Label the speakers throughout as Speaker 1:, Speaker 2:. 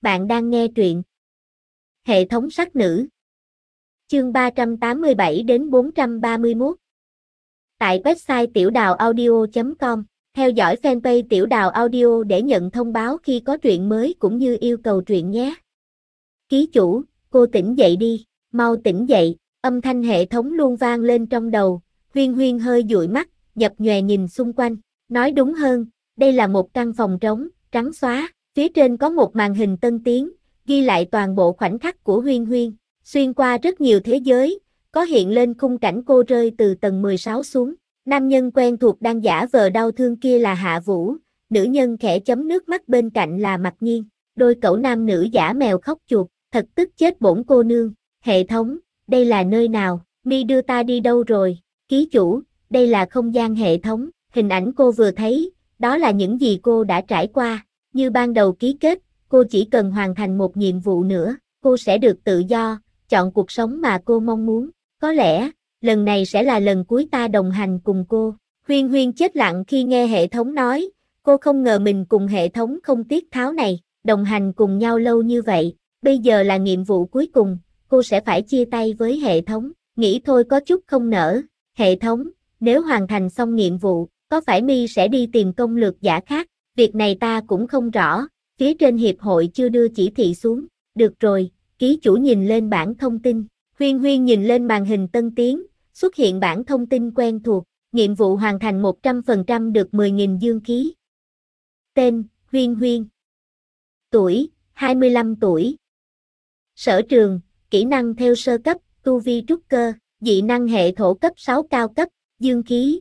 Speaker 1: Bạn đang nghe truyện Hệ thống sắc nữ. Chương 387 đến 431. Tại website tiểu đào audio.com, theo dõi fanpage Tiểu Đào Audio để nhận thông báo khi có truyện mới cũng như yêu cầu truyện nhé. Ký chủ, cô tỉnh dậy đi, mau tỉnh dậy, âm thanh hệ thống luôn vang lên trong đầu. Huyên Huyên hơi dụi mắt, nhập nhòe nhìn xung quanh. Nói đúng hơn, đây là một căn phòng trống, trắng xóa. Phía trên có một màn hình tân tiến, ghi lại toàn bộ khoảnh khắc của Huyên Huyên. Xuyên qua rất nhiều thế giới, có hiện lên khung cảnh cô rơi từ tầng 16 xuống. Nam nhân quen thuộc đang giả vờ đau thương kia là Hạ Vũ, nữ nhân khẽ chấm nước mắt bên cạnh là Mặc Nhiên. Đôi cẩu nam nữ giả mèo khóc chuột, thật tức chết bổn cô nương. Hệ thống, đây là nơi nào, mi đưa ta đi đâu rồi? Ký chủ, đây là không gian hệ thống, hình ảnh cô vừa thấy, đó là những gì cô đã trải qua. Như ban đầu ký kết, cô chỉ cần hoàn thành một nhiệm vụ nữa, cô sẽ được tự do, chọn cuộc sống mà cô mong muốn. Có lẽ, lần này sẽ là lần cuối ta đồng hành cùng cô. Huyên Huyên chết lặng khi nghe hệ thống nói, cô không ngờ mình cùng hệ thống không tiết tháo này, đồng hành cùng nhau lâu như vậy, bây giờ là nhiệm vụ cuối cùng, cô sẽ phải chia tay với hệ thống, nghĩ thôi có chút không nỡ. Hệ thống, nếu hoàn thành xong nhiệm vụ, có phải mi sẽ đi tìm công lược giả khác? Việc này ta cũng không rõ, phía trên hiệp hội chưa đưa chỉ thị xuống. Được rồi, ký chủ nhìn lên bảng thông tin. Huyên Huyên nhìn lên màn hình tân tiến, xuất hiện bảng thông tin quen thuộc. Nhiệm vụ hoàn thành 100% được 10.000 dương khí. Tên, Huyên Huyên. Tuổi, 25 tuổi. Sở trường, kỹ năng theo sơ cấp, tu vi trúc cơ, dị năng hệ thổ cấp 6 cao cấp, dương khí,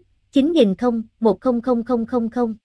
Speaker 1: 9.000-1000000.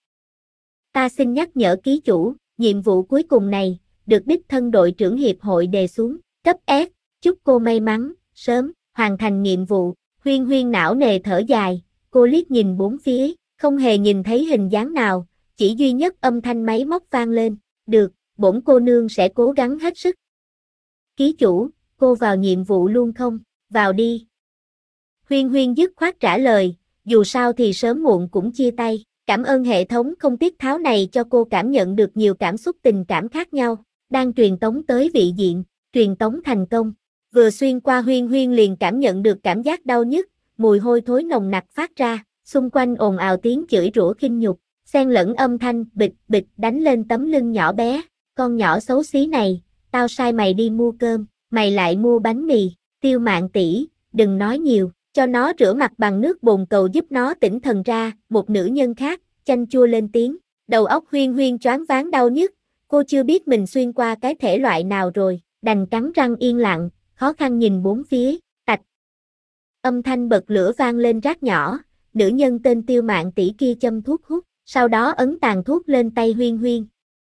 Speaker 1: Ta xin nhắc nhở ký chủ, nhiệm vụ cuối cùng này, được đích thân đội trưởng hiệp hội đề xuống, cấp S, chúc cô may mắn, sớm, hoàn thành nhiệm vụ. Huyên Huyên não nề thở dài, cô liếc nhìn bốn phía, không hề nhìn thấy hình dáng nào, chỉ duy nhất âm thanh máy móc vang lên, được, bổn cô nương sẽ cố gắng hết sức. Ký chủ, cô vào nhiệm vụ luôn không? Vào đi. Huyên Huyên dứt khoát trả lời, dù sao thì sớm muộn cũng chia tay. Cảm ơn hệ thống không tiết tháo này cho cô cảm nhận được nhiều cảm xúc tình cảm khác nhau. Đang truyền tống tới vị diện, truyền tống thành công. Vừa xuyên qua Huyên Huyên liền cảm nhận được cảm giác đau nhức, mùi hôi thối nồng nặc phát ra, xung quanh ồn ào tiếng chửi rủa khinh nhục, xen lẫn âm thanh bịch bịch đánh lên tấm lưng nhỏ bé. Con nhỏ xấu xí này, tao sai mày đi mua cơm, mày lại mua bánh mì. Tiêu Mạn tỷ, đừng nói nhiều, cho nó rửa mặt bằng nước bồn cầu giúp nó tỉnh thần ra. Một nữ nhân khác, chanh chua lên tiếng. Đầu óc Huyên Huyên choáng váng đau nhức, cô chưa biết mình xuyên qua cái thể loại nào rồi, đành cắn răng yên lặng, khó khăn nhìn bốn phía. Tạch. Âm thanh bật lửa vang lên rát nhỏ, nữ nhân tên Tiêu Mạn tỷ kia châm thuốc hút, sau đó ấn tàn thuốc lên tay Huyên Huyên.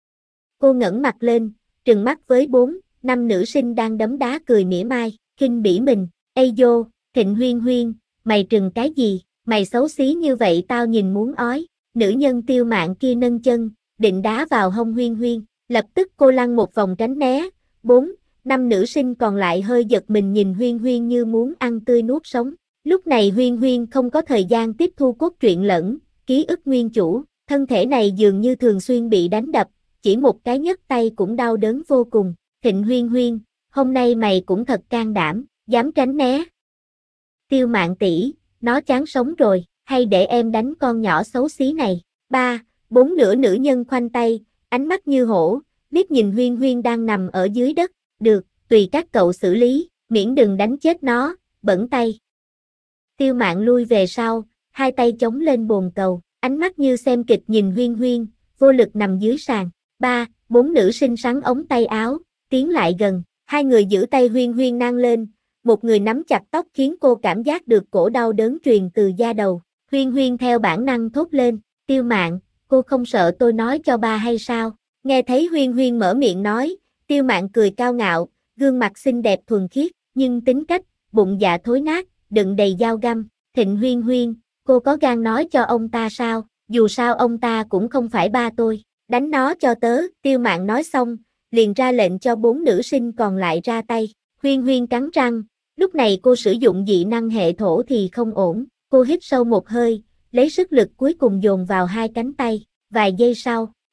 Speaker 1: Cô ngẩng mặt lên, trừng mắt với 4-5 nữ sinh đang đấm đá cười mỉa mai, khinh bỉ mình. Ây dô, Thịnh Huyên Huyên, mày trừng cái gì, mày xấu xí như vậy tao nhìn muốn ói. Nữ nhân Tiêu Mạn kia nâng chân, định đá vào hông Huyên Huyên, lập tức cô lăn một vòng tránh né. 4-5 nữ sinh còn lại hơi giật mình nhìn Huyên Huyên như muốn ăn tươi nuốt sống. Lúc này Huyên Huyên không có thời gian tiếp thu cốt truyện lẫn ký ức nguyên chủ, thân thể này dường như thường xuyên bị đánh đập, chỉ một cái nhấc tay cũng đau đớn vô cùng. Thịnh Huyên Huyên, hôm nay mày cũng thật can đảm, dám tránh né. Tiêu Mạn tỷ, nó chán sống rồi, hay để em đánh con nhỏ xấu xí này. 3-4 nửa nữ nhân khoanh tay, ánh mắt như hổ, liếc nhìn Huyên Huyên đang nằm ở dưới đất. Được, tùy các cậu xử lý, miễn đừng đánh chết nó, bẩn tay. Tiêu Mạn lui về sau, hai tay chống lên bồn cầu, ánh mắt như xem kịch nhìn Huyên Huyên, vô lực nằm dưới sàn. 3-4 nữ sinh sắn ống tay áo, tiến lại gần, hai người giữ tay Huyên Huyên nâng lên, một người nắm chặt tóc khiến cô cảm giác được cổ đau đớn truyền từ da đầu. Huyên Huyên theo bản năng thốt lên, Tiêu Mạn, cô không sợ tôi nói cho ba hay sao? Nghe thấy Huyên Huyên mở miệng nói, Tiêu Mạn cười cao ngạo, gương mặt xinh đẹp thuần khiết, nhưng tính cách, bụng dạ thối nát, đựng đầy dao găm. Thịnh Huyên Huyên, cô có gan nói cho ông ta sao? Dù sao ông ta cũng không phải ba tôi, đánh nó cho tớ. Tiêu Mạn nói xong, liền ra lệnh cho 4 nữ sinh còn lại ra tay. Huyên Huyên cắn răng, lúc này cô sử dụng dị năng hệ thổ thì không ổn, cô hít sâu một hơi, lấy sức lực cuối cùng dồn vào hai cánh tay. Vài giây sau,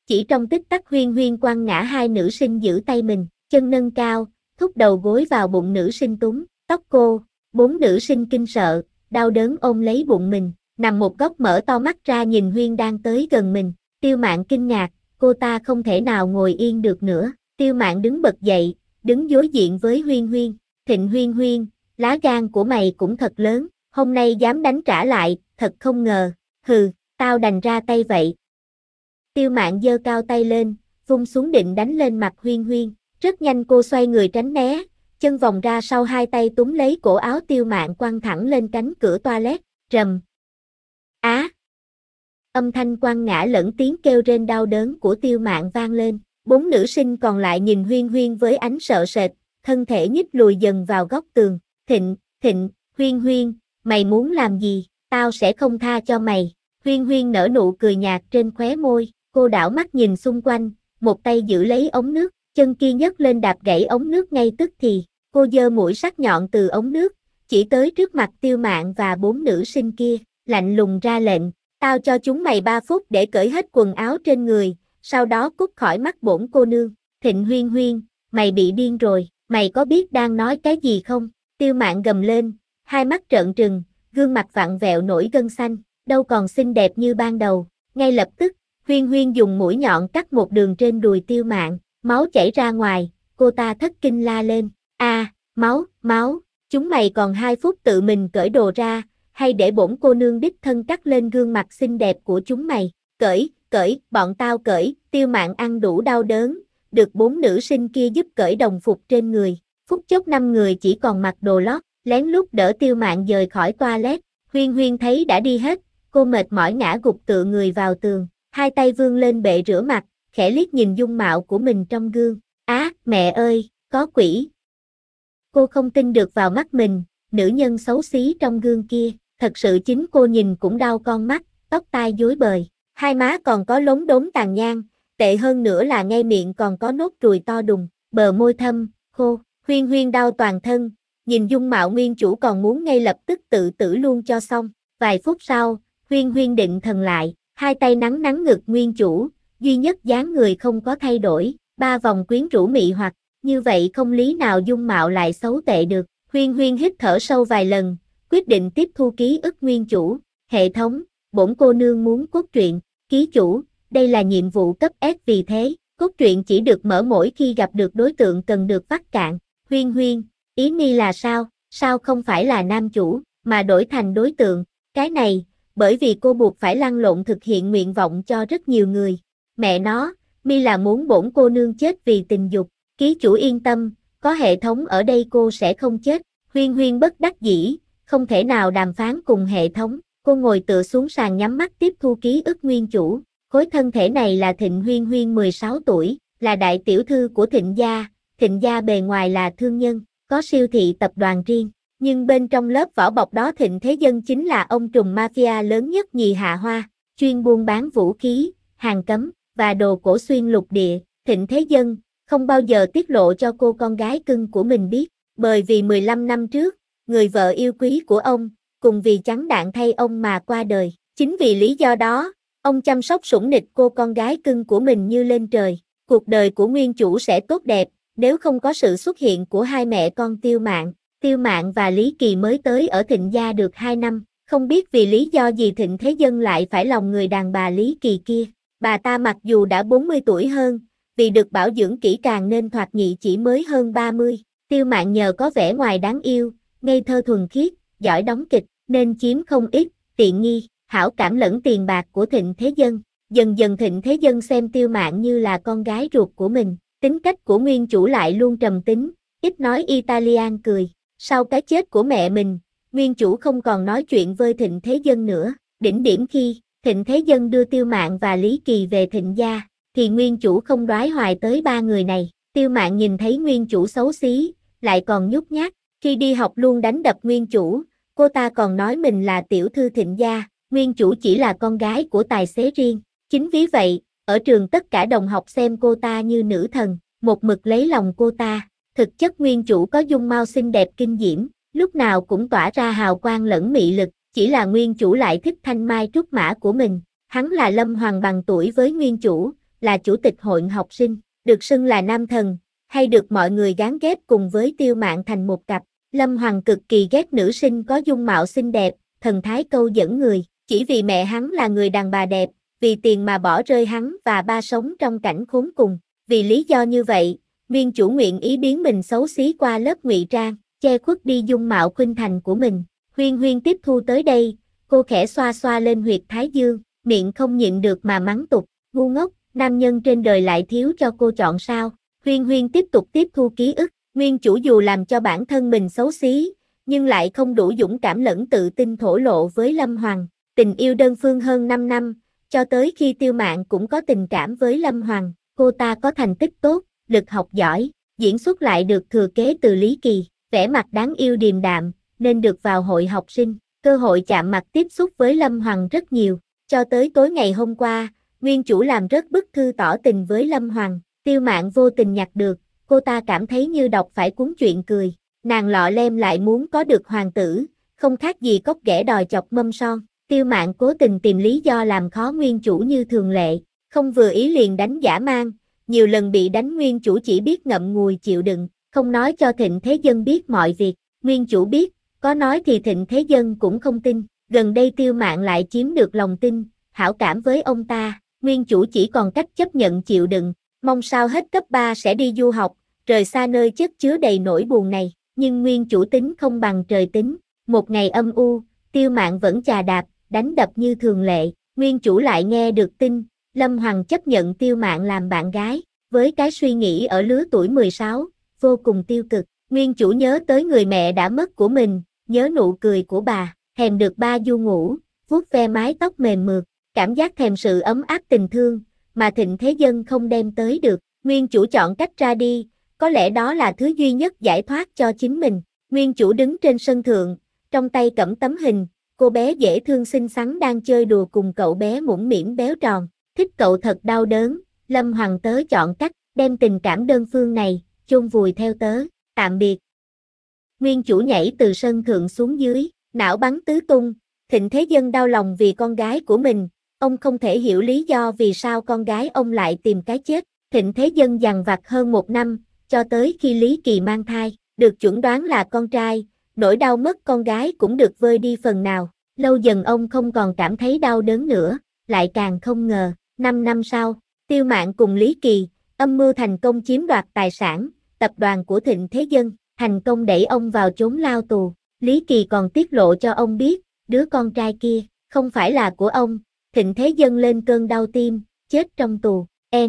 Speaker 1: Chỉ trong tích tắc Huyên Huyên quăng ngã hai nữ sinh giữ tay mình, chân nâng cao, thúc đầu gối vào bụng nữ sinh túm, tóc cô, bốn nữ sinh kinh sợ, đau đớn ôm lấy bụng mình, nằm một góc mở to mắt ra nhìn Huyên đang tới gần mình, Tiêu Mạn kinh ngạc, cô ta không thể nào ngồi yên được nữa, Tiêu Mạn đứng bật dậy, đứng đối diện với Huyên Huyên, Thịnh Huyên Huyên, lá gan của mày cũng thật lớn, hôm nay dám đánh trả lại, thật không ngờ, hừ, tao đành ra tay vậy. Tiêu Mạn giơ cao tay lên, vung xuống định đánh lên mặt Huyên Huyên, rất nhanh cô xoay người tránh né, chân vòng ra sau hai tay túm lấy cổ áo Tiêu Mạn quăng thẳng lên cánh cửa toilet, rầm. Á! Âm thanh quăng ngã lẫn tiếng kêu rên đau đớn của Tiêu Mạn vang lên, bốn nữ sinh còn lại nhìn Huyên Huyên với ánh sợ sệt, thân thể nhích lùi dần vào góc tường, Thịnh, Huyên Huyên, mày muốn làm gì, tao sẽ không tha cho mày, Huyên Huyên nở nụ cười nhạt trên khóe môi, cô đảo mắt nhìn xung quanh, một tay giữ lấy ống nước, chân kia nhấc lên đạp gãy ống nước ngay tức thì, cô giơ mũi sắc nhọn từ ống nước, chỉ tới trước mặt Tiêu Mạn và bốn nữ sinh kia, lạnh lùng ra lệnh, tao cho chúng mày 3 phút để cởi hết quần áo trên người, sau đó cút khỏi mắt bổn cô nương, Thịnh Huyên Huyên, mày bị điên rồi, mày có biết đang nói cái gì không? Tiêu Mạn gầm lên, hai mắt trợn trừng, gương mặt vặn vẹo nổi gân xanh, đâu còn xinh đẹp như ban đầu, ngay lập tức, Huyên Huyên dùng mũi nhọn cắt một đường trên đùi Tiêu Mạn, máu chảy ra ngoài, cô ta thất kinh la lên, máu, chúng mày còn 2 phút tự mình cởi đồ ra, hay để bổn cô nương đích thân cắt lên gương mặt xinh đẹp của chúng mày, cởi, bọn tao cởi, Tiêu Mạn ăn đủ đau đớn, được 4 nữ sinh kia giúp cởi đồng phục trên người, phút chốc 5 người chỉ còn mặc đồ lót, lén lút đỡ Tiêu Mạn dời khỏi toilet, Huyên Huyên thấy đã đi hết, cô mệt mỏi ngã gục tựa người vào tường, hai tay vươn lên bệ rửa mặt, khẽ liếc nhìn dung mạo của mình trong gương, mẹ ơi, có quỷ. Cô không tin được vào mắt mình, nữ nhân xấu xí trong gương kia, thật sự chính cô nhìn cũng đau con mắt, tóc tai rối bời, hai má còn có lốm đốm tàn nhang, tệ hơn nữa là ngay miệng còn có nốt ruồi to đùng, bờ môi thâm, khô, Huyên Huyên đau toàn thân, nhìn dung mạo nguyên chủ còn muốn ngay lập tức tự tử luôn cho xong, vài phút sau, Huyên Huyên định thần lại, hai tay nắn nắn ngực nguyên chủ, duy nhất dáng người không có thay đổi, 3 vòng quyến rũ mị hoặc, như vậy không lý nào dung mạo lại xấu tệ được, Huyên Huyên hít thở sâu vài lần, quyết định tiếp thu ký ức nguyên chủ, hệ thống, bổn cô nương muốn cốt truyện, ký chủ, đây là nhiệm vụ cấp S vì thế, cốt truyện chỉ được mở mỗi khi gặp được đối tượng cần được vắt cạn, Huyên Huyên, ý ni là sao không phải là nam chủ, mà đổi thành đối tượng, cái này, bởi vì cô buộc phải lăn lộn thực hiện nguyện vọng cho rất nhiều người, mẹ nó, mi là muốn bổn cô nương chết vì tình dục, ký chủ yên tâm, có hệ thống ở đây cô sẽ không chết, Huyên Huyên bất đắc dĩ, không thể nào đàm phán cùng hệ thống, cô ngồi tựa xuống sàn nhắm mắt tiếp thu ký ức nguyên chủ, khối thân thể này là Thịnh Huyên Huyên 16 tuổi, là đại tiểu thư của Thịnh gia bề ngoài là thương nhân, có siêu thị tập đoàn riêng, nhưng bên trong lớp vỏ bọc đó Thịnh Thế Dân chính là ông trùm mafia lớn nhất nhì Hạ Hoa, chuyên buôn bán vũ khí, hàng cấm, và đồ cổ xuyên lục địa, Thịnh Thế Dân không bao giờ tiết lộ cho cô con gái cưng của mình biết, bởi vì 15 năm trước, người vợ yêu quý của ông, cùng vì chắn đạn thay ông mà qua đời, chính vì lý do đó, ông chăm sóc sủng nịch cô con gái cưng của mình như lên trời, cuộc đời của nguyên chủ sẽ tốt đẹp, nếu không có sự xuất hiện của hai mẹ con Tiêu Mạn và Lý Kỳ mới tới ở Thịnh gia được 2 năm, không biết vì lý do gì Thịnh Thế Dân lại phải lòng người đàn bà Lý Kỳ kia, bà ta mặc dù đã 40 tuổi hơn, vì được bảo dưỡng kỹ càng nên thoạt nhị chỉ mới hơn 30, Tiêu Mạn nhờ có vẻ ngoài đáng yêu, ngây thơ thuần khiết, giỏi đóng kịch, nên chiếm không ít, tiện nghi, hảo cảm lẫn tiền bạc của Thịnh Thế Dân, dần dần Thịnh Thế Dân xem Tiêu Mạn như là con gái ruột của mình, tính cách của nguyên chủ lại luôn trầm tính, ít nói Italian cười, sau cái chết của mẹ mình, nguyên chủ không còn nói chuyện với Thịnh Thế Dân nữa, đỉnh điểm khi Thịnh Thế Dân đưa Tiêu Mạn và Lý Kỳ về Thịnh gia, thì nguyên chủ không đoái hoài tới 3 người này, Tiêu Mạn nhìn thấy nguyên chủ xấu xí, lại còn nhút nhát, khi đi học luôn đánh đập nguyên chủ, cô ta còn nói mình là tiểu thư Thịnh gia, nguyên chủ chỉ là con gái của tài xế riêng, chính vì vậy, ở trường tất cả đồng học xem cô ta như nữ thần, một mực lấy lòng cô ta, thực chất nguyên chủ có dung mạo xinh đẹp kinh diễm, lúc nào cũng tỏa ra hào quang lẫn mị lực, chỉ là nguyên chủ lại thích thanh mai trúc mã của mình, hắn là Lâm Hoàng bằng tuổi với nguyên chủ, là chủ tịch hội học sinh, được xưng là nam thần, hay được mọi người gán ghép cùng với Tiêu Mạn thành một cặp. Lâm Hoàng cực kỳ ghét nữ sinh có dung mạo xinh đẹp, thần thái câu dẫn người, chỉ vì mẹ hắn là người đàn bà đẹp, vì tiền mà bỏ rơi hắn và ba sống trong cảnh khốn cùng. Vì lý do như vậy, Nguyên Chủ nguyện ý biến mình xấu xí qua lớp ngụy trang, che khuất đi dung mạo khuynh thành của mình. Huyên Huyên tiếp thu tới đây, cô khẽ xoa xoa lên huyệt thái dương, miệng không nhịn được mà mắng tục, ngu ngốc, nam nhân trên đời lại thiếu cho cô chọn sao. Huyên Huyên tiếp tục tiếp thu ký ức, Nguyên Chủ dù làm cho bản thân mình xấu xí, nhưng lại không đủ dũng cảm lẫn tự tin thổ lộ với Lâm Hoàng. Tình yêu đơn phương hơn 5 năm, cho tới khi Tiêu Mạn cũng có tình cảm với Lâm Hoàng, cô ta có thành tích tốt, lực học giỏi, diễn xuất lại được thừa kế từ Lý Kỳ, vẻ mặt đáng yêu điềm đạm, nên được vào hội học sinh, cơ hội chạm mặt tiếp xúc với Lâm Hoàng rất nhiều. Cho tới tối ngày hôm qua, Nguyên Chủ làm rớt bức thư tỏ tình với Lâm Hoàng, Tiêu Mạn vô tình nhặt được, cô ta cảm thấy như đọc phải cuốn truyện cười, nàng lọ lem lại muốn có được hoàng tử, không khác gì cóc ghẻ đòi chọc mâm son. Tiêu Mạn cố tình tìm lý do làm khó Nguyên Chủ như thường lệ, không vừa ý liền đánh dã man, nhiều lần bị đánh Nguyên Chủ chỉ biết ngậm ngùi chịu đựng, không nói cho Thịnh Thế Dân biết mọi việc. Nguyên Chủ biết, có nói thì Thịnh Thế Dân cũng không tin. Gần đây Tiêu Mạn lại chiếm được lòng tin, hảo cảm với ông ta, Nguyên Chủ chỉ còn cách chấp nhận chịu đựng, mong sao hết cấp 3 sẽ đi du học, rời xa nơi chất chứa đầy nỗi buồn này. Nhưng Nguyên Chủ tính không bằng trời tính, một ngày âm u, Tiêu Mạn vẫn chà đạp, đánh đập như thường lệ. Nguyên Chủ lại nghe được tin, Lâm Hoàng chấp nhận Tiêu Mạn làm bạn gái, với cái suy nghĩ ở lứa tuổi 16, vô cùng tiêu cực. Nguyên Chủ nhớ tới người mẹ đã mất của mình, nhớ nụ cười của bà, thèm được ba du ngủ, vuốt ve mái tóc mềm mượt, cảm giác thèm sự ấm áp tình thương, mà Thịnh Thế Dân không đem tới được. Nguyên Chủ chọn cách ra đi, có lẽ đó là thứ duy nhất giải thoát cho chính mình. Nguyên Chủ đứng trên sân thượng, trong tay cầm tấm hình, cô bé dễ thương xinh xắn đang chơi đùa cùng cậu bé mũm mĩm béo tròn, thích cậu thật đau đớn. Lâm Hoàng tớ chọn cách đem tình cảm đơn phương này chôn vùi theo tớ, tạm biệt. Nguyên Chủ nhảy từ sân thượng xuống dưới, não bắn tứ tung. Thịnh Thế Dân đau lòng vì con gái của mình, ông không thể hiểu lý do vì sao con gái ông lại tìm cái chết. Thịnh Thế Dân dằn vặt hơn 1 năm, cho tới khi Lý Kỳ mang thai, được chuẩn đoán là con trai, nỗi đau mất con gái cũng được vơi đi phần nào. Lâu dần ông không còn cảm thấy đau đớn nữa, lại càng không ngờ, 5 năm sau, Tiêu Mạn cùng Lý Kỳ, âm mưu thành công chiếm đoạt tài sản, tập đoàn của Thịnh Thế Dân, thành công đẩy ông vào chốn lao tù. Lý Kỳ còn tiết lộ cho ông biết, đứa con trai kia, không phải là của ông. Thịnh Thế Dân lên cơn đau tim, chết trong tù.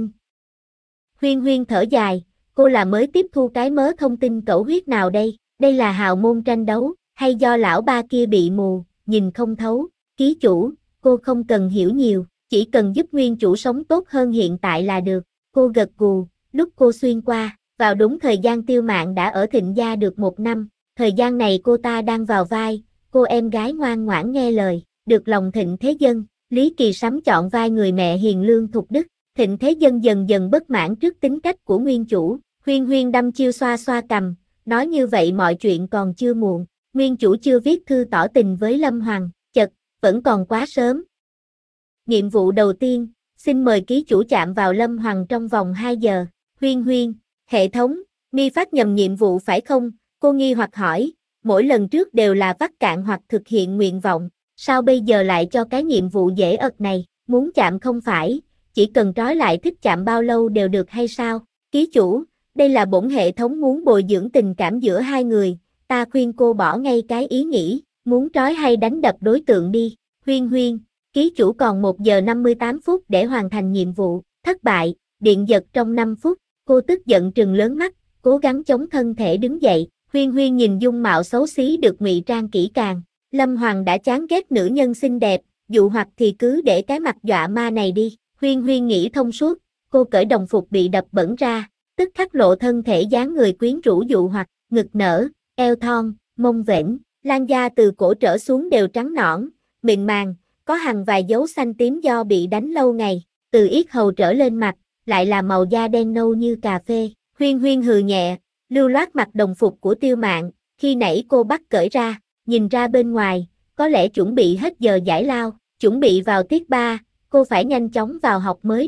Speaker 1: Huyên Huyên thở dài, cô là mới tiếp thu cái mớ thông tin cẩu huyết nào đây? Đây là hào môn tranh đấu, hay do lão ba kia bị mù, nhìn không thấu? Ký chủ, cô không cần hiểu nhiều, chỉ cần giúp Nguyên Chủ sống tốt hơn hiện tại là được. Cô gật gù, lúc cô xuyên qua, vào đúng thời gian Tiêu Mạn đã ở Thịnh gia được 1 năm. Thời gian này cô ta đang vào vai, cô em gái ngoan ngoãn nghe lời, được lòng Thịnh Thế Dân. Lý Kỳ sắm chọn vai người mẹ hiền lương thục đức. Thịnh Thế Dân dần dần bất mãn trước tính cách của Nguyên Chủ. Huyên Huyên đăm chiêu xoa xoa cằm, nói như vậy mọi chuyện còn chưa muộn. Nguyên Chủ chưa viết thư tỏ tình với Lâm Hoàng, chật, vẫn còn quá sớm. Nhiệm vụ đầu tiên, xin mời ký chủ chạm vào Lâm Hoàng trong vòng 2 giờ. Huyên Huyên, hệ thống, mi phát nhầm nhiệm vụ phải không? Cô nghi hoặc hỏi, mỗi lần trước đều là vắt cạn hoặc thực hiện nguyện vọng, sao bây giờ lại cho cái nhiệm vụ dễ ợt này? Muốn chạm không phải, chỉ cần trói lại thích chạm bao lâu đều được hay sao? Ký chủ, đây là bổn hệ thống muốn bồi dưỡng tình cảm giữa hai người, ta khuyên cô bỏ ngay cái ý nghĩ, muốn trói hay đánh đập đối tượng đi. Huyên Huyên, ký chủ còn 1 giờ 58 phút để hoàn thành nhiệm vụ, thất bại, điện giật trong 5 phút, cô tức giận trừng lớn mắt, cố gắng chống thân thể đứng dậy. Huyên Huyên nhìn dung mạo xấu xí được ngụy trang kỹ càng, Lâm Hoàng đã chán ghét nữ nhân xinh đẹp, dụ hoặc thì cứ để cái mặt dọa ma này đi. Huyên Huyên nghĩ thông suốt, cô cởi đồng phục bị đập bẩn ra, tức khắc lộ thân thể dáng người quyến rũ dụ hoặc, ngực nở, eo thon, mông vểnh, lan da từ cổ trở xuống đều trắng nõn, mịn màng, có hằn vài dấu xanh tím do bị đánh lâu ngày, từ yết hầu trở lên mặt, lại là màu da đen nâu như cà phê. Huyên Huyên hừ nhẹ, lưu loát mặc đồng phục của Tiêu Mạn, khi nãy cô bắt cởi ra, nhìn ra bên ngoài, có lẽ chuẩn bị hết giờ giải lao, chuẩn bị vào tiết 3, cô phải nhanh chóng vào học mới được.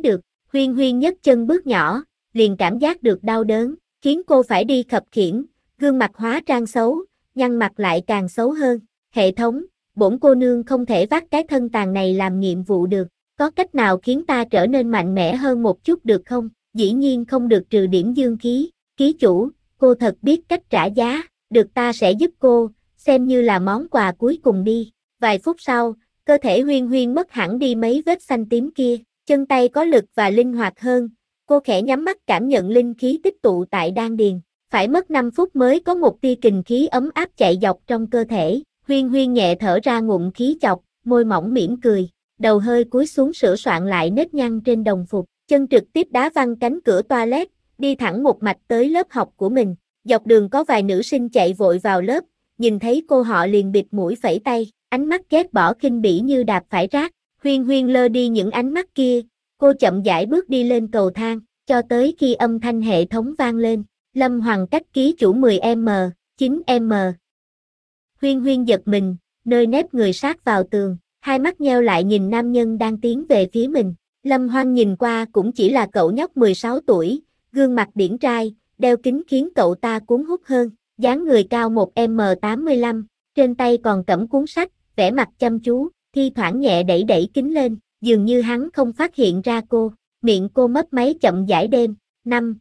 Speaker 1: Huyên Huyên nhấc chân bước nhỏ, liền cảm giác được đau đớn, khiến cô phải đi khập khiễng, gương mặt hóa trang xấu, nhăn mặt lại càng xấu hơn. Hệ thống, bổn cô nương không thể vác cái thân tàn này làm nhiệm vụ được, có cách nào khiến ta trở nên mạnh mẽ hơn một chút được không? Dĩ nhiên không được trừ điểm dương khí. Ký chủ, cô thật biết cách trả giá, được ta sẽ giúp cô, xem như là món quà cuối cùng đi. Vài phút sau, cơ thể Huyên Huyên mất hẳn đi mấy vết xanh tím kia, chân tay có lực và linh hoạt hơn, cô khẽ nhắm mắt cảm nhận linh khí tích tụ tại đan điền. Phải mất 5 phút mới có một tia kình khí ấm áp chạy dọc trong cơ thể, Huyên Huyên nhẹ thở ra ngụm khí chọc, môi mỏng mỉm cười, đầu hơi cúi xuống sửa soạn lại nếp nhăn trên đồng phục, chân trực tiếp đá văng cánh cửa toilet, đi thẳng một mạch tới lớp học của mình. Dọc đường có vài nữ sinh chạy vội vào lớp, nhìn thấy cô họ liền bịt mũi phẩy tay, ánh mắt ghét bỏ khinh bỉ như đạp phải rác. Huyên Huyên lơ đi những ánh mắt kia, cô chậm rãi bước đi lên cầu thang, cho tới khi âm thanh hệ thống vang lên. Lâm Hoàng cách ký chủ 10m, 9m. Huyên Huyên giật mình, nơi nép người sát vào tường, hai mắt nheo lại nhìn nam nhân đang tiến về phía mình. Lâm Hoan nhìn qua cũng chỉ là cậu nhóc 16 tuổi, gương mặt điển trai, đeo kính khiến cậu ta cuốn hút hơn, dáng người cao 1m85, trên tay còn cầm cuốn sách, vẻ mặt chăm chú, thi thoảng nhẹ đẩy đẩy kính lên, dường như hắn không phát hiện ra cô, miệng cô mấp máy chậm rãi đêm, 5,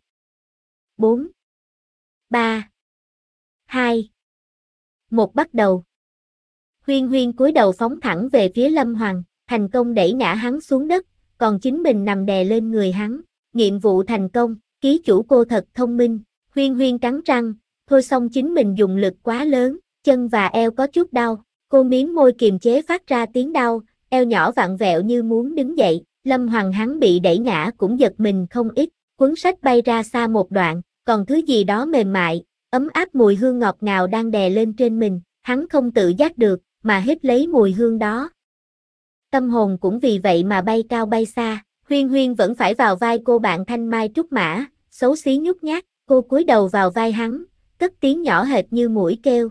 Speaker 1: 4, 3, 2, 1 bắt đầu. Huyên Huyên cúi đầu phóng thẳng về phía Lâm Hoàng, thành công đẩy ngã hắn xuống đất, còn chính mình nằm đè lên người hắn. Nhiệm vụ thành công, ký chủ cô thật thông minh. Huyên Huyên cắn răng, thôi xong chính mình dùng lực quá lớn, chân và eo có chút đau. Cô miếm môi kiềm chế phát ra tiếng đau, eo nhỏ vặn vẹo như muốn đứng dậy. Lâm Hoàng hắn bị đẩy ngã cũng giật mình không ít, cuốn sách bay ra xa một đoạn, còn thứ gì đó mềm mại, ấm áp mùi hương ngọt ngào đang đè lên trên mình, hắn không tự giác được, mà hít lấy mùi hương đó. Tâm hồn cũng vì vậy mà bay cao bay xa, Huyên Huyên vẫn phải vào vai cô bạn thanh mai trúc mã, xấu xí nhút nhát, cô cúi đầu vào vai hắn, cất tiếng nhỏ hệt như muỗi kêu,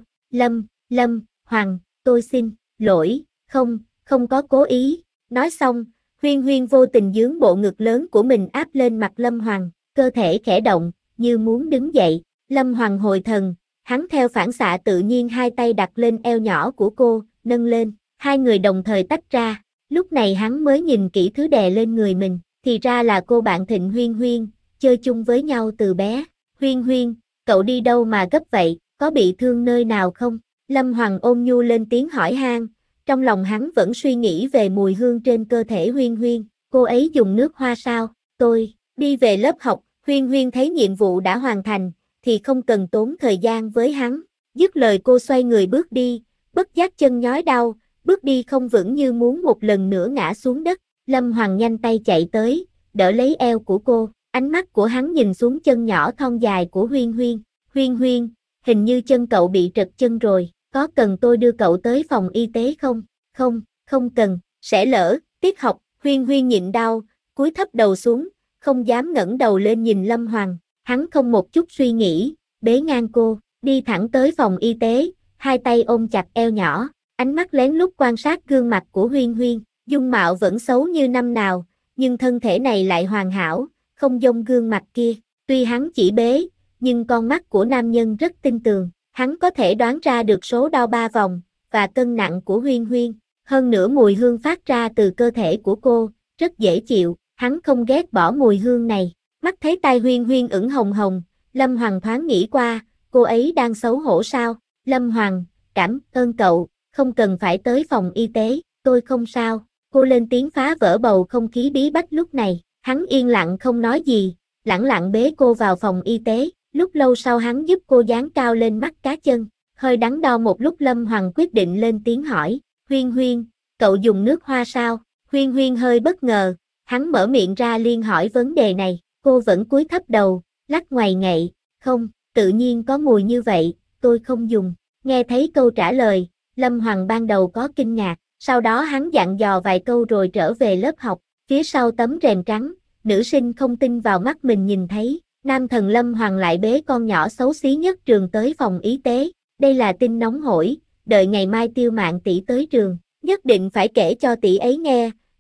Speaker 1: Lâm, Hoàng, tôi xin, lỗi, không có cố ý. Nói xong, Huyên Huyên vô tình dướng bộ ngực lớn của mình áp lên mặt Lâm Hoàng, cơ thể khẽ động, như muốn đứng dậy. Lâm Hoàng hồi thần, hắn theo phản xạ tự nhiên hai tay đặt lên eo nhỏ của cô, nâng lên, hai người đồng thời tách ra. Lúc này hắn mới nhìn kỹ thứ đè lên người mình, thì ra là cô bạn Thịnh Huyên Huyên, chơi chung với nhau từ bé. Huyên Huyên, cậu đi đâu mà gấp vậy, có bị thương nơi nào không? Lâm Hoàng ôn nhu lên tiếng hỏi han, trong lòng hắn vẫn suy nghĩ về mùi hương trên cơ thể Huyên Huyên, cô ấy dùng nước hoa sao? Tôi, đi về lớp học, Huyên Huyên thấy nhiệm vụ đã hoàn thành, thì không cần tốn thời gian với hắn. Dứt lời cô xoay người bước đi, bất giác chân nhói đau, bước đi không vững như muốn một lần nữa ngã xuống đất. Lâm Hoàng nhanh tay chạy tới, đỡ lấy eo của cô, ánh mắt của hắn nhìn xuống chân nhỏ thon dài của Huyên Huyên. Huyên Huyên, hình như chân cậu bị trật chân rồi, có cần tôi đưa cậu tới phòng y tế không? Không cần, sẽ lỡ, tiết học. Huyên Huyên nhịn đau, cúi thấp đầu xuống, không dám ngẩng đầu lên nhìn Lâm Hoàng. Hắn không một chút suy nghĩ, bế ngang cô, đi thẳng tới phòng y tế, hai tay ôm chặt eo nhỏ, ánh mắt lén lút quan sát gương mặt của Huyên Huyên, dung mạo vẫn xấu như năm nào, nhưng thân thể này lại hoàn hảo, không giống gương mặt kia. Tuy hắn chỉ bế, nhưng con mắt của nam nhân rất tinh tường, hắn có thể đoán ra được số đo 3 vòng, và cân nặng của Huyên Huyên, hơn nữa mùi hương phát ra từ cơ thể của cô, rất dễ chịu, hắn không ghét bỏ mùi hương này. Mắt thấy tai Huyên Huyên ửng hồng hồng, Lâm Hoàng thoáng nghĩ qua, cô ấy đang xấu hổ sao? Lâm Hoàng, cảm ơn cậu, không cần phải tới phòng y tế, tôi không sao. Cô lên tiếng phá vỡ bầu không khí bí bách lúc này, hắn yên lặng không nói gì, lẳng lặng bế cô vào phòng y tế. Lúc lâu sau hắn giúp cô dán cao lên mắt cá chân, hơi đắn đo một lúc Lâm Hoàng quyết định lên tiếng hỏi, Huyên Huyên, cậu dùng nước hoa sao? Huyên Huyên hơi bất ngờ, hắn mở miệng ra liền hỏi vấn đề này. Cô vẫn cúi thấp đầu, lắc ngoày nghậy, không, tự nhiên có mùi như vậy, tôi không dùng. Nghe thấy câu trả lời, Lâm Hoàng ban đầu có kinh ngạc, sau đó hắn dặn dò vài câu rồi trở về lớp học. Phía sau tấm rèm trắng, nữ sinh không tin vào mắt mình nhìn thấy, nam thần Lâm Hoàng lại bế con nhỏ xấu xí nhất trường tới phòng y tế. Đây là tin nóng hổi, đợi ngày mai Tiêu Mạn tỷ tới trường, nhất định phải kể cho tỷ ấy nghe,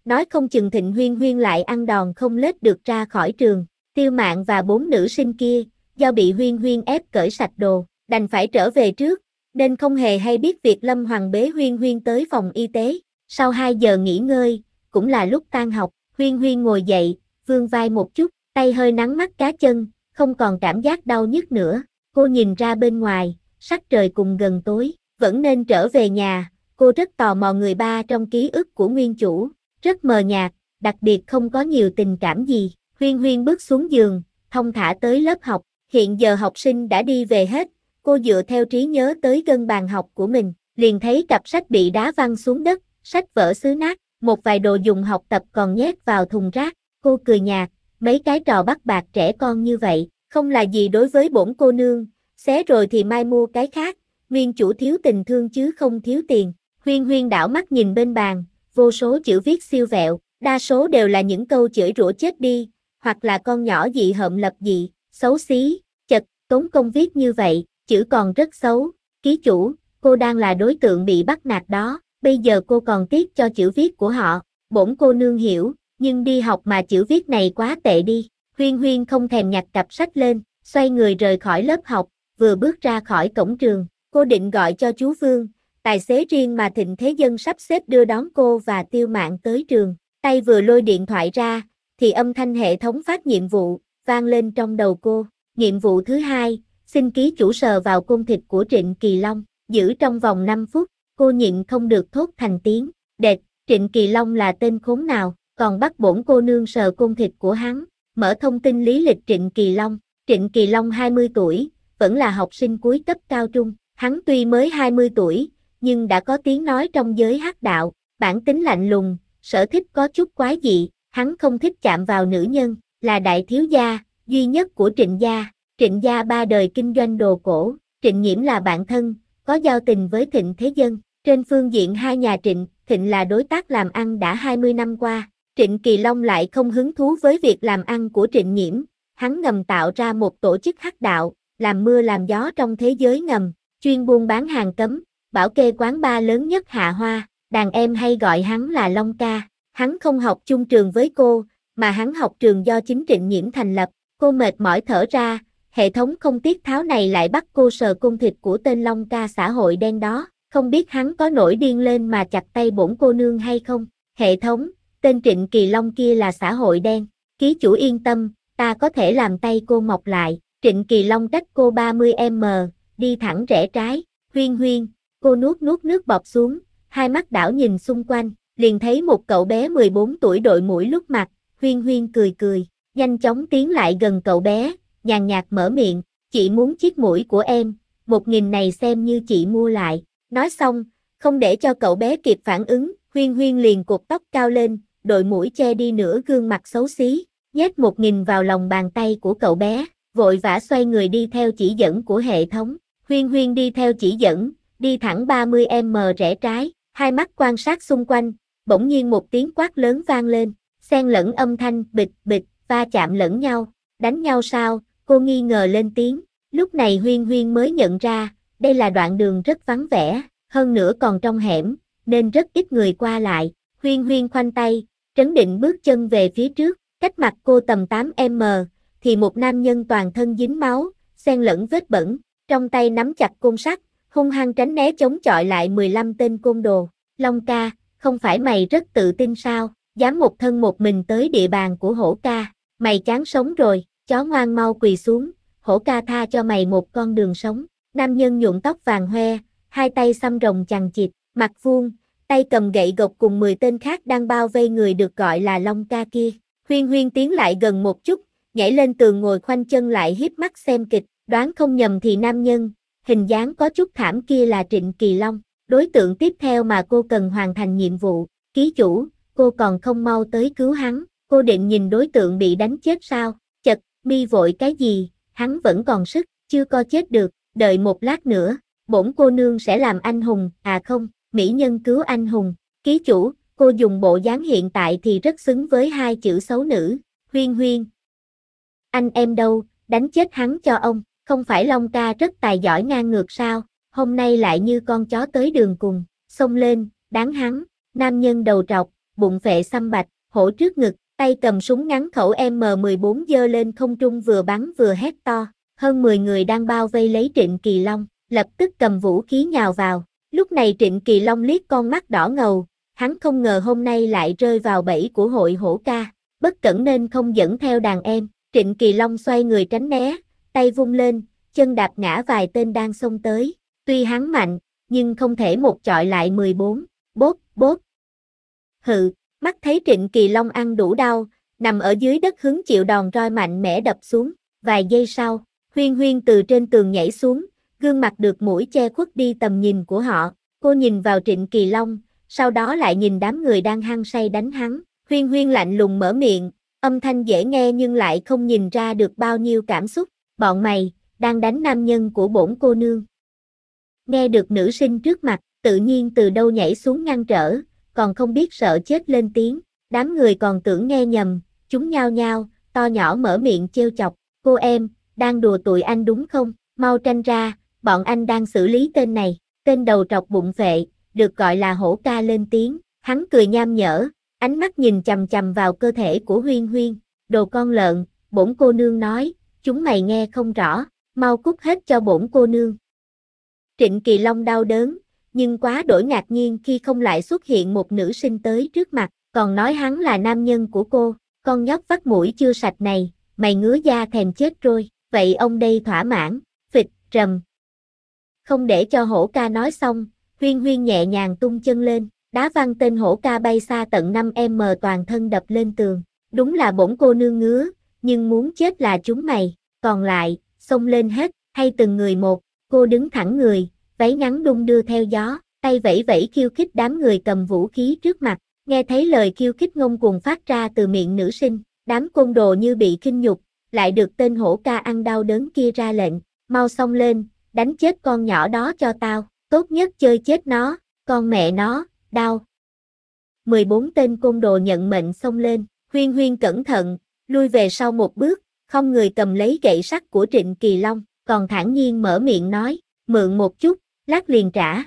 Speaker 1: nói không chừng Thịnh Huyên Huyên lại ăn đòn không lết được ra khỏi trường. Tiêu Mạn và 4 nữ sinh kia, do bị Huyên Huyên ép cởi sạch đồ, đành phải trở về trước, nên không hề hay biết việc Lâm Hoàng bế Huyên Huyên tới phòng y tế. Sau 2 giờ nghỉ ngơi, cũng là lúc tan học, Huyên Huyên ngồi dậy, vươn vai một chút, tay hơi nắng mắt cá chân, không còn cảm giác đau nhức nữa. Cô nhìn ra bên ngoài, sắc trời cùng gần tối, vẫn nên trở về nhà. Cô rất tò mò người ba trong ký ức của nguyên chủ, rất mờ nhạt, đặc biệt không có nhiều tình cảm gì. Huyên Huyên bước xuống giường, thong thả tới lớp học. Hiện giờ học sinh đã đi về hết, cô dựa theo trí nhớ tới gân bàn học của mình, liền thấy cặp sách bị đá văng xuống đất, sách vở xứ nát, một vài đồ dùng học tập còn nhét vào thùng rác. Cô cười nhạt, mấy cái trò bắt bạc trẻ con như vậy, không là gì đối với bổn cô nương, xé rồi thì mai mua cái khác, nguyên chủ thiếu tình thương chứ không thiếu tiền. Huyên Huyên đảo mắt nhìn bên bàn, vô số chữ viết siêu vẹo, đa số đều là những câu chửi rủa chết đi, hoặc là con nhỏ dị hợm lập dị, xấu xí, chật, tốn công viết như vậy, chữ còn rất xấu. Ký chủ, cô đang là đối tượng bị bắt nạt đó, bây giờ cô còn tiếc cho chữ viết của họ. Bổn cô nương hiểu, nhưng đi học mà chữ viết này quá tệ đi. Huyên Huyên không thèm nhặt cặp sách lên, xoay người rời khỏi lớp học, vừa bước ra khỏi cổng trường, cô định gọi cho chú Vương, tài xế riêng mà Thịnh Thế Dân sắp xếp đưa đón cô và Tiêu Mạn tới trường. Tay vừa lôi điện thoại ra, thì âm thanh hệ thống phát nhiệm vụ, vang lên trong đầu cô. Nhiệm vụ thứ 2, xin ký chủ sờ vào côn thịt của Trịnh Kỳ Long, giữ trong vòng 5 phút, cô nhịn không được thốt thành tiếng. Đệt, Trịnh Kỳ Long là tên khốn nào, còn bắt bổn cô nương sờ côn thịt của hắn. Mở thông tin lý lịch Trịnh Kỳ Long. Trịnh Kỳ Long 20 tuổi, vẫn là học sinh cuối cấp cao trung. Hắn tuy mới 20 tuổi, nhưng đã có tiếng nói trong giới hắc đạo, bản tính lạnh lùng, sở thích có chút quái dị, hắn không thích chạm vào nữ nhân, là đại thiếu gia, duy nhất của Trịnh gia. Trịnh gia 3 đời kinh doanh đồ cổ, Trịnh Nhiễm là bạn thân, có giao tình với Thịnh Thế Dân. Trên phương diện hai nhà Trịnh, Thịnh là đối tác làm ăn đã 20 năm qua. Trịnh Kỳ Long lại không hứng thú với việc làm ăn của Trịnh Nhiễm, hắn ngầm tạo ra một tổ chức hắc đạo, làm mưa làm gió trong thế giới ngầm, chuyên buôn bán hàng cấm, bảo kê quán bar lớn nhất Hạ Hoa, đàn em hay gọi hắn là Long ca. Hắn không học chung trường với cô, mà hắn học trường do chính Trịnh Nhiễm thành lập. Cô mệt mỏi thở ra, hệ thống không tiết tháo này lại bắt cô sờ côn thịt của tên Long ca xã hội đen đó, không biết hắn có nổi điên lên mà chặt tay bổn cô nương hay không. Hệ thống, tên Trịnh Kỳ Long kia là xã hội đen. Ký chủ yên tâm, ta có thể làm tay cô mọc lại. Trịnh Kỳ Long cách cô 30m, đi thẳng rẽ trái. Huyên Huyên, cô nuốt nước bọt xuống, hai mắt đảo nhìn xung quanh, liền thấy một cậu bé 14 tuổi đội mũi lúc mặt. Huyên Huyên cười cười, nhanh chóng tiến lại gần cậu bé, nhàn nhạt mở miệng, chị muốn chiếc mũi của em, 1.000 này xem như chị mua lại. Nói xong, không để cho cậu bé kịp phản ứng, Huyên Huyên liền cột tóc cao lên, đội mũi che đi nửa gương mặt xấu xí, nhét 1.000 vào lòng bàn tay của cậu bé, vội vã xoay người đi theo chỉ dẫn của hệ thống. Huyên Huyên đi theo chỉ dẫn, đi thẳng 30m rẽ trái, hai mắt quan sát xung quanh, bỗng nhiên một tiếng quát lớn vang lên, xen lẫn âm thanh bịch bịch, va chạm lẫn nhau, đánh nhau sao, cô nghi ngờ lên tiếng. Lúc này Huyên Huyên mới nhận ra, đây là đoạn đường rất vắng vẻ, hơn nữa còn trong hẻm, nên rất ít người qua lại. Huyên Huyên khoanh tay, trấn định bước chân về phía trước, cách mặt cô tầm 8m, thì một nam nhân toàn thân dính máu, xen lẫn vết bẩn, trong tay nắm chặt côn sắt, hung hăng tránh né chống chọi lại 15 tên côn đồ. Long ca, không phải mày rất tự tin sao, dám một thân một mình tới địa bàn của Hổ ca, mày chán sống rồi, chó ngoan mau quỳ xuống, Hổ ca tha cho mày một con đường sống. Nam nhân nhuộm tóc vàng hoe, hai tay xăm rồng chằng chịt, mặt vuông, tay cầm gậy gộc cùng 10 tên khác đang bao vây người được gọi là Long ca kia. Huyên Huyên tiến lại gần một chút, nhảy lên tường ngồi khoanh chân lại híp mắt xem kịch, đoán không nhầm thì nam nhân, hình dáng có chút thảm kia là Trịnh Kỳ Long, đối tượng tiếp theo mà cô cần hoàn thành nhiệm vụ. Ký chủ, cô còn không mau tới cứu hắn, cô định nhìn đối tượng bị đánh chết sao? Chật, mi vội cái gì, hắn vẫn còn sức, chưa co chết được, đợi một lát nữa, bổn cô nương sẽ làm anh hùng, à không, mỹ nhân cứu anh hùng. Ký chủ, cô dùng bộ dáng hiện tại thì rất xứng với hai chữ xấu nữ. Huyên Huyên, anh em đâu, đánh chết hắn cho ông, không phải Long ca rất tài giỏi ngang ngược sao, hôm nay lại như con chó tới đường cùng, xông lên, đáng hắn. Nam nhân đầu trọc, bụng phệ xăm bạch, hổ trước ngực, tay cầm súng ngắn khẩu M14 giơ lên không trung vừa bắn vừa hét to. Hơn 10 người đang bao vây lấy Trịnh Kỳ Long, lập tức cầm vũ khí nhào vào. Lúc này Trịnh Kỳ Long liếc con mắt đỏ ngầu, hắn không ngờ hôm nay lại rơi vào bẫy của hội hổ ca, bất cẩn nên không dẫn theo đàn em. Trịnh Kỳ Long xoay người tránh né, tay vung lên, chân đạp ngã vài tên đang xông tới. Tuy hắn mạnh, nhưng không thể một chọi lại 14. Bốp, bốp. Hự, mắt thấy Trịnh Kỳ Long ăn đủ đau, nằm ở dưới đất hứng chịu đòn roi mạnh mẽ đập xuống. Vài giây sau, Huyên Huyên từ trên tường nhảy xuống, gương mặt được mũi che khuất đi tầm nhìn của họ. Cô nhìn vào Trịnh Kỳ Long, sau đó lại nhìn đám người đang hăng say đánh hắn. Huyên Huyên lạnh lùng mở miệng, âm thanh dễ nghe nhưng lại không nhìn ra được bao nhiêu cảm xúc. Bọn mày, đang đánh nam nhân của bổn cô nương. Nghe được nữ sinh trước mặt, tự nhiên từ đâu nhảy xuống ngăn trở, còn không biết sợ chết lên tiếng. Đám người còn tưởng nghe nhầm, chúng nhao nhao, to nhỏ mở miệng trêu chọc. Cô em, đang đùa tụi anh đúng không? Mau tranh ra, bọn anh đang xử lý tên này. Tên đầu trọc bụng phệ, được gọi là hổ ca lên tiếng. Hắn cười nham nhở, ánh mắt nhìn chằm chằm vào cơ thể của Huyên Huyên. Đồ con lợn, bổn cô nương nói, chúng mày nghe không rõ, mau cút hết cho bổn cô nương. Trịnh Kỳ Long đau đớn, nhưng quá đổi ngạc nhiên khi không lại xuất hiện một nữ sinh tới trước mặt, còn nói hắn là nam nhân của cô. Con nhóc vắt mũi chưa sạch này, mày ngứa da thèm chết rồi, vậy ông đây thỏa mãn, phịch, rầm. Không để cho hổ ca nói xong, Huyên Huyên nhẹ nhàng tung chân lên, đá văng tên hổ ca bay xa tận 5m toàn thân đập lên tường. Đúng là bổn cô nương ngứa, nhưng muốn chết là chúng mày, còn lại, xông lên hết, hay từng người một. Cô đứng thẳng người, váy ngắn đung đưa theo gió, tay vẫy vẫy khiêu khích đám người cầm vũ khí trước mặt. Nghe thấy lời khiêu khích ngông cuồng phát ra từ miệng nữ sinh, đám côn đồ như bị khinh nhục, lại được tên hổ ca ăn đau đớn kia ra lệnh, mau xông lên, đánh chết con nhỏ đó cho tao, tốt nhất chơi chết nó, con mẹ nó, đau. 14 tên côn đồ nhận mệnh xông lên, Huyên Huyên cẩn thận, lui về sau một bước, không người cầm lấy gậy sắt của Trịnh Kỳ Long, còn thản nhiên mở miệng nói, mượn một chút, lát liền trả.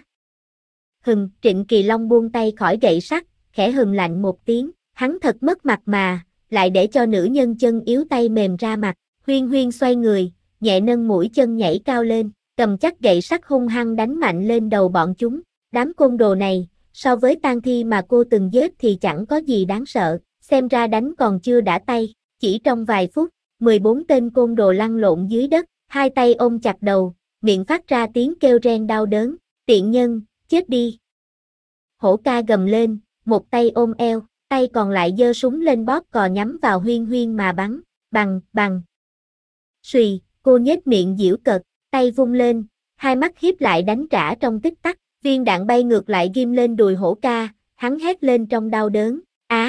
Speaker 1: Trịnh Kỳ Long buông tay khỏi gậy sắt, khẽ hừ lạnh một tiếng, hắn thật mất mặt mà, lại để cho nữ nhân chân yếu tay mềm ra mặt. Huyên Huyên xoay người, nhẹ nâng mũi chân nhảy cao lên, cầm chắc gậy sắt hung hăng đánh mạnh lên đầu bọn chúng. Đám côn đồ này, so với tang thi mà cô từng giết thì chẳng có gì đáng sợ, xem ra đánh còn chưa đã tay. Chỉ trong vài phút, 14 tên côn đồ lăn lộn dưới đất, hai tay ôm chặt đầu, miệng phát ra tiếng kêu ren đau đớn. Tiện nhân, chết đi. Hổ ca gầm lên, một tay ôm eo, tay còn lại giơ súng lên bóp cò nhắm vào Huyên Huyên mà bắn, bằng, bằng. Xùy, cô nhếch miệng giễu cợt, tay vung lên, hai mắt híp lại đánh trả trong tích tắc, viên đạn bay ngược lại ghim lên đùi hổ ca, hắn hét lên trong đau đớn,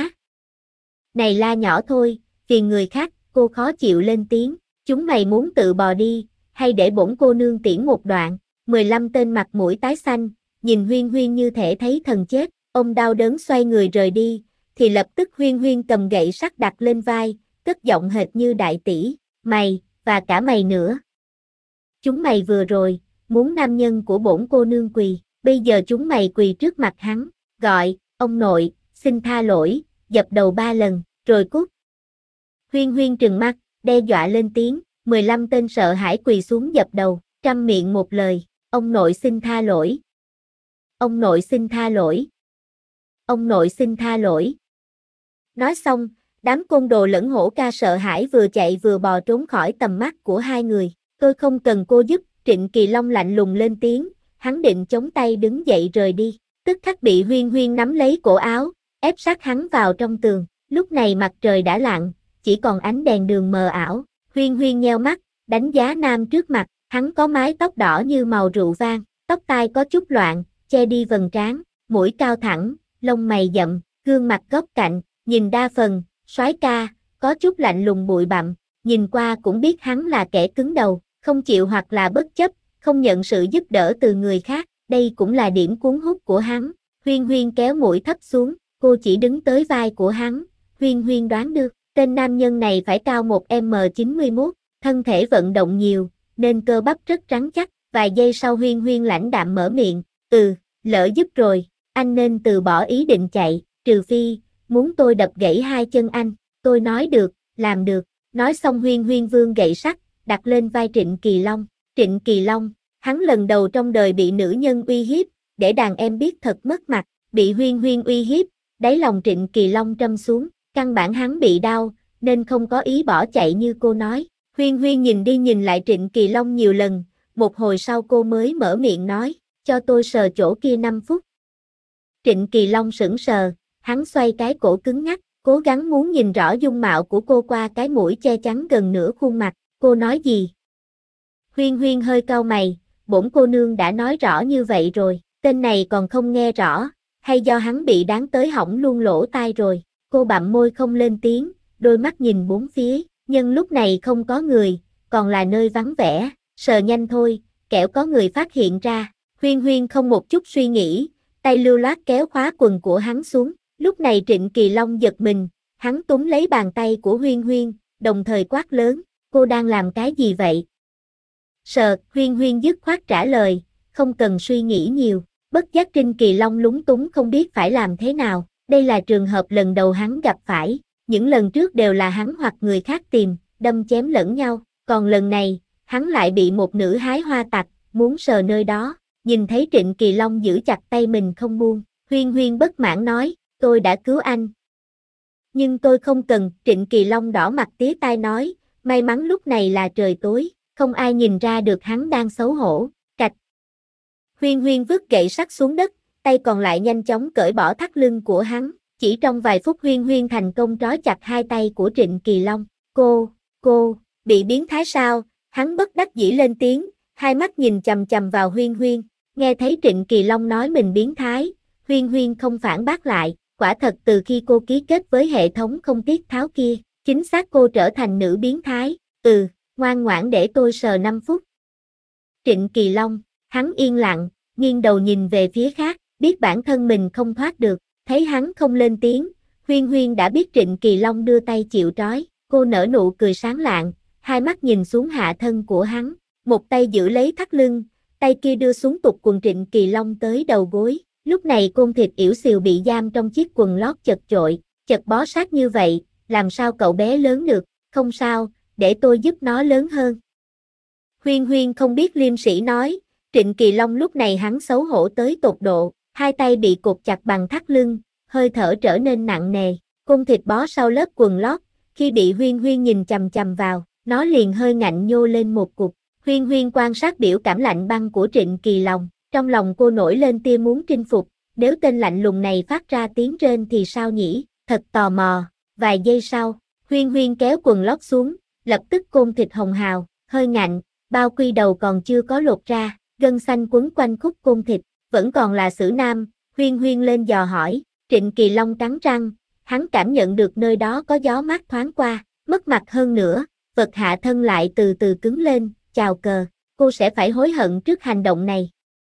Speaker 1: Này la nhỏ thôi, phiền người khác, cô khó chịu lên tiếng, chúng mày muốn tự bò đi, hay để bổn cô nương tiễn một đoạn. 15 tên mặt mũi tái xanh, nhìn Huyên Huyên như thể thấy thần chết, ông đau đớn xoay người rời đi, thì lập tức Huyên Huyên cầm gậy sắt đặt lên vai, cất giọng hệt như đại tỷ, mày, và cả mày nữa. Chúng mày vừa rồi, muốn nam nhân của bổn cô nương quỳ, bây giờ chúng mày quỳ trước mặt hắn, gọi, ông nội, xin tha lỗi, dập đầu 3 lần, rồi cút. Huyên Huyên trừng mắt, đe dọa lên tiếng, 15 tên sợ hãi quỳ xuống dập đầu, trăm miệng một lời, ông nội xin tha lỗi. Ông nội xin tha lỗi. Ông nội xin tha lỗi. Nói xong, đám côn đồ lẫn hổ ca sợ hãi vừa chạy vừa bò trốn khỏi tầm mắt của hai người. Tôi không cần cô giúp, Trịnh Kỳ Long lạnh lùng lên tiếng, hắn định chống tay đứng dậy rời đi. Tức khắc bị Huyên Huyên nắm lấy cổ áo, ép sát hắn vào trong tường. Lúc này mặt trời đã lặn, chỉ còn ánh đèn đường mờ ảo. Huyên Huyên nheo mắt, đánh giá nam trước mặt, hắn có mái tóc đỏ như màu rượu vang, tóc tai có chút loạn, che đi vầng trán, mũi cao thẳng, lông mày rậm, gương mặt góc cạnh, nhìn đa phần, soái ca, có chút lạnh lùng bụi bặm, nhìn qua cũng biết hắn là kẻ cứng đầu, không chịu hoặc là bất chấp, không nhận sự giúp đỡ từ người khác, đây cũng là điểm cuốn hút của hắn. Huyên Huyên kéo mũi thấp xuống, cô chỉ đứng tới vai của hắn, Huyên Huyên đoán được, tên nam nhân này phải cao 1m91, thân thể vận động nhiều, nên cơ bắp rất rắn chắc. Vài giây sau Huyên Huyên lãnh đạm mở miệng, lỡ giúp rồi, anh nên từ bỏ ý định chạy, trừ phi, muốn tôi đập gãy hai chân anh. Tôi nói được, làm được. Nói xong Huyên Huyên vươn gậy sắt, đặt lên vai Trịnh Kỳ Long. Trịnh Kỳ Long, hắn lần đầu trong đời bị nữ nhân uy hiếp, để đàn em biết thật mất mặt, bị Huyên Huyên uy hiếp, đáy lòng Trịnh Kỳ Long trầm xuống, căn bản hắn bị đau, nên không có ý bỏ chạy như cô nói. Huyên Huyên nhìn đi nhìn lại Trịnh Kỳ Long nhiều lần, một hồi sau cô mới mở miệng nói, cho tôi sờ chỗ kia 5 phút. Trịnh Kỳ Long sững sờ, hắn xoay cái cổ cứng ngắc, cố gắng muốn nhìn rõ dung mạo của cô qua cái mũi che chắn gần nửa khuôn mặt, cô nói gì? Huyên Huyên hơi cau mày, bổn cô nương đã nói rõ như vậy rồi, tên này còn không nghe rõ, hay do hắn bị đáng tới hỏng luôn lỗ tai rồi, cô bặm môi không lên tiếng, đôi mắt nhìn bốn phía, nhưng lúc này không có người, còn là nơi vắng vẻ, sờ nhanh thôi, kẻo có người phát hiện ra, Huyên Huyên không một chút suy nghĩ, tay lưu loát kéo khóa quần của hắn xuống, lúc này Trịnh Kỳ Long giật mình, hắn túm lấy bàn tay của Huyên Huyên, đồng thời quát lớn, cô đang làm cái gì vậy? Sờ, Huyên Huyên dứt khoát trả lời, không cần suy nghĩ nhiều, bất giác Trịnh Kỳ Long lúng túng không biết phải làm thế nào, đây là trường hợp lần đầu hắn gặp phải, những lần trước đều là hắn hoặc người khác tìm, đâm chém lẫn nhau, còn lần này, hắn lại bị một nữ hái hoa tặc, muốn sờ nơi đó, nhìn thấy Trịnh Kỳ Long giữ chặt tay mình không buông, Huyên Huyên bất mãn nói, tôi đã cứu anh. Nhưng tôi không cần, Trịnh Kỳ Long đỏ mặt tía tai nói, may mắn lúc này là trời tối, không ai nhìn ra được hắn đang xấu hổ, cạch. Huyên Huyên vứt gậy sắt xuống đất, tay còn lại nhanh chóng cởi bỏ thắt lưng của hắn, chỉ trong vài phút Huyên Huyên thành công trói chặt hai tay của Trịnh Kỳ Long, cô, bị biến thái sao, hắn bất đắc dĩ lên tiếng, hai mắt nhìn chằm chằm vào Huyên Huyên, nghe thấy Trịnh Kỳ Long nói mình biến thái, Huyên Huyên không phản bác lại, quả thật từ khi cô ký kết với hệ thống không tiết tháo kia, chính xác cô trở thành nữ biến thái, ngoan ngoãn để tôi sờ 5 phút. Trịnh Kỳ Long, hắn yên lặng, nghiêng đầu nhìn về phía khác, biết bản thân mình không thoát được, thấy hắn không lên tiếng, Huyên Huyên đã biết Trịnh Kỳ Long đưa tay chịu trói, cô nở nụ cười sáng lạng, hai mắt nhìn xuống hạ thân của hắn, một tay giữ lấy thắt lưng, tay kia đưa xuống tụt quần Trịnh Kỳ Long tới đầu gối, lúc này côn thịt yểu xìu bị giam trong chiếc quần lót chật chội, chật bó sát như vậy, làm sao cậu bé lớn được, không sao, để tôi giúp nó lớn hơn. Huyên Huyên không biết liêm sĩ nói, Trịnh Kỳ Long lúc này hắn xấu hổ tới tột độ, hai tay bị cột chặt bằng thắt lưng, hơi thở trở nên nặng nề, côn thịt bó sau lớp quần lót, khi bị Huyên Huyên nhìn chằm chằm vào, nó liền hơi ngạnh nhô lên một cục. Huyên Huyên quan sát biểu cảm lạnh băng của Trịnh Kỳ Long, trong lòng cô nổi lên tia muốn chinh phục, nếu tên lạnh lùng này phát ra tiếng rên thì sao nhỉ, thật tò mò, vài giây sau, Huyên Huyên kéo quần lót xuống, lập tức côn thịt hồng hào, hơi ngạnh, bao quy đầu còn chưa có lột ra, gân xanh quấn quanh khúc côn thịt, vẫn còn là xử nam, Huyên Huyên lên dò hỏi, Trịnh Kỳ Long cắn răng, hắn cảm nhận được nơi đó có gió mát thoáng qua, mất mặt hơn nữa, vật hạ thân lại từ từ cứng lên, chào cờ, cô sẽ phải hối hận trước hành động này.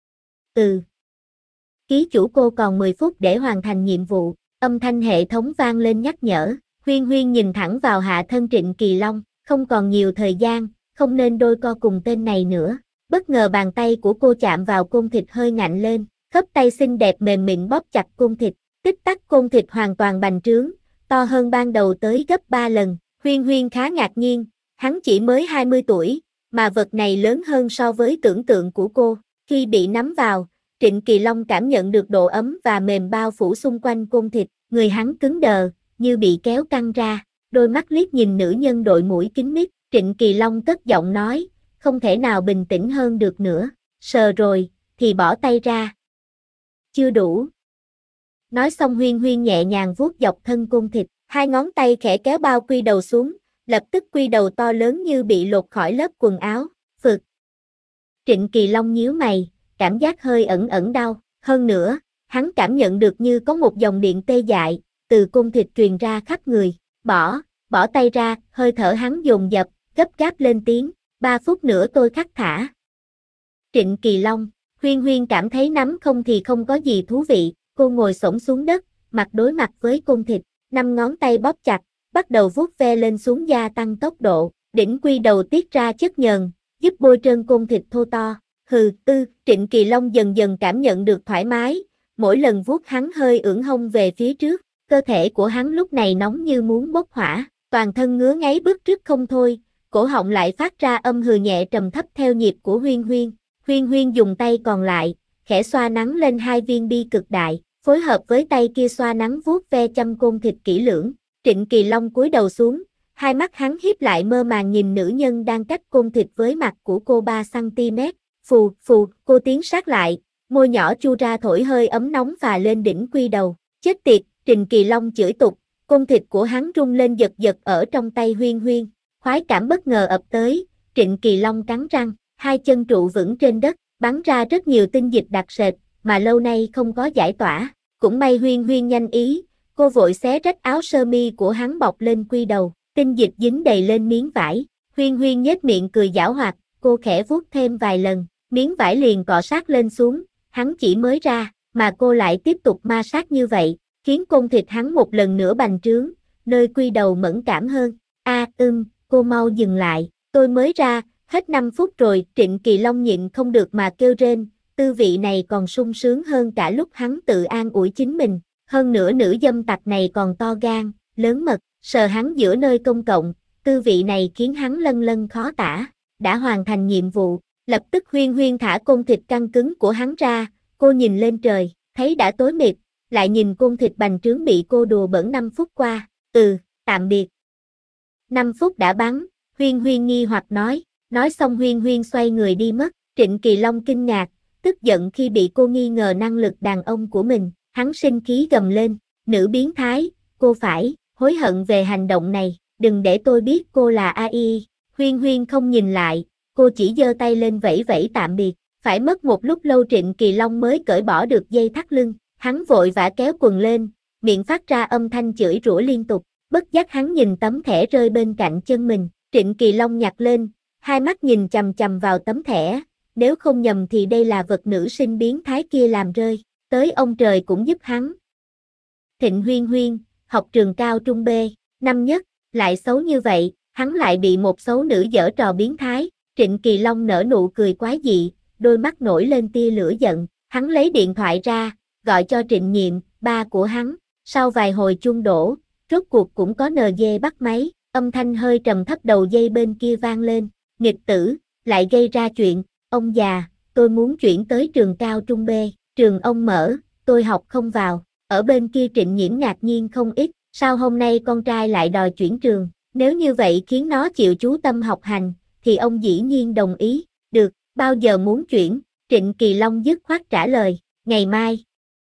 Speaker 1: Ký chủ cô còn 10 phút để hoàn thành nhiệm vụ, âm thanh hệ thống vang lên nhắc nhở, Huyên Huyên nhìn thẳng vào hạ thân Trịnh Kỳ Long, không còn nhiều thời gian, không nên đôi co cùng tên này nữa. Bất ngờ bàn tay của cô chạm vào côn thịt hơi ngạnh lên, khớp tay xinh đẹp mềm mịn bóp chặt côn thịt, tích tắc côn thịt hoàn toàn bành trướng, to hơn ban đầu tới gấp 3 lần. Huyên Huyên khá ngạc nhiên, hắn chỉ mới 20 tuổi, mà vật này lớn hơn so với tưởng tượng của cô. Khi bị nắm vào, Trịnh Kỳ Long cảm nhận được độ ấm và mềm bao phủ xung quanh côn thịt, người hắn cứng đờ, như bị kéo căng ra, đôi mắt liếc nhìn nữ nhân đội mũi kính mít, Trịnh Kỳ Long cất giọng nói, không thể nào bình tĩnh hơn được nữa, sờ rồi, thì bỏ tay ra. Chưa đủ. Nói xong Huyên Huyên nhẹ nhàng vuốt dọc thân côn thịt, hai ngón tay khẽ kéo bao quy đầu xuống, lập tức quy đầu to lớn như bị lột khỏi lớp quần áo, phực. Trịnh Kỳ Long nhíu mày, cảm giác hơi ẩn ẩn đau, hơn nữa, hắn cảm nhận được như có một dòng điện tê dại, từ côn thịt truyền ra khắp người, bỏ tay ra, hơi thở hắn dồn dập, gấp gáp lên tiếng, 3 phút nữa tôi khắc thả. Trịnh Kỳ Long, Huyên Huyên cảm thấy nắm không thì không có gì thú vị, cô ngồi xổm xuống đất, mặt đối mặt với côn thịt, 5 ngón tay bóp chặt, bắt đầu vuốt ve lên xuống gia tăng tốc độ, đỉnh quy đầu tiết ra chất nhờn, giúp bôi trơn côn thịt thô to. Trịnh Kỳ Long dần dần cảm nhận được thoải mái, mỗi lần vuốt hắn hơi ưỡn hông về phía trước, cơ thể của hắn lúc này nóng như muốn bốc hỏa, toàn thân ngứa ngáy bứt rứt không thôi, cổ họng lại phát ra âm hừ nhẹ trầm thấp theo nhịp của Huyên Huyên. Huyên Huyên dùng tay còn lại, khẽ xoa nắn lên hai viên bi cực đại, phối hợp với tay kia xoa nắn vuốt ve chăm côn thịt kỹ lưỡng. Trịnh Kỳ Long cúi đầu xuống, hai mắt hắn híp lại mơ màng nhìn nữ nhân đang cách côn thịt với mặt của cô 3 cm. Phù, phù, cô tiến sát lại, môi nhỏ chu ra thổi hơi ấm nóng phà lên đỉnh quy đầu. Chết tiệt, Trịnh Kỳ Long chửi tục, côn thịt của hắn rung lên giật giật ở trong tay Huyên Huyên. Khoái cảm bất ngờ ập tới, Trịnh Kỳ Long cắn răng, hai chân trụ vững trên đất, bắn ra rất nhiều tinh dịch đặc sệt, mà lâu nay không có giải tỏa. Cũng may Huyên Huyên nhanh ý, cô vội xé rách áo sơ mi của hắn bọc lên quy đầu, tinh dịch dính đầy lên miếng vải. Huyên Huyên nhếch miệng cười giảo hoạt, cô khẽ vuốt thêm vài lần, miếng vải liền cọ sát lên xuống, hắn chỉ mới ra, mà cô lại tiếp tục ma sát như vậy, khiến côn thịt hắn một lần nữa bành trướng, nơi quy đầu mẫn cảm hơn. Cô mau dừng lại, tôi mới ra, hết 5 phút rồi. Trịnh Kỳ Long nhịn không được mà kêu rên, tư vị này còn sung sướng hơn cả lúc hắn tự an ủi chính mình, hơn nữa nữ dâm tặc này còn to gan, lớn mật, sờ hắn giữa nơi công cộng, tư vị này khiến hắn lân lân khó tả. Đã hoàn thành nhiệm vụ, lập tức Huyên Huyên thả côn thịt căng cứng của hắn ra, cô nhìn lên trời, thấy đã tối mịt, lại nhìn côn thịt bành trướng bị cô đùa bỡn 5 phút qua, tạm biệt. 5 phút đã bắn, Huyên Huyên nghi hoặc nói xong Huyên Huyên xoay người đi mất. Trịnh Kỳ Long kinh ngạc, tức giận khi bị cô nghi ngờ năng lực đàn ông của mình, hắn sinh khí gầm lên, nữ biến thái, cô phải hối hận về hành động này, đừng để tôi biết cô là AI. Huyên Huyên không nhìn lại, cô chỉ giơ tay lên vẫy vẫy tạm biệt, phải mất một lúc lâu Trịnh Kỳ Long mới cởi bỏ được dây thắt lưng, hắn vội vã kéo quần lên, miệng phát ra âm thanh chửi rủa liên tục, bất giác hắn nhìn tấm thẻ rơi bên cạnh chân mình, Trịnh Kỳ Long nhặt lên, hai mắt nhìn chằm chằm vào tấm thẻ, nếu không nhầm thì đây là vật nữ sinh biến thái kia làm rơi, tới ông trời cũng giúp hắn. Thịnh Huyên Huyên, học trường cao trung B, năm nhất, lại xấu như vậy, hắn lại bị một xấu nữ giở trò biến thái. Trịnh Kỳ Long nở nụ cười quái dị, đôi mắt nổi lên tia lửa giận, hắn lấy điện thoại ra, gọi cho Trịnh Nhiệm, ba của hắn, sau vài hồi chuông đổ, rốt cuộc cũng có NG bắt máy, âm thanh hơi trầm thấp đầu dây bên kia vang lên, nghịch tử, lại gây ra chuyện, ông già, tôi muốn chuyển tới trường cao trung B, trường ông mở, tôi học không vào, ở bên kia Trịnh Nhiễm ngạc nhiên không ít, sao hôm nay con trai lại đòi chuyển trường, nếu như vậy khiến nó chịu chú tâm học hành, thì ông dĩ nhiên đồng ý, được, bao giờ muốn chuyển, Trịnh Kỳ Long dứt khoát trả lời, ngày mai.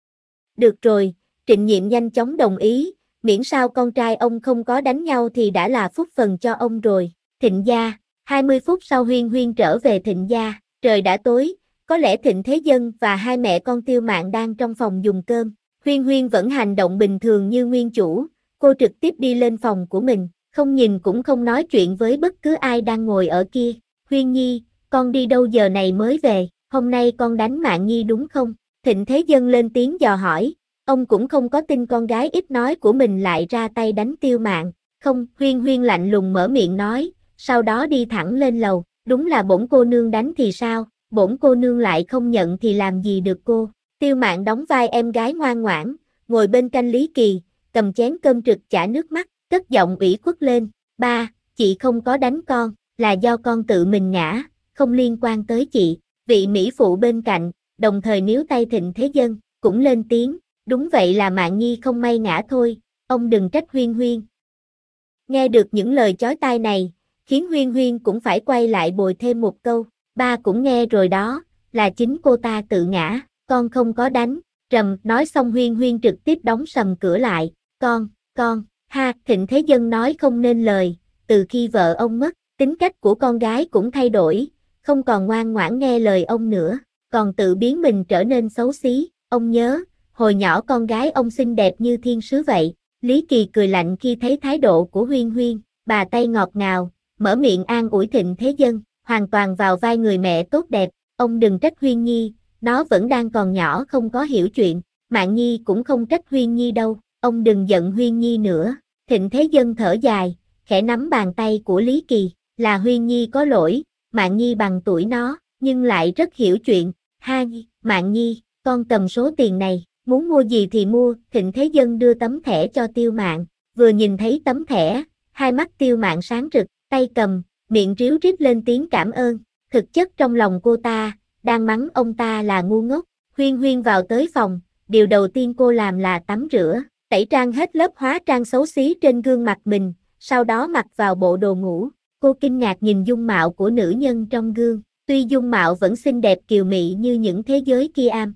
Speaker 1: Được rồi, Trịnh Nhiệm nhanh chóng đồng ý, miễn sao con trai ông không có đánh nhau thì đã là phúc phần cho ông rồi. Thịnh gia, 20 phút sau Huyên Huyên trở về Thịnh gia, trời đã tối, có lẽ Thịnh Thế Dân và hai mẹ con Tiêu Mạn đang trong phòng dùng cơm. Huyên Huyên vẫn hành động bình thường như nguyên chủ, cô trực tiếp đi lên phòng của mình, không nhìn cũng không nói chuyện với bất cứ ai đang ngồi ở kia. Huyên Nhi, con đi đâu giờ này mới về, hôm nay con đánh Mạn Nhi đúng không? Thịnh Thế Dân lên tiếng dò hỏi, ông cũng không có tin con gái ít nói của mình lại ra tay đánh Tiêu Mạn. Không, Huyên Huyên lạnh lùng mở miệng nói, sau đó đi thẳng lên lầu, đúng là bổn cô nương đánh thì sao, bổn cô nương lại không nhận thì làm gì được cô. Tiêu Mạn đóng vai em gái ngoan ngoãn, ngồi bên cạnh Lý Kỳ, cầm chén cơm trực chả nước mắt, cất giọng ủy khuất lên, ba, chị không có đánh con, là do con tự mình ngã, không liên quan tới chị. Vị mỹ phụ bên cạnh, đồng thời níu tay Thịnh Thế Dân, cũng lên tiếng, đúng vậy là Mạn Nhi không may ngã thôi, ông đừng trách Huyên Huyên. Nghe được những lời chói tai này, khiến Huyên Huyên cũng phải quay lại bồi thêm một câu, ba cũng nghe rồi đó, là chính cô ta tự ngã, con không có đánh. Trầm, nói xong Huyên Huyên trực tiếp đóng sầm cửa lại, con, Thịnh Thế Dân nói không nên lời, từ khi vợ ông mất, tính cách của con gái cũng thay đổi, không còn ngoan ngoãn nghe lời ông nữa, còn tự biến mình trở nên xấu xí, ông nhớ, hồi nhỏ con gái ông xinh đẹp như thiên sứ vậy. Lý Kỳ cười lạnh khi thấy thái độ của Huyên Huyên, bà tay ngọt ngào, mở miệng an ủi Thịnh Thế Dân, hoàn toàn vào vai người mẹ tốt đẹp, ông đừng trách Huyên Nhi, nó vẫn đang còn nhỏ không có hiểu chuyện, Mạn Nhi cũng không trách Huyên Nhi đâu, ông đừng giận Huyên Nhi nữa. Thịnh Thế Dân thở dài, khẽ nắm bàn tay của Lý Kỳ, là Huyên Nhi có lỗi, Mạn Nhi bằng tuổi nó, nhưng lại rất hiểu chuyện, Mạn Nhi, con cầm số tiền này, muốn mua gì thì mua, Thịnh Thế Dân đưa tấm thẻ cho Tiêu Mạn, vừa nhìn thấy tấm thẻ, hai mắt Tiêu Mạn sáng rực, tay cầm, miệng ríu rít lên tiếng cảm ơn, thực chất trong lòng cô ta, đang mắng ông ta là ngu ngốc. Huyên Huyên vào tới phòng, điều đầu tiên cô làm là tắm rửa, tẩy trang hết lớp hóa trang xấu xí trên gương mặt mình, sau đó mặc vào bộ đồ ngủ. Cô kinh ngạc nhìn dung mạo của nữ nhân trong gương, tuy dung mạo vẫn xinh đẹp kiều mị như những thế giới kia am.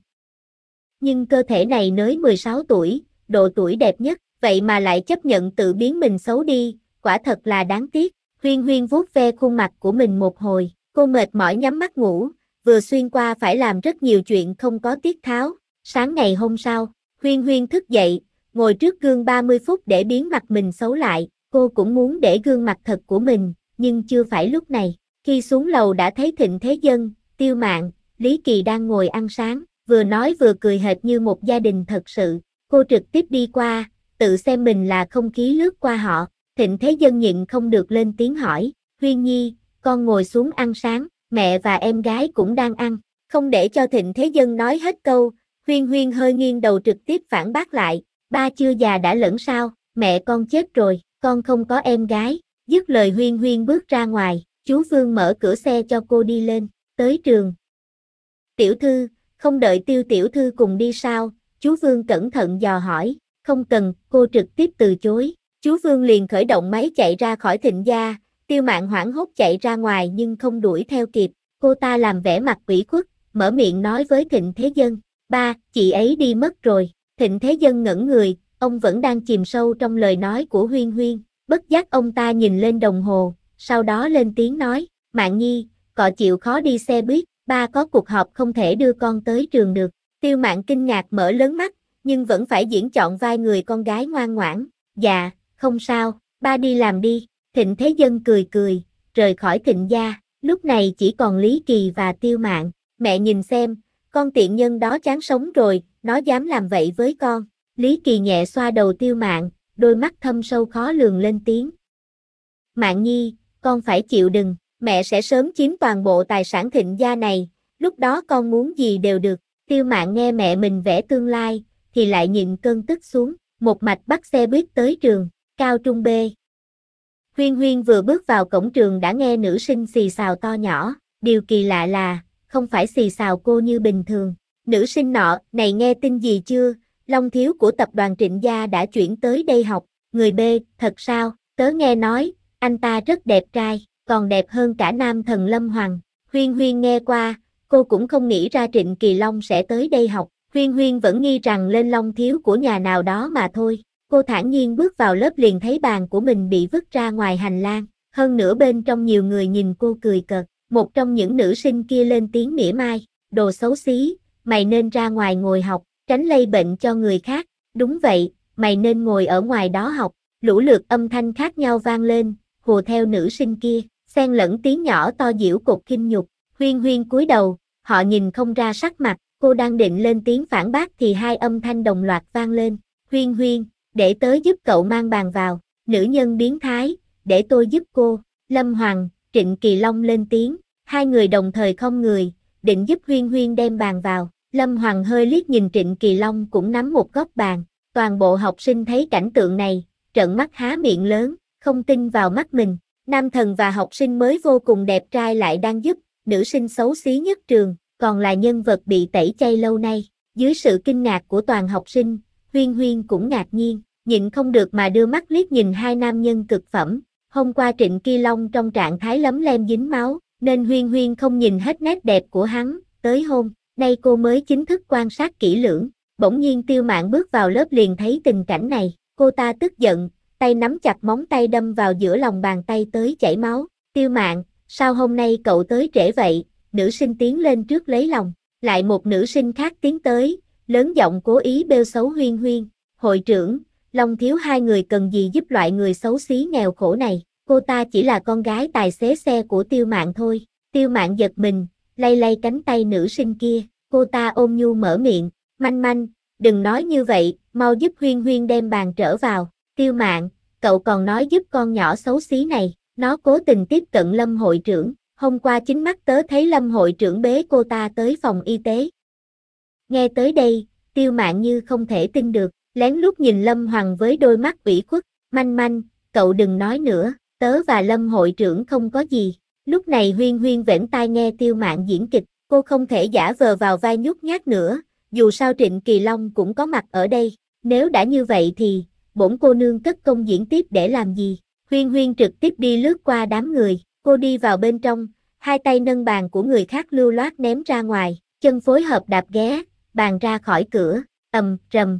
Speaker 1: Nhưng cơ thể này nới 16 tuổi, độ tuổi đẹp nhất, vậy mà lại chấp nhận tự biến mình xấu đi, quả thật là đáng tiếc. Huyên Huyên vuốt ve khuôn mặt của mình một hồi, cô mệt mỏi nhắm mắt ngủ, vừa xuyên qua phải làm rất nhiều chuyện không có tiết tháo. Sáng ngày hôm sau, Huyên Huyên thức dậy, ngồi trước gương 30 phút để biến mặt mình xấu lại, cô cũng muốn để gương mặt thật của mình, nhưng chưa phải lúc này. Khi xuống lầu đã thấy Thịnh Thế Dân, Tiêu Mạn, Lý Kỳ đang ngồi ăn sáng, vừa nói vừa cười hệt như một gia đình thật sự. Cô trực tiếp đi qua, tự xem mình là không khí lướt qua họ. Thịnh Thế Dân nhịn không được lên tiếng hỏi, Huyên Nhi, con ngồi xuống ăn sáng, mẹ và em gái cũng đang ăn. Không để cho Thịnh Thế Dân nói hết câu, Huyên Huyên hơi nghiêng đầu trực tiếp phản bác lại, ba chưa già đã lẫn sao, mẹ con chết rồi, con không có em gái. Dứt lời Huyên Huyên bước ra ngoài, chú Vương mở cửa xe cho cô đi lên, tới trường. Tiểu thư, không đợi Tiêu tiểu thư cùng đi sao? Chú Vương cẩn thận dò hỏi, không cần, cô trực tiếp từ chối. Chú Vương liền khởi động máy chạy ra khỏi Thịnh gia, Tiêu Mạn hoảng hốt chạy ra ngoài nhưng không đuổi theo kịp, cô ta làm vẻ mặt ủy khuất, mở miệng nói với Thịnh Thế Dân, ba, chị ấy đi mất rồi. Thịnh Thế Dân ngẩn người, ông vẫn đang chìm sâu trong lời nói của Huyên Huyên, bất giác ông ta nhìn lên đồng hồ, sau đó lên tiếng nói, Mạn Nhi, cọ chịu khó đi xe buýt, ba có cuộc họp không thể đưa con tới trường được. Tiêu Mạn kinh ngạc mở lớn mắt, nhưng vẫn phải diễn chọn vai người con gái ngoan ngoãn, dạ, không sao, ba đi làm đi. Thịnh Thế Dân cười cười, rời khỏi Thịnh gia, lúc này chỉ còn Lý Kỳ và Tiêu Mạn, mẹ nhìn xem, con tiện nhân đó chán sống rồi, nó dám làm vậy với con. Lý Kỳ nhẹ xoa đầu Tiêu Mạn, đôi mắt thâm sâu khó lường lên tiếng. Mạn Nhi, con phải chịu đựng, mẹ sẽ sớm chiếm toàn bộ tài sản Thịnh gia này, lúc đó con muốn gì đều được. Tiêu Mạn nghe mẹ mình vẽ tương lai, thì lại nhịn cơn tức xuống, một mạch bắt xe buýt tới trường, cao trung B. Huyên Huyên vừa bước vào cổng trường đã nghe nữ sinh xì xào to nhỏ, điều kỳ lạ là, không phải xì xào cô như bình thường. Nữ sinh nọ, này nghe tin gì chưa, Long Thiếu của tập đoàn Trịnh Gia đã chuyển tới đây học, người B, thật sao, tớ nghe nói, anh ta rất đẹp trai, còn đẹp hơn cả nam thần Lâm Hoàng. Huyên Huyên nghe qua, cô cũng không nghĩ ra Trịnh Kỳ Long sẽ tới đây học, Huyên Huyên vẫn nghi rằng lên Long Thiếu của nhà nào đó mà thôi. Cô thản nhiên bước vào lớp liền thấy bàn của mình bị vứt ra ngoài hành lang, hơn nữa bên trong nhiều người nhìn cô cười cợt. Một trong những nữ sinh kia lên tiếng mỉa mai, đồ xấu xí, mày nên ra ngoài ngồi học, tránh lây bệnh cho người khác. Đúng vậy, mày nên ngồi ở ngoài đó học. Lũ lượt âm thanh khác nhau vang lên, hùa theo nữ sinh kia, xen lẫn tiếng nhỏ to giễu cột khinh nhục. Huyên Huyên cúi đầu, họ nhìn không ra sắc mặt, cô đang định lên tiếng phản bác thì hai âm thanh đồng loạt vang lên. Huyên Huyên, để tớ giúp cậu mang bàn vào. Nữ nhân biến thái, để tôi giúp cô. Lâm Hoàng, Trịnh Kỳ Long lên tiếng, hai người đồng thời không người, định giúp Huyên Huyên đem bàn vào. Lâm Hoàng hơi liếc nhìn Trịnh Kỳ Long cũng nắm một góc bàn. Toàn bộ học sinh thấy cảnh tượng này, trợn mắt há miệng lớn, không tin vào mắt mình. Nam thần và học sinh mới vô cùng đẹp trai lại đang giúp, nữ sinh xấu xí nhất trường, còn là nhân vật bị tẩy chay lâu nay. Dưới sự kinh ngạc của toàn học sinh, Huyên Huyên cũng ngạc nhiên, nhịn không được mà đưa mắt liếc nhìn hai nam nhân cực phẩm. Hôm qua Trịnh Kỳ Long trong trạng thái lấm lem dính máu, nên Huyên Huyên không nhìn hết nét đẹp của hắn, tới hôm nay cô mới chính thức quan sát kỹ lưỡng. Bỗng nhiên Tiêu Mạn bước vào lớp liền thấy tình cảnh này, cô ta tức giận, tay nắm chặt móng tay đâm vào giữa lòng bàn tay tới chảy máu. Tiêu Mạn, sao hôm nay cậu tới trễ vậy? Nữ sinh tiến lên trước lấy lòng, lại một nữ sinh khác tiến tới, lớn giọng cố ý bêu xấu Huyên Huyên. Hội trưởng, Long Thiếu hai người cần gì giúp loại người xấu xí nghèo khổ này, cô ta chỉ là con gái tài xế xe của Tiêu Mạn thôi. Tiêu Mạn giật mình, lay lay cánh tay nữ sinh kia, cô ta ôm nhu mở miệng, Manh Manh, đừng nói như vậy, mau giúp Huyên Huyên đem bàn trở vào. Tiêu Mạn, cậu còn nói giúp con nhỏ xấu xí này, nó cố tình tiếp cận Lâm hội trưởng, hôm qua chính mắt tớ thấy Lâm hội trưởng bế cô ta tới phòng y tế. Nghe tới đây, Tiêu Mạn như không thể tin được, lén lút nhìn Lâm Hoàng với đôi mắt ủy khuất, Manh Manh, cậu đừng nói nữa, tớ và Lâm hội trưởng không có gì. Lúc này Huyên Huyên vểnh tai nghe Tiêu Mạn diễn kịch, cô không thể giả vờ vào vai nhút nhát nữa, dù sao Trịnh Kỳ Long cũng có mặt ở đây, nếu đã như vậy thì, bổn cô nương cất công diễn tiếp để làm gì? Huyên Huyên trực tiếp đi lướt qua đám người, cô đi vào bên trong, hai tay nâng bàn của người khác lưu loát ném ra ngoài, chân phối hợp đạp ghé, bàn ra khỏi cửa, rầm.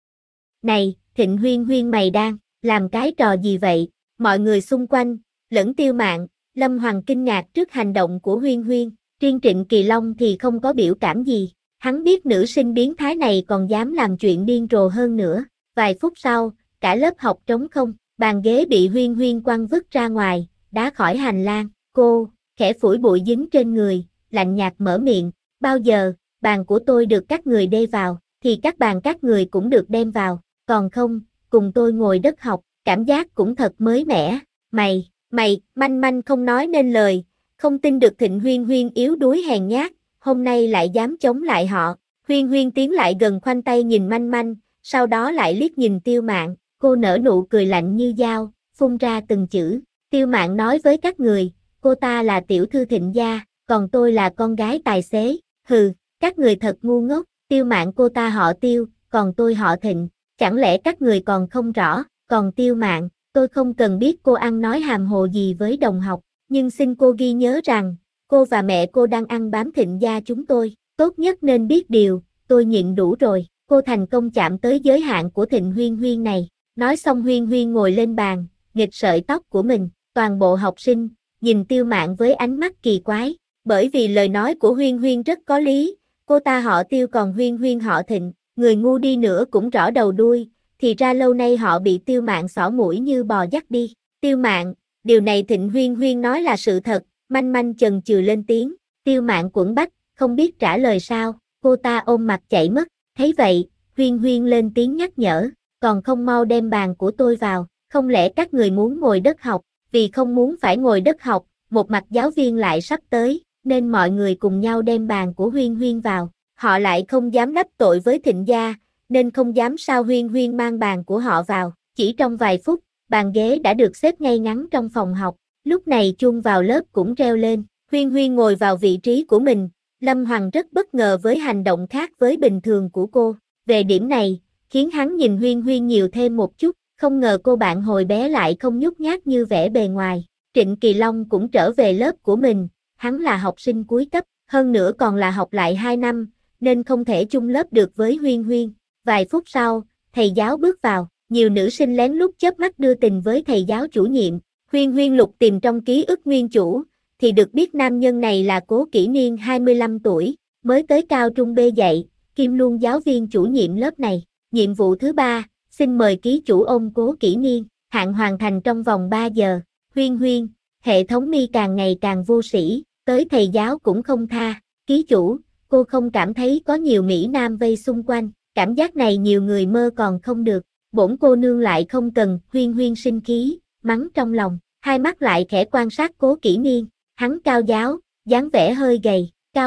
Speaker 1: Này, Thịnh Huyên Huyên mày đang làm cái trò gì vậy? Mọi người xung quanh, lẫn Tiêu Mạn, Lâm Hoàng kinh ngạc trước hành động của Huyên Huyên, riêng Trịnh Kỳ Long thì không có biểu cảm gì, hắn biết nữ sinh biến thái này còn dám làm chuyện điên rồ hơn nữa. Vài phút sau, cả lớp học trống không, bàn ghế bị Huyên Huyên quăng vứt ra ngoài, đá khỏi hành lang, cô, khẽ phủi bụi dính trên người, lạnh nhạt mở miệng, bao giờ, bàn của tôi được các người đê vào, thì các bàn các người cũng được đem vào, còn không, cùng tôi ngồi đất học, cảm giác cũng thật mới mẻ, mày, Manh Manh không nói nên lời, không tin được Thịnh Huyên Huyên yếu đuối hèn nhát, hôm nay lại dám chống lại họ, Huyên Huyên tiến lại gần khoanh tay nhìn Manh Manh, sau đó lại liếc nhìn Tiêu Mạn, cô nở nụ cười lạnh như dao, phun ra từng chữ, Tiêu Mạn nói với các người, cô ta là tiểu thư Thịnh gia, còn tôi là con gái tài xế, hừ, các người thật ngu ngốc, Tiêu Mạn cô ta họ Tiêu, còn tôi họ Thịnh, chẳng lẽ các người còn không rõ, còn Tiêu Mạn, tôi không cần biết cô ăn nói hàm hồ gì với đồng học, nhưng xin cô ghi nhớ rằng, cô và mẹ cô đang ăn bám Thịnh gia chúng tôi, tốt nhất nên biết điều, tôi nhịn đủ rồi, cô thành công chạm tới giới hạn của Thịnh Huyên Huyên này, nói xong Huyên Huyên ngồi lên bàn, nghịch sợi tóc của mình, toàn bộ học sinh, nhìn Tiêu Mạn với ánh mắt kỳ quái, bởi vì lời nói của Huyên Huyên rất có lý, cô ta họ Tiêu còn Huyên Huyên họ Thịnh, người ngu đi nữa cũng rõ đầu đuôi, thì ra lâu nay họ bị Tiêu Mạn xỏ mũi như bò dắt đi, Tiêu Mạn, điều này Thịnh Huyên Huyên nói là sự thật, Manh Manh chần chừ lên tiếng, Tiêu Mạn quẫn bách, không biết trả lời sao, cô ta ôm mặt chạy mất, thấy vậy, Huyên Huyên lên tiếng nhắc nhở, còn không mau đem bàn của tôi vào, không lẽ các người muốn ngồi đất học, vì không muốn phải ngồi đất học, một mặt giáo viên lại sắp tới, nên mọi người cùng nhau đem bàn của Huyên Huyên vào, họ lại không dám đắc tội với Thịnh gia, nên không dám sao Huyên Huyên mang bàn của họ vào, chỉ trong vài phút, bàn ghế đã được xếp ngay ngắn trong phòng học, lúc này chuông vào lớp cũng reo lên, Huyên Huyên ngồi vào vị trí của mình, Lâm Hoàng rất bất ngờ với hành động khác với bình thường của cô, về điểm này, khiến hắn nhìn Huyên Huyên nhiều thêm một chút, không ngờ cô bạn hồi bé lại không nhút nhát như vẻ bề ngoài, Trịnh Kỳ Long cũng trở về lớp của mình, hắn là học sinh cuối cấp, hơn nữa còn là học lại 2 năm, nên không thể chung lớp được với Huyên Huyên. Vài phút sau, thầy giáo bước vào, nhiều nữ sinh lén lút chớp mắt đưa tình với thầy giáo chủ nhiệm, Huyên Huyên lục tìm trong ký ức nguyên chủ, thì được biết nam nhân này là Cố Kỷ Niên 25 tuổi, mới tới cao trung B dạy, kiêm luôn giáo viên chủ nhiệm lớp này. Nhiệm vụ thứ 3, xin mời ký chủ ôm Cố Kỷ Niên, hạn hoàn thành trong vòng 3 giờ. Huyên Huyên, hệ thống mi càng ngày càng vô sĩ, tới thầy giáo cũng không tha. Ký chủ, cô không cảm thấy có nhiều mỹ nam vây xung quanh, cảm giác này nhiều người mơ còn không được. Bổn cô nương lại không cần. Huyên Huyên sinh khí, mắng trong lòng, hai mắt lại khẽ quan sát Cố Kỷ Niên. Hắn cao giáo, dáng vẻ hơi gầy, cao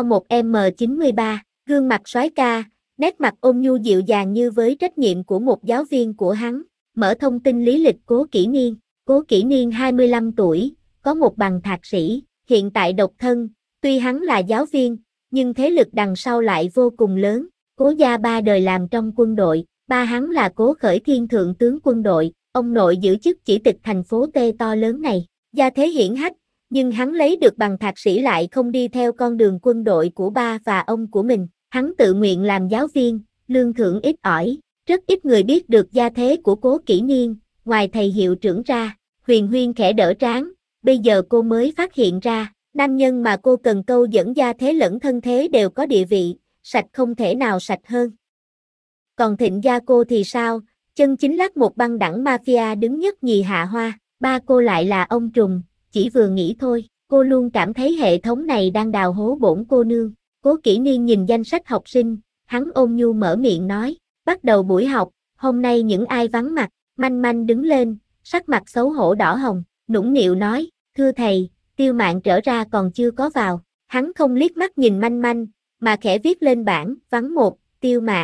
Speaker 1: 1m93, gương mặt soái ca, nét mặt ôn nhu dịu dàng như với trách nhiệm của một giáo viên của hắn. Mở thông tin lý lịch Cố Kỷ Niên. Cố Kỷ Niên 25 tuổi, có một bằng thạc sĩ, hiện tại độc thân, tuy hắn là giáo viên, nhưng thế lực đằng sau lại vô cùng lớn. Cố gia 3 đời làm trong quân đội, ba hắn là Cố Khởi Thiên thượng tướng quân đội, ông nội giữ chức chỉ tịch thành phố T to lớn này, gia thế hiển hách, nhưng hắn lấy được bằng thạc sĩ lại không đi theo con đường quân đội của ba và ông của mình, hắn tự nguyện làm giáo viên, lương thưởng ít ỏi, rất ít người biết được gia thế của Cố Kỷ Niên, ngoài thầy hiệu trưởng ra. Huyền Huyên khẽ đỡ trán, bây giờ cô mới phát hiện ra, nam nhân mà cô cần câu dẫn gia thế lẫn thân thế đều có địa vị, sạch không thể nào sạch hơn. Còn Thịnh gia cô thì sao, chân chính lắc một băng đẳng mafia đứng nhất nhì hạ hoa, ba cô lại là ông trùm, chỉ vừa nghĩ thôi, cô luôn cảm thấy hệ thống này đang đào hố bổn cô nương. Cố Kỷ Niên nhìn danh sách học sinh, hắn ôn nhu mở miệng nói, bắt đầu buổi học, hôm nay những ai vắng mặt, Manh Manh đứng lên, sắc mặt xấu hổ đỏ hồng, nũng nịu nói, thưa thầy, Tiêu Mạn trở ra còn chưa có vào, hắn không liếc mắt nhìn Manh Manh, mà khẽ viết lên bảng, vắng một, Tiêu Mạn,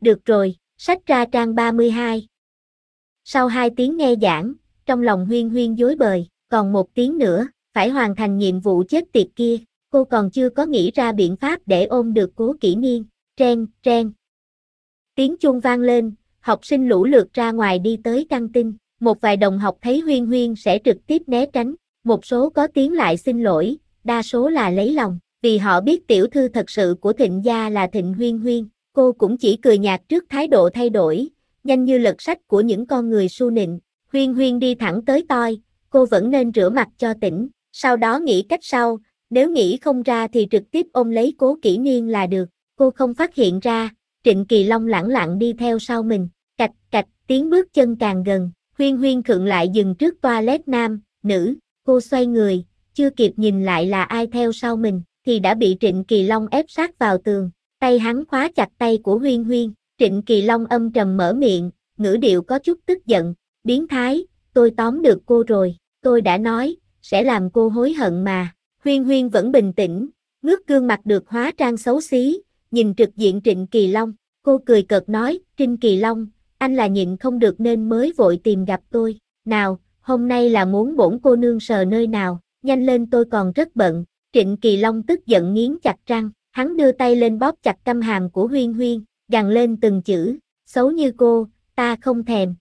Speaker 1: Được rồi, sách ra trang 32. Sau 2 tiếng nghe giảng, trong lòng Huyên Huyên rối bời, còn 1 tiếng nữa, phải hoàn thành nhiệm vụ chết tiệt kia, cô còn chưa có nghĩ ra biện pháp để ôm được Cố Kỷ Niên. Tren, tren. Tiếng chuông vang lên, học sinh lũ lượt ra ngoài đi tới căng tin, một vài đồng học thấy Huyên Huyên sẽ trực tiếp né tránh, một số có tiếng lại xin lỗi, đa số là lấy lòng, vì họ biết tiểu thư thật sự của Thịnh gia là Thịnh Huyên Huyên, cô cũng chỉ cười nhạt trước thái độ thay đổi, nhanh như lật sách của những con người su nịnh. Huyên Huyên đi thẳng tới toi, cô vẫn nên rửa mặt cho tỉnh, sau đó nghĩ cách sau, nếu nghĩ không ra thì trực tiếp ôm lấy Cố Kỷ Niên là được. Cô không phát hiện ra, Trịnh Kỳ Long lẳng lặng đi theo sau mình, cạch cạch, tiếng bước chân càng gần, Huyên Huyên khựng lại dừng trước toilet nam, nữ, cô xoay người, chưa kịp nhìn lại là ai theo sau mình, thì đã bị Trịnh Kỳ Long ép sát vào tường, tay hắn khóa chặt tay của Huyên Huyên, Trịnh Kỳ Long âm trầm mở miệng, ngữ điệu có chút tức giận, biến thái, tôi tóm được cô rồi, tôi đã nói, sẽ làm cô hối hận mà, Huyên Huyên vẫn bình tĩnh, ngước gương mặt được hóa trang xấu xí, nhìn trực diện Trịnh Kỳ Long, cô cười cợt nói, Trịnh Kỳ Long, anh là nhịn không được nên mới vội tìm gặp tôi, nào, hôm nay là muốn bổn cô nương sờ nơi nào, nhanh lên tôi còn rất bận, Trịnh Kỳ Long tức giận nghiến chặt răng, hắn đưa tay lên bóp chặt câm hàm của Huyên Huyên, gằn lên từng chữ, xấu như cô, ta không thèm.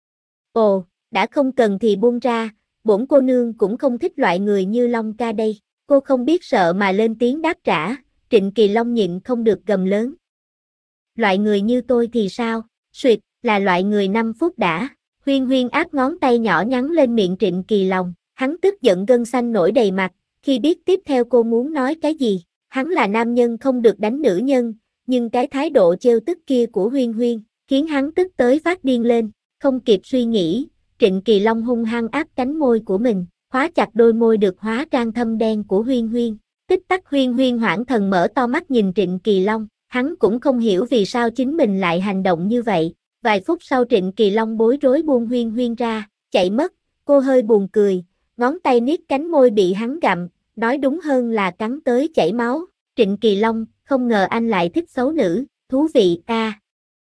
Speaker 1: Ồ, đã không cần thì buông ra, bổn cô nương cũng không thích loại người như Long ca đây, cô không biết sợ mà lên tiếng đáp trả. Trịnh Kỳ Long nhịn không được gầm lớn. Loại người như tôi thì sao? Suyệt, là loại người 5 phút đã. Huyên Huyên áp ngón tay nhỏ nhắn lên miệng Trịnh Kỳ Long. Hắn tức giận gân xanh nổi đầy mặt, khi biết tiếp theo cô muốn nói cái gì. Hắn là nam nhân không được đánh nữ nhân, nhưng cái thái độ trêu tức kia của Huyên Huyên, khiến hắn tức tới phát điên lên. Không kịp suy nghĩ, Trịnh Kỳ Long hung hăng áp cánh môi của mình, khóa chặt đôi môi được hóa trang thâm đen của Huyên Huyên. Tích tắc Huyên Huyên hoảng thần mở to mắt nhìn Trịnh Kỳ Long, hắn cũng không hiểu vì sao chính mình lại hành động như vậy. Vài phút sau Trịnh Kỳ Long bối rối buông Huyên Huyên ra, chạy mất, cô hơi buồn cười, ngón tay niết cánh môi bị hắn gặm, nói đúng hơn là cắn tới chảy máu. Trịnh Kỳ Long, không ngờ anh lại thích xấu nữ, thú vị a.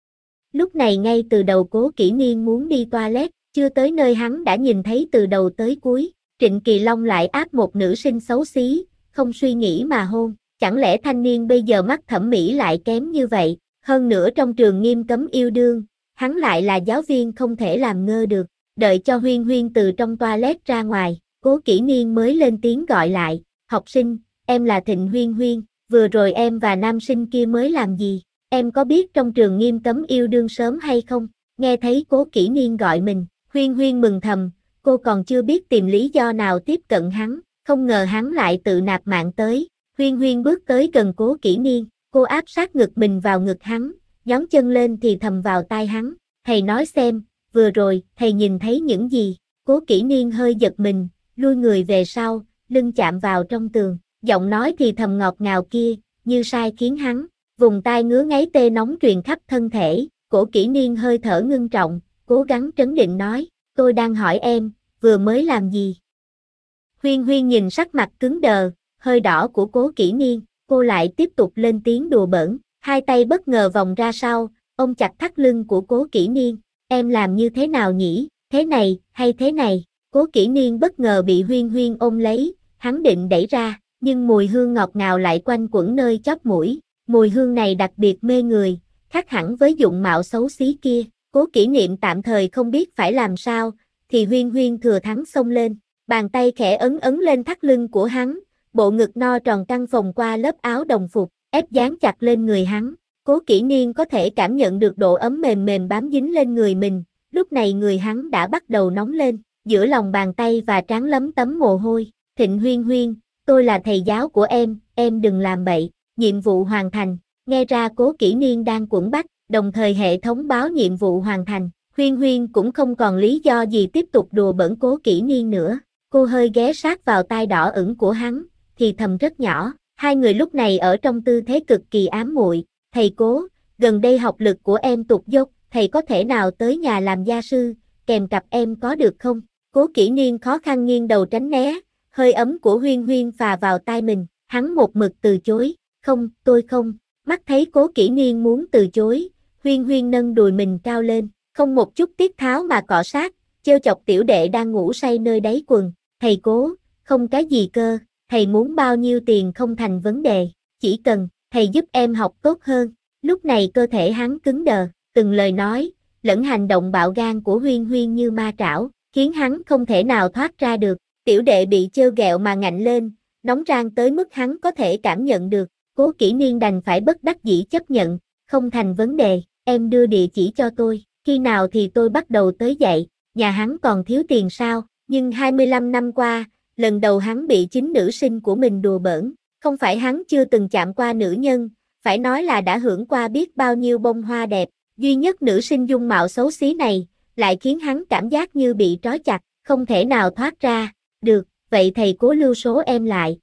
Speaker 1: Lúc này ngay từ đầu Cố Kỷ Niên muốn đi toilet, chưa tới nơi hắn đã nhìn thấy từ đầu tới cuối, Trịnh Kỳ Long lại áp một nữ sinh xấu xí, không suy nghĩ mà hôn, chẳng lẽ thanh niên bây giờ mắt thẩm mỹ lại kém như vậy, hơn nữa trong trường nghiêm cấm yêu đương, hắn lại là giáo viên không thể làm ngơ được, đợi cho Huyên Huyên từ trong toilet ra ngoài, Cố Kỷ Niên mới lên tiếng gọi lại, học sinh, em là Thịnh Huyên Huyên, vừa rồi em và nam sinh kia mới làm gì, em có biết trong trường nghiêm cấm yêu đương sớm hay không, nghe thấy Cố Kỷ Niên gọi mình, Huyên Huyên mừng thầm, cô còn chưa biết tìm lý do nào tiếp cận hắn. Không ngờ hắn lại tự nạp mạng tới, Huyên Huyên bước tới gần Cố Kỷ Niên, cô áp sát ngực mình vào ngực hắn, nhón chân lên thì thầm vào tai hắn, thầy nói xem, vừa rồi, thầy nhìn thấy những gì, Cố Kỷ Niên hơi giật mình, lui người về sau, lưng chạm vào trong tường, giọng nói thì thầm ngọt ngào kia, như sai khiến hắn, vùng tai ngứa ngáy tê nóng truyền khắp thân thể, Cố Kỷ Niên hơi thở ngưng trọng, cố gắng trấn định nói, tôi đang hỏi em, vừa mới làm gì? Huyên Huyên nhìn sắc mặt cứng đờ, hơi đỏ của Cố Kỷ Niên, cô lại tiếp tục lên tiếng đùa bỡn, hai tay bất ngờ vòng ra sau, ôm chặt thắt lưng của Cố Kỷ Niên, em làm như thế nào nhỉ, thế này, hay thế này, Cố Kỷ Niên bất ngờ bị Huyên Huyên ôm lấy, hắn định đẩy ra, nhưng mùi hương ngọt ngào lại quanh quẩn nơi chóp mũi, mùi hương này đặc biệt mê người, khác hẳn với dụng mạo xấu xí kia, Cố Kỷ Niệm tạm thời không biết phải làm sao, thì Huyên Huyên thừa thắng xông lên. Bàn tay khẽ ấn ấn lên thắt lưng của hắn, bộ ngực no tròn căng phồng qua lớp áo đồng phục, ép dán chặt lên người hắn. Cố Kỷ Niên có thể cảm nhận được độ ấm mềm mềm bám dính lên người mình, lúc này người hắn đã bắt đầu nóng lên, giữa lòng bàn tay và trán lấm tấm mồ hôi. Thịnh Huyên Huyên, tôi là thầy giáo của em đừng làm bậy, nhiệm vụ hoàn thành. Nghe ra Cố Kỷ Niên đang quẫn bách, đồng thời hệ thống báo nhiệm vụ hoàn thành. Huyên Huyên cũng không còn lý do gì tiếp tục đùa bỡn Cố Kỷ Niên nữa. Cô hơi ghé sát vào tai đỏ ửng của hắn, thì thầm rất nhỏ. Hai người lúc này ở trong tư thế cực kỳ ám muội. Thầy Cố, gần đây học lực của em tụt dốc, thầy có thể nào tới nhà làm gia sư, kèm cặp em có được không? Cố Kỷ Niên khó khăn nghiêng đầu tránh né, hơi ấm của Huyên Huyên phà vào tai mình, hắn một mực từ chối. Không, tôi không. Mắt thấy Cố Kỷ Niên muốn từ chối, Huyên Huyên nâng đùi mình cao lên, không một chút tiết tháo mà cọ sát, trêu chọc tiểu đệ đang ngủ say nơi đáy quần. Thầy cố, không cái gì cơ, thầy muốn bao nhiêu tiền không thành vấn đề, chỉ cần thầy giúp em học tốt hơn. Lúc này cơ thể hắn cứng đờ, từng lời nói, lẫn hành động bạo gan của Huyên Huyên như ma trảo, khiến hắn không thể nào thoát ra được. Tiểu đệ bị trêu ghẹo mà ngạnh lên, nóng rang tới mức hắn có thể cảm nhận được. Cố Kỷ Niên đành phải bất đắc dĩ chấp nhận, không thành vấn đề, em đưa địa chỉ cho tôi, khi nào thì tôi bắt đầu tới dạy, nhà hắn còn thiếu tiền sao, nhưng 25 năm qua, lần đầu hắn bị chính nữ sinh của mình đùa bỡn, không phải hắn chưa từng chạm qua nữ nhân, phải nói là đã hưởng qua biết bao nhiêu bông hoa đẹp, duy nhất nữ sinh dung mạo xấu xí này, lại khiến hắn cảm giác như bị trói chặt, không thể nào thoát ra, được, vậy thầy cố lưu số em lại.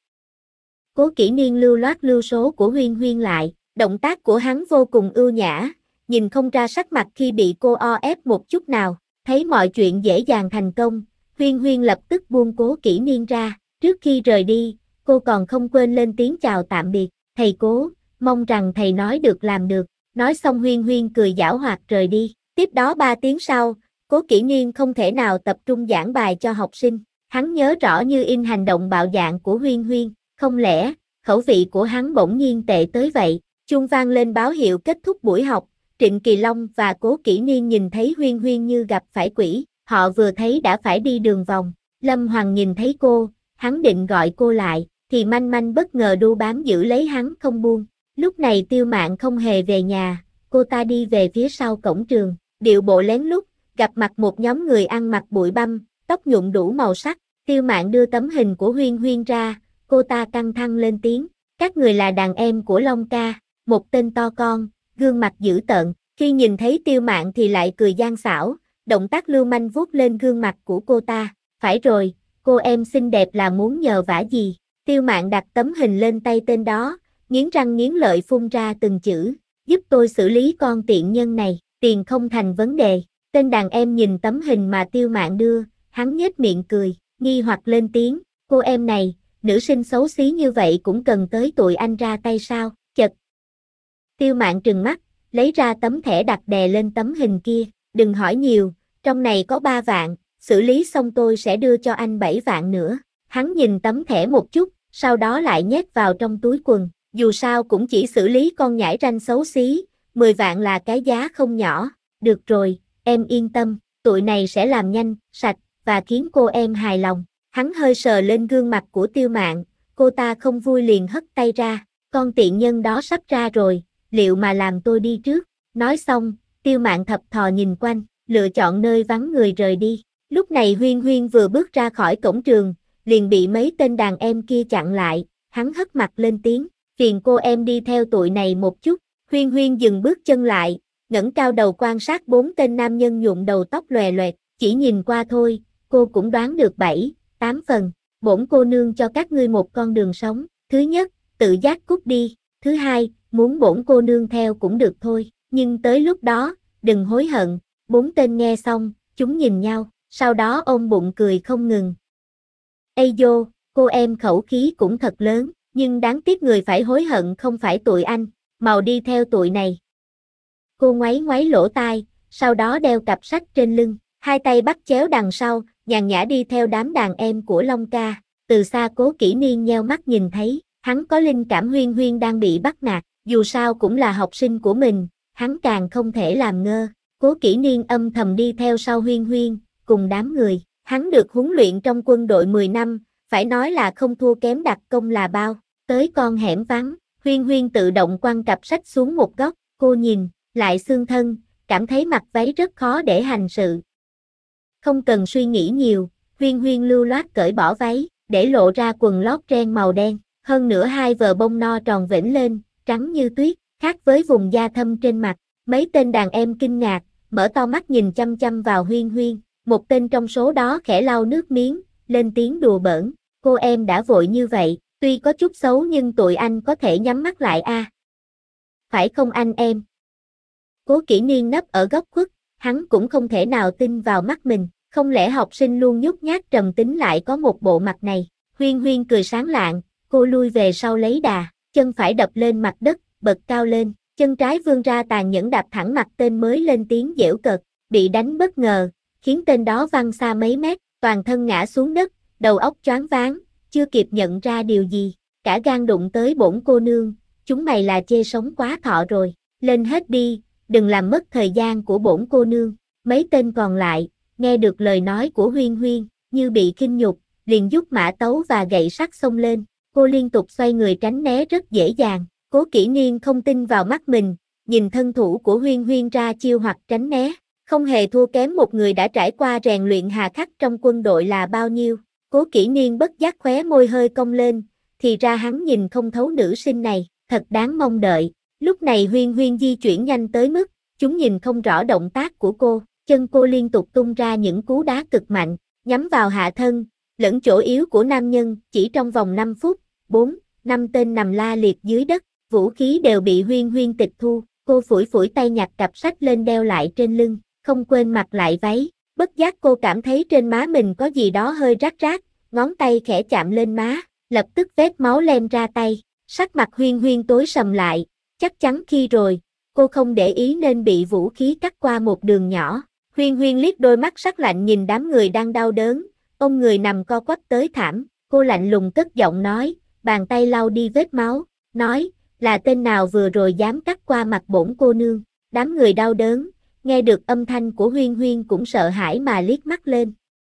Speaker 1: Cố Kỷ Niên lưu loát lưu số của Huyên Huyên lại, động tác của hắn vô cùng ưu nhã, nhìn không ra sắc mặt khi bị cô o ép một chút nào, thấy mọi chuyện dễ dàng thành công, Huyên Huyên lập tức buông Cố Kỷ Niên ra, trước khi rời đi, cô còn không quên lên tiếng chào tạm biệt, thầy Cố, mong rằng thầy nói được làm được, nói xong Huyên Huyên cười giảo hoạt rời đi, tiếp đó 3 tiếng sau, Cố Kỷ Niên không thể nào tập trung giảng bài cho học sinh, hắn nhớ rõ như in hành động bạo dạn của Huyên Huyên, không lẽ, khẩu vị của hắn bỗng nhiên tệ tới vậy, chuông vang lên báo hiệu kết thúc buổi học, Trịnh Kỳ Long và Cố Kỷ Niên nhìn thấy Huyên Huyên như gặp phải quỷ, họ vừa thấy đã phải đi đường vòng, Lâm Hoàng nhìn thấy cô, hắn định gọi cô lại, thì Manh Manh bất ngờ đu bám giữ lấy hắn không buông, lúc này Tiêu Mạn không hề về nhà, cô ta đi về phía sau cổng trường, điệu bộ lén lút, gặp mặt một nhóm người ăn mặc bụi băm, tóc nhuộm đủ màu sắc, Tiêu Mạn đưa tấm hình của Huyên Huyên ra, cô ta căng thẳng lên tiếng, các người là đàn em của Long ca, một tên to con, gương mặt dữ tợn, khi nhìn thấy Tiêu Mạn thì lại cười gian xảo, động tác lưu manh vuốt lên gương mặt của cô ta, phải rồi, cô em xinh đẹp là muốn nhờ vả gì, Tiêu Mạn đặt tấm hình lên tay tên đó, nghiến răng nghiến lợi phun ra từng chữ, giúp tôi xử lý con tiện nhân này, tiền không thành vấn đề, tên đàn em nhìn tấm hình mà Tiêu Mạn đưa, hắn nhếch miệng cười, nghi hoặc lên tiếng, cô em này, nữ sinh xấu xí như vậy cũng cần tới tụi anh ra tay sao, chật. Tiêu Mạn trừng mắt, lấy ra tấm thẻ đặt đè lên tấm hình kia, đừng hỏi nhiều, trong này có 3 vạn, xử lý xong tôi sẽ đưa cho anh 7 vạn nữa. Hắn nhìn tấm thẻ một chút, sau đó lại nhét vào trong túi quần, dù sao cũng chỉ xử lý con nhãi ranh xấu xí, 10 vạn là cái giá không nhỏ, được rồi, em yên tâm, tụi này sẽ làm nhanh, sạch, và khiến cô em hài lòng. Hắn hơi sờ lên gương mặt của Tiêu Mạn, cô ta không vui liền hất tay ra, con tiện nhân đó sắp ra rồi, liệu mà làm tôi đi trước, nói xong, Tiêu Mạn thập thò nhìn quanh, lựa chọn nơi vắng người rời đi, lúc này Huyên Huyên vừa bước ra khỏi cổng trường, liền bị mấy tên đàn em kia chặn lại, hắn hất mặt lên tiếng, phiền cô em đi theo tụi này một chút, Huyên Huyên dừng bước chân lại, ngẩng cao đầu quan sát 4 tên nam nhân nhuộm đầu tóc lòe loẹt, chỉ nhìn qua thôi, cô cũng đoán được 7, 8 phần, bổn cô nương cho các ngươi một con đường sống, thứ nhất, tự giác cút đi, thứ hai, muốn bổn cô nương theo cũng được thôi, nhưng tới lúc đó, đừng hối hận, 4 tên nghe xong, chúng nhìn nhau, sau đó ôm bụng cười không ngừng. Ây dô, cô em khẩu khí cũng thật lớn, nhưng đáng tiếc người phải hối hận không phải tụi anh, màu đi theo tụi này. Cô ngoáy ngoáy lỗ tai, sau đó đeo cặp sách trên lưng, hai tay bắt chéo đằng sau, nhàn nhã đi theo đám đàn em của Long ca, từ xa Cố Kỷ Niên nheo mắt nhìn thấy, hắn có linh cảm Huyên Huyên đang bị bắt nạt, dù sao cũng là học sinh của mình, hắn càng không thể làm ngơ, Cố Kỷ Niên âm thầm đi theo sau Huyên Huyên, cùng đám người, hắn được huấn luyện trong quân đội 10 năm, phải nói là không thua kém đặc công là bao, tới con hẻm vắng, Huyên Huyên tự động quăng cặp sách xuống một góc, cô nhìn, lại xương thân, cảm thấy mặc váy rất khó để hành sự. Không cần suy nghĩ nhiều, Huyên Huyên lưu loát cởi bỏ váy, để lộ ra quần lót ren màu đen, hơn nữa hai vờ bông no tròn vểnh lên, trắng như tuyết, khác với vùng da thâm trên mặt. Mấy tên đàn em kinh ngạc, mở to mắt nhìn chăm chăm vào Huyên Huyên, một tên trong số đó khẽ lau nước miếng, lên tiếng đùa bỡn, cô em đã vội như vậy, tuy có chút xấu nhưng tụi anh có thể nhắm mắt lại a. Phải không anh em? Cố Kỷ Niên nấp ở góc khuất, hắn cũng không thể nào tin vào mắt mình, không lẽ học sinh luôn nhút nhát trầm tính lại có một bộ mặt này. Huyên Huyên cười sáng lạng, cô lui về sau lấy đà, chân phải đập lên mặt đất, bật cao lên, chân trái vươn ra tàn nhẫn đạp thẳng mặt tên mới lên tiếng giễu cợt, bị đánh bất ngờ, khiến tên đó văng xa mấy mét, toàn thân ngã xuống đất, đầu óc choáng váng, chưa kịp nhận ra điều gì, cả gan đụng tới bổn cô nương, chúng mày là chê sống quá thọ rồi, lên hết đi, đừng làm mất thời gian của bổn cô nương. Mấy tên còn lại, nghe được lời nói của Huyên Huyên, như bị khinh nhục, liền rút mã tấu và gậy sắt xông lên, cô liên tục xoay người tránh né rất dễ dàng, Cố Kỷ Niên không tin vào mắt mình, nhìn thân thủ của Huyên Huyên ra chiêu hoặc tránh né, không hề thua kém một người đã trải qua rèn luyện hà khắc trong quân đội là bao nhiêu. Cố Kỷ Niên bất giác khóe môi hơi cong lên, thì ra hắn nhìn không thấu nữ sinh này, thật đáng mong đợi. Lúc này Huyên Huyên di chuyển nhanh tới mức, chúng nhìn không rõ động tác của cô, chân cô liên tục tung ra những cú đá cực mạnh, nhắm vào hạ thân, lẫn chỗ yếu của nam nhân, chỉ trong vòng 5 phút, 4-5 tên nằm la liệt dưới đất, vũ khí đều bị Huyên Huyên tịch thu, cô phủi phủi tay nhặt cặp sách lên đeo lại trên lưng, không quên mặc lại váy, bất giác cô cảm thấy trên má mình có gì đó hơi rát rát, ngón tay khẽ chạm lên má, lập tức vết máu lem ra tay, sắc mặt Huyên Huyên tối sầm lại, chắc chắn khi rồi, cô không để ý nên bị vũ khí cắt qua một đường nhỏ. Huyên Huyên liếc đôi mắt sắc lạnh nhìn đám người đang đau đớn, ông người nằm co quắp tới thảm, cô lạnh lùng cất giọng nói, bàn tay lau đi vết máu, nói, là tên nào vừa rồi dám cắt qua mặt bổn cô nương. Đám người đau đớn, nghe được âm thanh của Huyên Huyên cũng sợ hãi mà liếc mắt lên.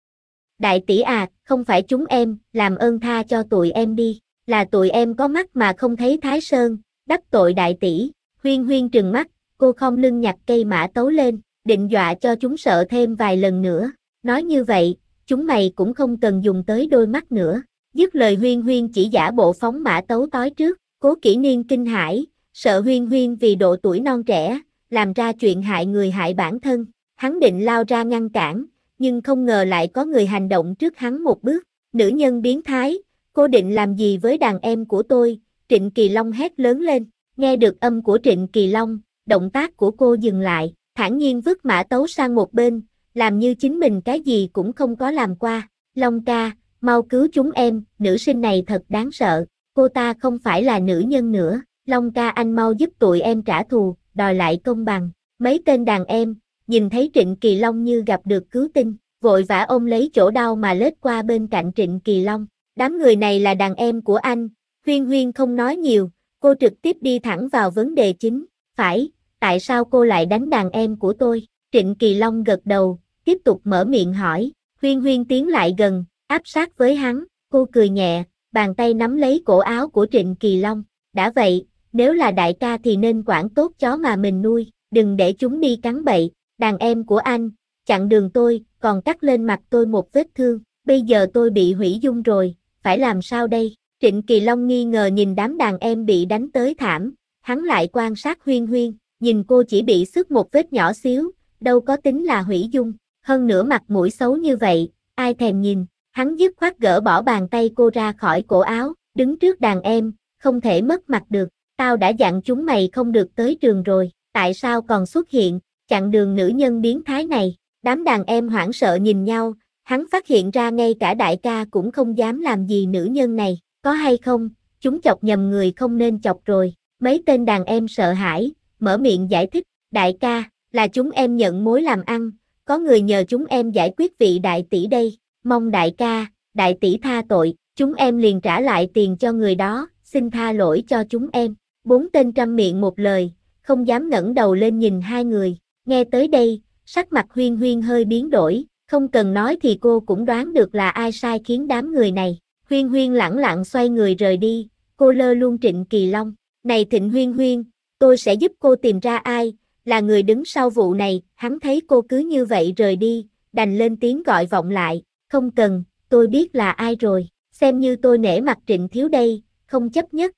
Speaker 1: Đại tỷ à, không phải chúng em, làm ơn tha cho tụi em đi, là tụi em có mắt mà không thấy Thái Sơn, đắc tội đại tỷ. Huyên Huyên trừng mắt, cô khom lưng nhặt cây mã tấu lên, định dọa cho chúng sợ thêm vài lần nữa. Nói như vậy, chúng mày cũng không cần dùng tới đôi mắt nữa. Dứt lời Huyên Huyên chỉ giả bộ phóng mã tấu tối trước, Cố Kỷ Niên kinh hãi, sợ Huyên Huyên vì độ tuổi non trẻ, làm ra chuyện hại người hại bản thân. Hắn định lao ra ngăn cản, nhưng không ngờ lại có người hành động trước hắn một bước. Nữ nhân biến thái, cô định làm gì với đàn em của tôi? Trịnh Kỳ Long hét lớn lên, nghe được âm của Trịnh Kỳ Long, động tác của cô dừng lại, thản nhiên vứt mã tấu sang một bên, làm như chính mình cái gì cũng không có làm qua. Long ca, mau cứu chúng em, nữ sinh này thật đáng sợ, cô ta không phải là nữ nhân nữa. Long ca anh mau giúp tụi em trả thù, đòi lại công bằng. Mấy tên đàn em, nhìn thấy Trịnh Kỳ Long như gặp được cứu tinh, vội vã ôm lấy chỗ đau mà lết qua bên cạnh Trịnh Kỳ Long. Đám người này là đàn em của anh. Huyên Huyên không nói nhiều, cô trực tiếp đi thẳng vào vấn đề chính. Phải, tại sao cô lại đánh đàn em của tôi? Trịnh Kỳ Long gật đầu, tiếp tục mở miệng hỏi. Huyên Huyên tiến lại gần, áp sát với hắn, cô cười nhẹ, bàn tay nắm lấy cổ áo của Trịnh Kỳ Long. Đã vậy, nếu là đại ca thì nên quản tốt chó mà mình nuôi, đừng để chúng đi cắn bậy. Đàn em của anh, chặn đường tôi, còn cắt lên mặt tôi một vết thương, bây giờ tôi bị hủy dung rồi, phải làm sao đây? Trịnh Kỳ Long nghi ngờ nhìn đám đàn em bị đánh tới thảm, hắn lại quan sát Huyên Huyên, nhìn cô chỉ bị xước một vết nhỏ xíu, đâu có tính là hủy dung, hơn nữa mặt mũi xấu như vậy, ai thèm nhìn, hắn dứt khoát gỡ bỏ bàn tay cô ra khỏi cổ áo, đứng trước đàn em, không thể mất mặt được, tao đã dặn chúng mày không được tới trường rồi, tại sao còn xuất hiện, chặn đường nữ nhân biến thái này. Đám đàn em hoảng sợ nhìn nhau, hắn phát hiện ra ngay cả đại ca cũng không dám làm gì nữ nhân này, có hay không, chúng chọc nhầm người không nên chọc rồi. Mấy tên đàn em sợ hãi, mở miệng giải thích, đại ca, là chúng em nhận mối làm ăn, có người nhờ chúng em giải quyết vị đại tỷ đây, mong đại ca, đại tỷ tha tội, chúng em liền trả lại tiền cho người đó, xin tha lỗi cho chúng em. Bốn tên trăm miệng một lời, không dám ngẩng đầu lên nhìn hai người, nghe tới đây, sắc mặt Huyên Huyên hơi biến đổi, không cần nói thì cô cũng đoán được là ai sai khiến đám người này. Huyên Huyên lẳng lặng xoay người rời đi, cô lơ luôn Trịnh Kỳ Long. Này Thịnh Huyên Huyên, tôi sẽ giúp cô tìm ra ai, là người đứng sau vụ này. Hắn thấy cô cứ như vậy rời đi, đành lên tiếng gọi vọng lại, không cần, tôi biết là ai rồi, xem như tôi nể mặt Trịnh thiếu đây, không chấp nhất.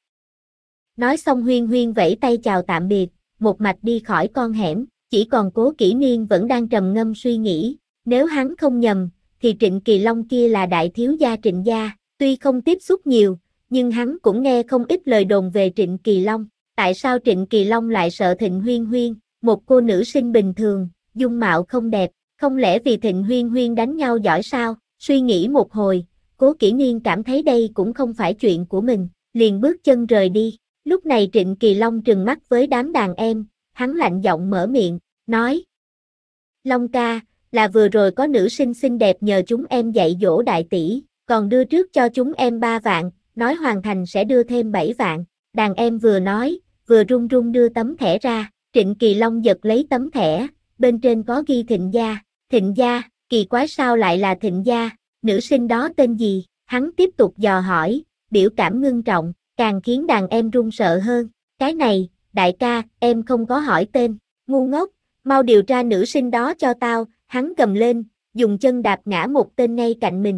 Speaker 1: Nói xong Huyên Huyên vẫy tay chào tạm biệt, một mạch đi khỏi con hẻm, chỉ còn Cố Kỷ Niên vẫn đang trầm ngâm suy nghĩ, nếu hắn không nhầm, thì Trịnh Kỳ Long kia là đại thiếu gia Trịnh gia, tuy không tiếp xúc nhiều, nhưng hắn cũng nghe không ít lời đồn về Trịnh Kỳ Long. Tại sao Trịnh Kỳ Long lại sợ Thịnh Huyên Huyên, một cô nữ sinh bình thường, dung mạo không đẹp, không lẽ vì Thịnh Huyên Huyên đánh nhau giỏi sao? Suy nghĩ một hồi, Cố Kỷ Niên cảm thấy đây cũng không phải chuyện của mình, liền bước chân rời đi. Lúc này Trịnh Kỳ Long trừng mắt với đám đàn em, hắn lạnh giọng mở miệng, nói. Long ca, là vừa rồi có nữ sinh xinh đẹp nhờ chúng em dạy dỗ đại tỷ, còn đưa trước cho chúng em 3 vạn, nói hoàn thành sẽ đưa thêm 7 vạn. Đàn em vừa nói, vừa run run đưa tấm thẻ ra, Trịnh Kỳ Long giật lấy tấm thẻ, bên trên có ghi Thịnh gia. Thịnh gia, kỳ quái sao lại là Thịnh gia, nữ sinh đó tên gì? Hắn tiếp tục dò hỏi, biểu cảm ngưng trọng, càng khiến đàn em run sợ hơn. Cái này, đại ca, em không có hỏi tên, ngu ngốc, mau điều tra nữ sinh đó cho tao, hắn gầm lên, dùng chân đạp ngã một tên ngay cạnh mình.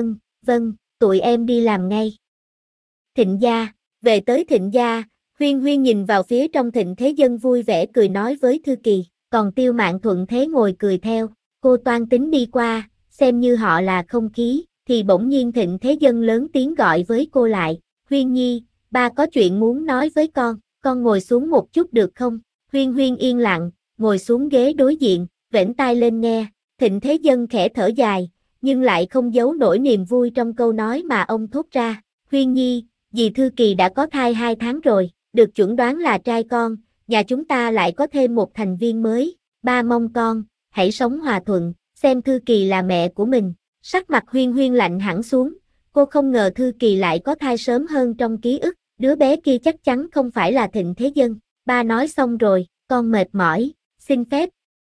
Speaker 1: Vâng, tụi em đi làm ngay. Thịnh gia, về tới Thịnh gia, Huyên Huyên nhìn vào phía trong Thịnh Thế Dân vui vẻ cười nói với Thư Kỳ, còn Tiêu Mạn thuận thế ngồi cười theo. Cô toan tính đi qua, xem như họ là không khí, thì bỗng nhiên Thịnh Thế Dân lớn tiếng gọi với cô lại, Huyên Nhi, ba có chuyện muốn nói với con ngồi xuống một chút được không? Huyên Huyên yên lặng, ngồi xuống ghế đối diện, vểnh tai lên nghe, Thịnh Thế Dân khẽ thở dài, nhưng lại không giấu nổi niềm vui trong câu nói mà ông thốt ra, Huyên Nhi, dì Thư Kỳ đã có thai 2 tháng rồi, được chuẩn đoán là trai con, nhà chúng ta lại có thêm một thành viên mới, ba mong con, hãy sống hòa thuận, xem Thư Kỳ là mẹ của mình. Sắc mặt Huyên Huyên lạnh hẳn xuống, cô không ngờ Thư Kỳ lại có thai sớm hơn trong ký ức, đứa bé kia chắc chắn không phải là Thịnh Thế Dân. Ba nói xong rồi, con mệt mỏi, xin phép.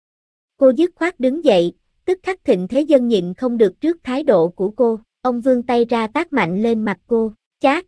Speaker 1: Cô dứt khoát đứng dậy, tức khắc Thịnh Thế Dân nhịn không được trước thái độ của cô, ông vươn tay ra tát mạnh lên mặt cô, chát.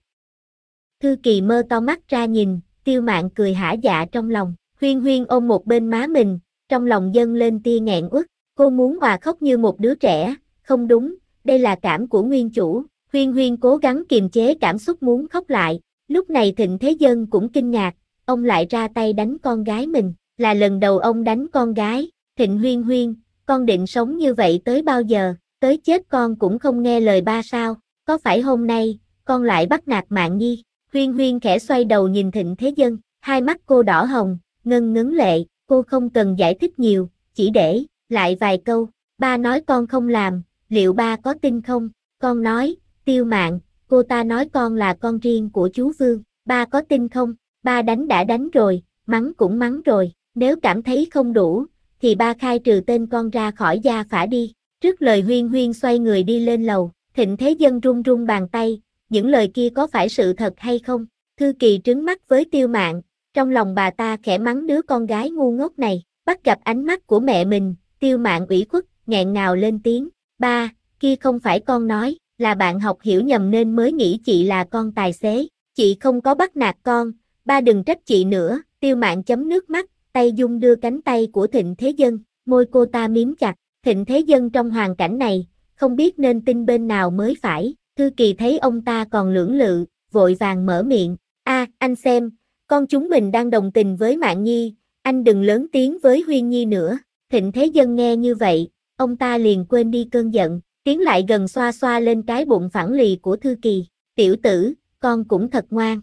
Speaker 1: Thư Kỳ mơ to mắt ra nhìn, Tiêu Mạn cười hả dạ trong lòng, Huyên Huyên ôm một bên má mình, trong lòng dâng lên tia nghẹn uất, cô muốn òa khóc như một đứa trẻ, không đúng, đây là cảm của nguyên chủ, Huyên Huyên cố gắng kiềm chế cảm xúc muốn khóc lại, lúc này Thịnh Thế Dân cũng kinh ngạc, ông lại ra tay đánh con gái mình, là lần đầu ông đánh con gái, Thịnh Huyên Huyên, con định sống như vậy tới bao giờ, tới chết con cũng không nghe lời ba sao, có phải hôm nay, con lại bắt nạt Mạn Nhi, Huyên Huyên khẽ xoay đầu nhìn Thịnh Thế Dân, hai mắt cô đỏ hồng, ngân ngấn lệ, cô không cần giải thích nhiều, chỉ để lại vài câu, ba nói con không làm, liệu ba có tin không, con nói, Tiêu Mạn, cô ta nói con là con riêng của chú Vương, ba có tin không, ba đánh đã đánh rồi, mắng cũng mắng rồi, nếu cảm thấy không đủ, thì ba khai trừ tên con ra khỏi gia phả đi, trước lời Huyên Huyên xoay người đi lên lầu, Thịnh Thế Dân run run bàn tay, những lời kia có phải sự thật hay không, Thư Kỳ trứng mắt với Tiêu Mạn, trong lòng bà ta khẽ mắng đứa con gái ngu ngốc này, bắt gặp ánh mắt của mẹ mình, Tiêu Mạn ủy khuất, nghẹn ngào lên tiếng, ba, kia không phải con nói, là bạn học hiểu nhầm nên mới nghĩ chị là con tài xế, chị không có bắt nạt con, ba đừng trách chị nữa, Tiêu Mạn chấm nước mắt, tay dung đưa cánh tay của Thịnh Thế Dân, môi cô ta miếm chặt, Thịnh Thế Dân trong hoàn cảnh này, không biết nên tin bên nào mới phải, Thư Kỳ thấy ông ta còn lưỡng lự, vội vàng mở miệng, anh xem, con chúng mình đang đồng tình với Mạn Nhi, anh đừng lớn tiếng với Huyên Nhi nữa, Thịnh Thế Dân nghe như vậy, ông ta liền quên đi cơn giận, tiến lại gần xoa xoa lên cái bụng phẳng lì của Thư Kỳ, tiểu tử, con cũng thật ngoan.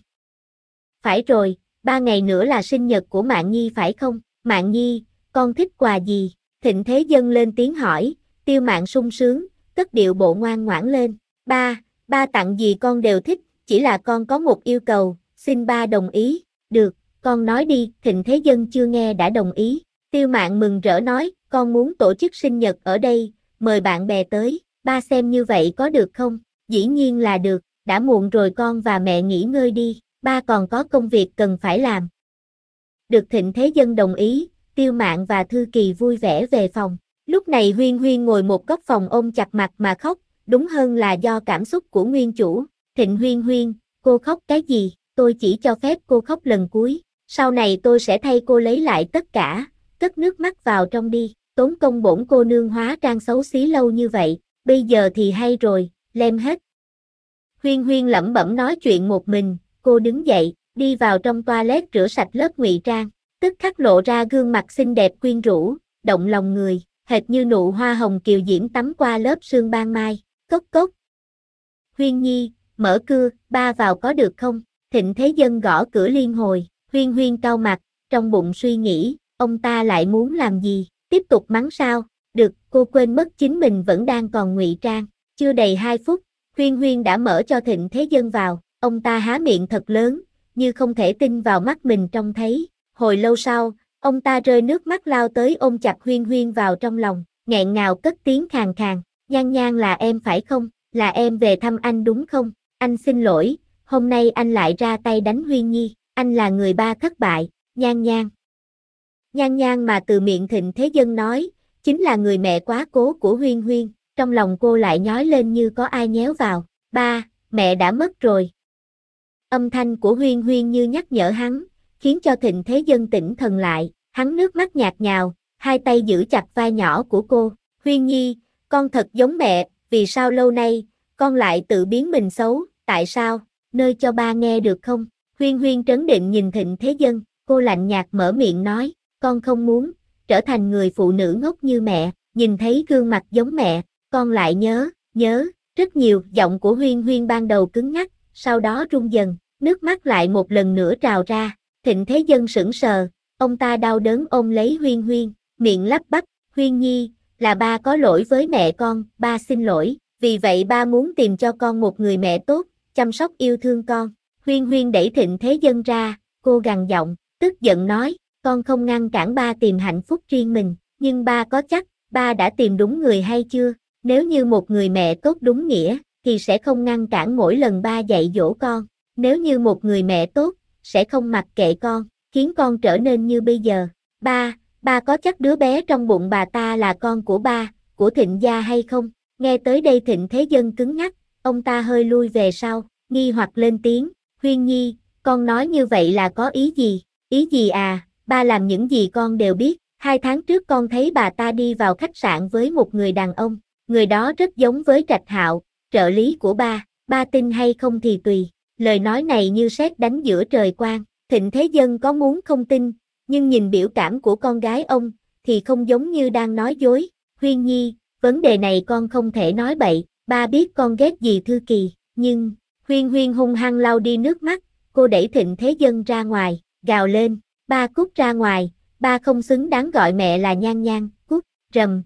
Speaker 1: Phải rồi, 3 ngày nữa là sinh nhật của Mạn Nhi phải không? Mạn Nhi, con thích quà gì? Thịnh Thế Dân lên tiếng hỏi, Tiêu Mạn sung sướng, cất điệu bộ ngoan ngoãn lên. Ba tặng gì con đều thích, chỉ là con có một yêu cầu, xin ba đồng ý. Được, con nói đi, Thịnh Thế Dân chưa nghe đã đồng ý. Tiêu Mạn mừng rỡ nói, con muốn tổ chức sinh nhật ở đây, mời bạn bè tới, ba xem như vậy có được không? Dĩ nhiên là được, đã muộn rồi con và mẹ nghỉ ngơi đi, ba còn có công việc cần phải làm. Được Thịnh Thế Dân đồng ý, Tiêu Mạn và Thư Kỳ vui vẻ về phòng. Lúc này Huyên Huyên ngồi một góc phòng ôm chặt mặt mà khóc, đúng hơn là do cảm xúc của nguyên chủ. Thịnh Huyên Huyên, cô khóc cái gì? Tôi chỉ cho phép cô khóc lần cuối. Sau này tôi sẽ thay cô lấy lại tất cả, cất nước mắt vào trong đi. Tốn công bổn cô nương hóa trang xấu xí lâu như vậy, bây giờ thì hay rồi, lem hết. Huyên Huyên lẩm bẩm nói chuyện một mình, cô đứng dậy, đi vào trong toilet rửa sạch lớp ngụy trang, tức khắc lộ ra gương mặt xinh đẹp quyến rũ, động lòng người, hệt như nụ hoa hồng kiều diễm tắm qua lớp sương ban mai. Cốc cốc. Huyên Nhi, mở cửa, ba vào có được không? Thịnh Thế Dân gõ cửa liên hồi, Huyên Huyên cau mặt, trong bụng suy nghĩ, ông ta lại muốn làm gì? Tiếp tục mắng sao? Được, cô quên mất chính mình vẫn đang còn ngụy trang. Chưa đầy 2 phút, Huyên Huyên đã mở cho Thịnh Thế Dân vào, ông ta há miệng thật lớn, như không thể tin vào mắt mình trông thấy. Hồi lâu sau, ông ta rơi nước mắt lao tới ôm chặt Huyên Huyên vào trong lòng, nghẹn ngào cất tiếng khàn khàn, Nhan Nhan là em phải không, là em về thăm anh đúng không, anh xin lỗi, hôm nay anh lại ra tay đánh Huyên Nhi, anh là người ba thất bại, Nhan Nhan. Nhan Nhan mà từ miệng Thịnh Thế Dân nói, chính là người mẹ quá cố của Huyên Huyên, trong lòng cô lại nhói lên như có ai nhéo vào, ba, mẹ đã mất rồi. Âm thanh của Huyên Huyên như nhắc nhở hắn, khiến cho Thịnh Thế Dân tỉnh thần lại, hắn nước mắt nhạt nhào, hai tay giữ chặt vai nhỏ của cô, Huyên Nhi, con thật giống mẹ, vì sao lâu nay, con lại tự biến mình xấu, tại sao, nơi cho ba nghe được không? Huyên Huyên trấn định nhìn Thịnh Thế Dân, cô lạnh nhạt mở miệng nói, con không muốn trở thành người phụ nữ ngốc như mẹ, nhìn thấy gương mặt giống mẹ, con lại nhớ, rất nhiều. Giọng của Huyên Huyên ban đầu cứng ngắc, sau đó run dần, nước mắt lại một lần nữa trào ra. Thịnh Thế Dân sững sờ, ông ta đau đớn ôm lấy Huyên Huyên, miệng lắp bắp, Huyên Nhi, là ba có lỗi với mẹ con, ba xin lỗi, vì vậy ba muốn tìm cho con một người mẹ tốt, chăm sóc yêu thương con. Huyên Huyên đẩy Thịnh Thế Dân ra, cô gằn giọng, tức giận nói, con không ngăn cản ba tìm hạnh phúc riêng mình, nhưng ba có chắc, ba đã tìm đúng người hay chưa? Nếu như một người mẹ tốt đúng nghĩa, thì sẽ không ngăn cản mỗi lần ba dạy dỗ con. Nếu như một người mẹ tốt, sẽ không mặc kệ con, khiến con trở nên như bây giờ. Ba có chắc đứa bé trong bụng bà ta là con của ba, của Thịnh gia hay không? Nghe tới đây Thịnh Thế Dân cứng ngắc, ông ta hơi lui về sau, nghi hoặc lên tiếng, Huyên Nhi, con nói như vậy là có ý gì? Ý gì à, ba làm những gì con đều biết, 2 tháng trước con thấy bà ta đi vào khách sạn với một người đàn ông, người đó rất giống với Trạch Hạo, trợ lý của ba tin hay không thì tùy. Lời nói này như sét đánh giữa trời quang, Thịnh Thế Dân có muốn không tin, nhưng nhìn biểu cảm của con gái ông, thì không giống như đang nói dối. Huyên Nhi, vấn đề này con không thể nói bậy, ba biết con ghét gì Thư Kỳ, nhưng, Huyên Huyên hung hăng lau đi nước mắt, cô đẩy Thịnh Thế Dân ra ngoài, gào lên, ba cút ra ngoài, ba không xứng đáng gọi mẹ là Nhan Nhan, cút, rầm.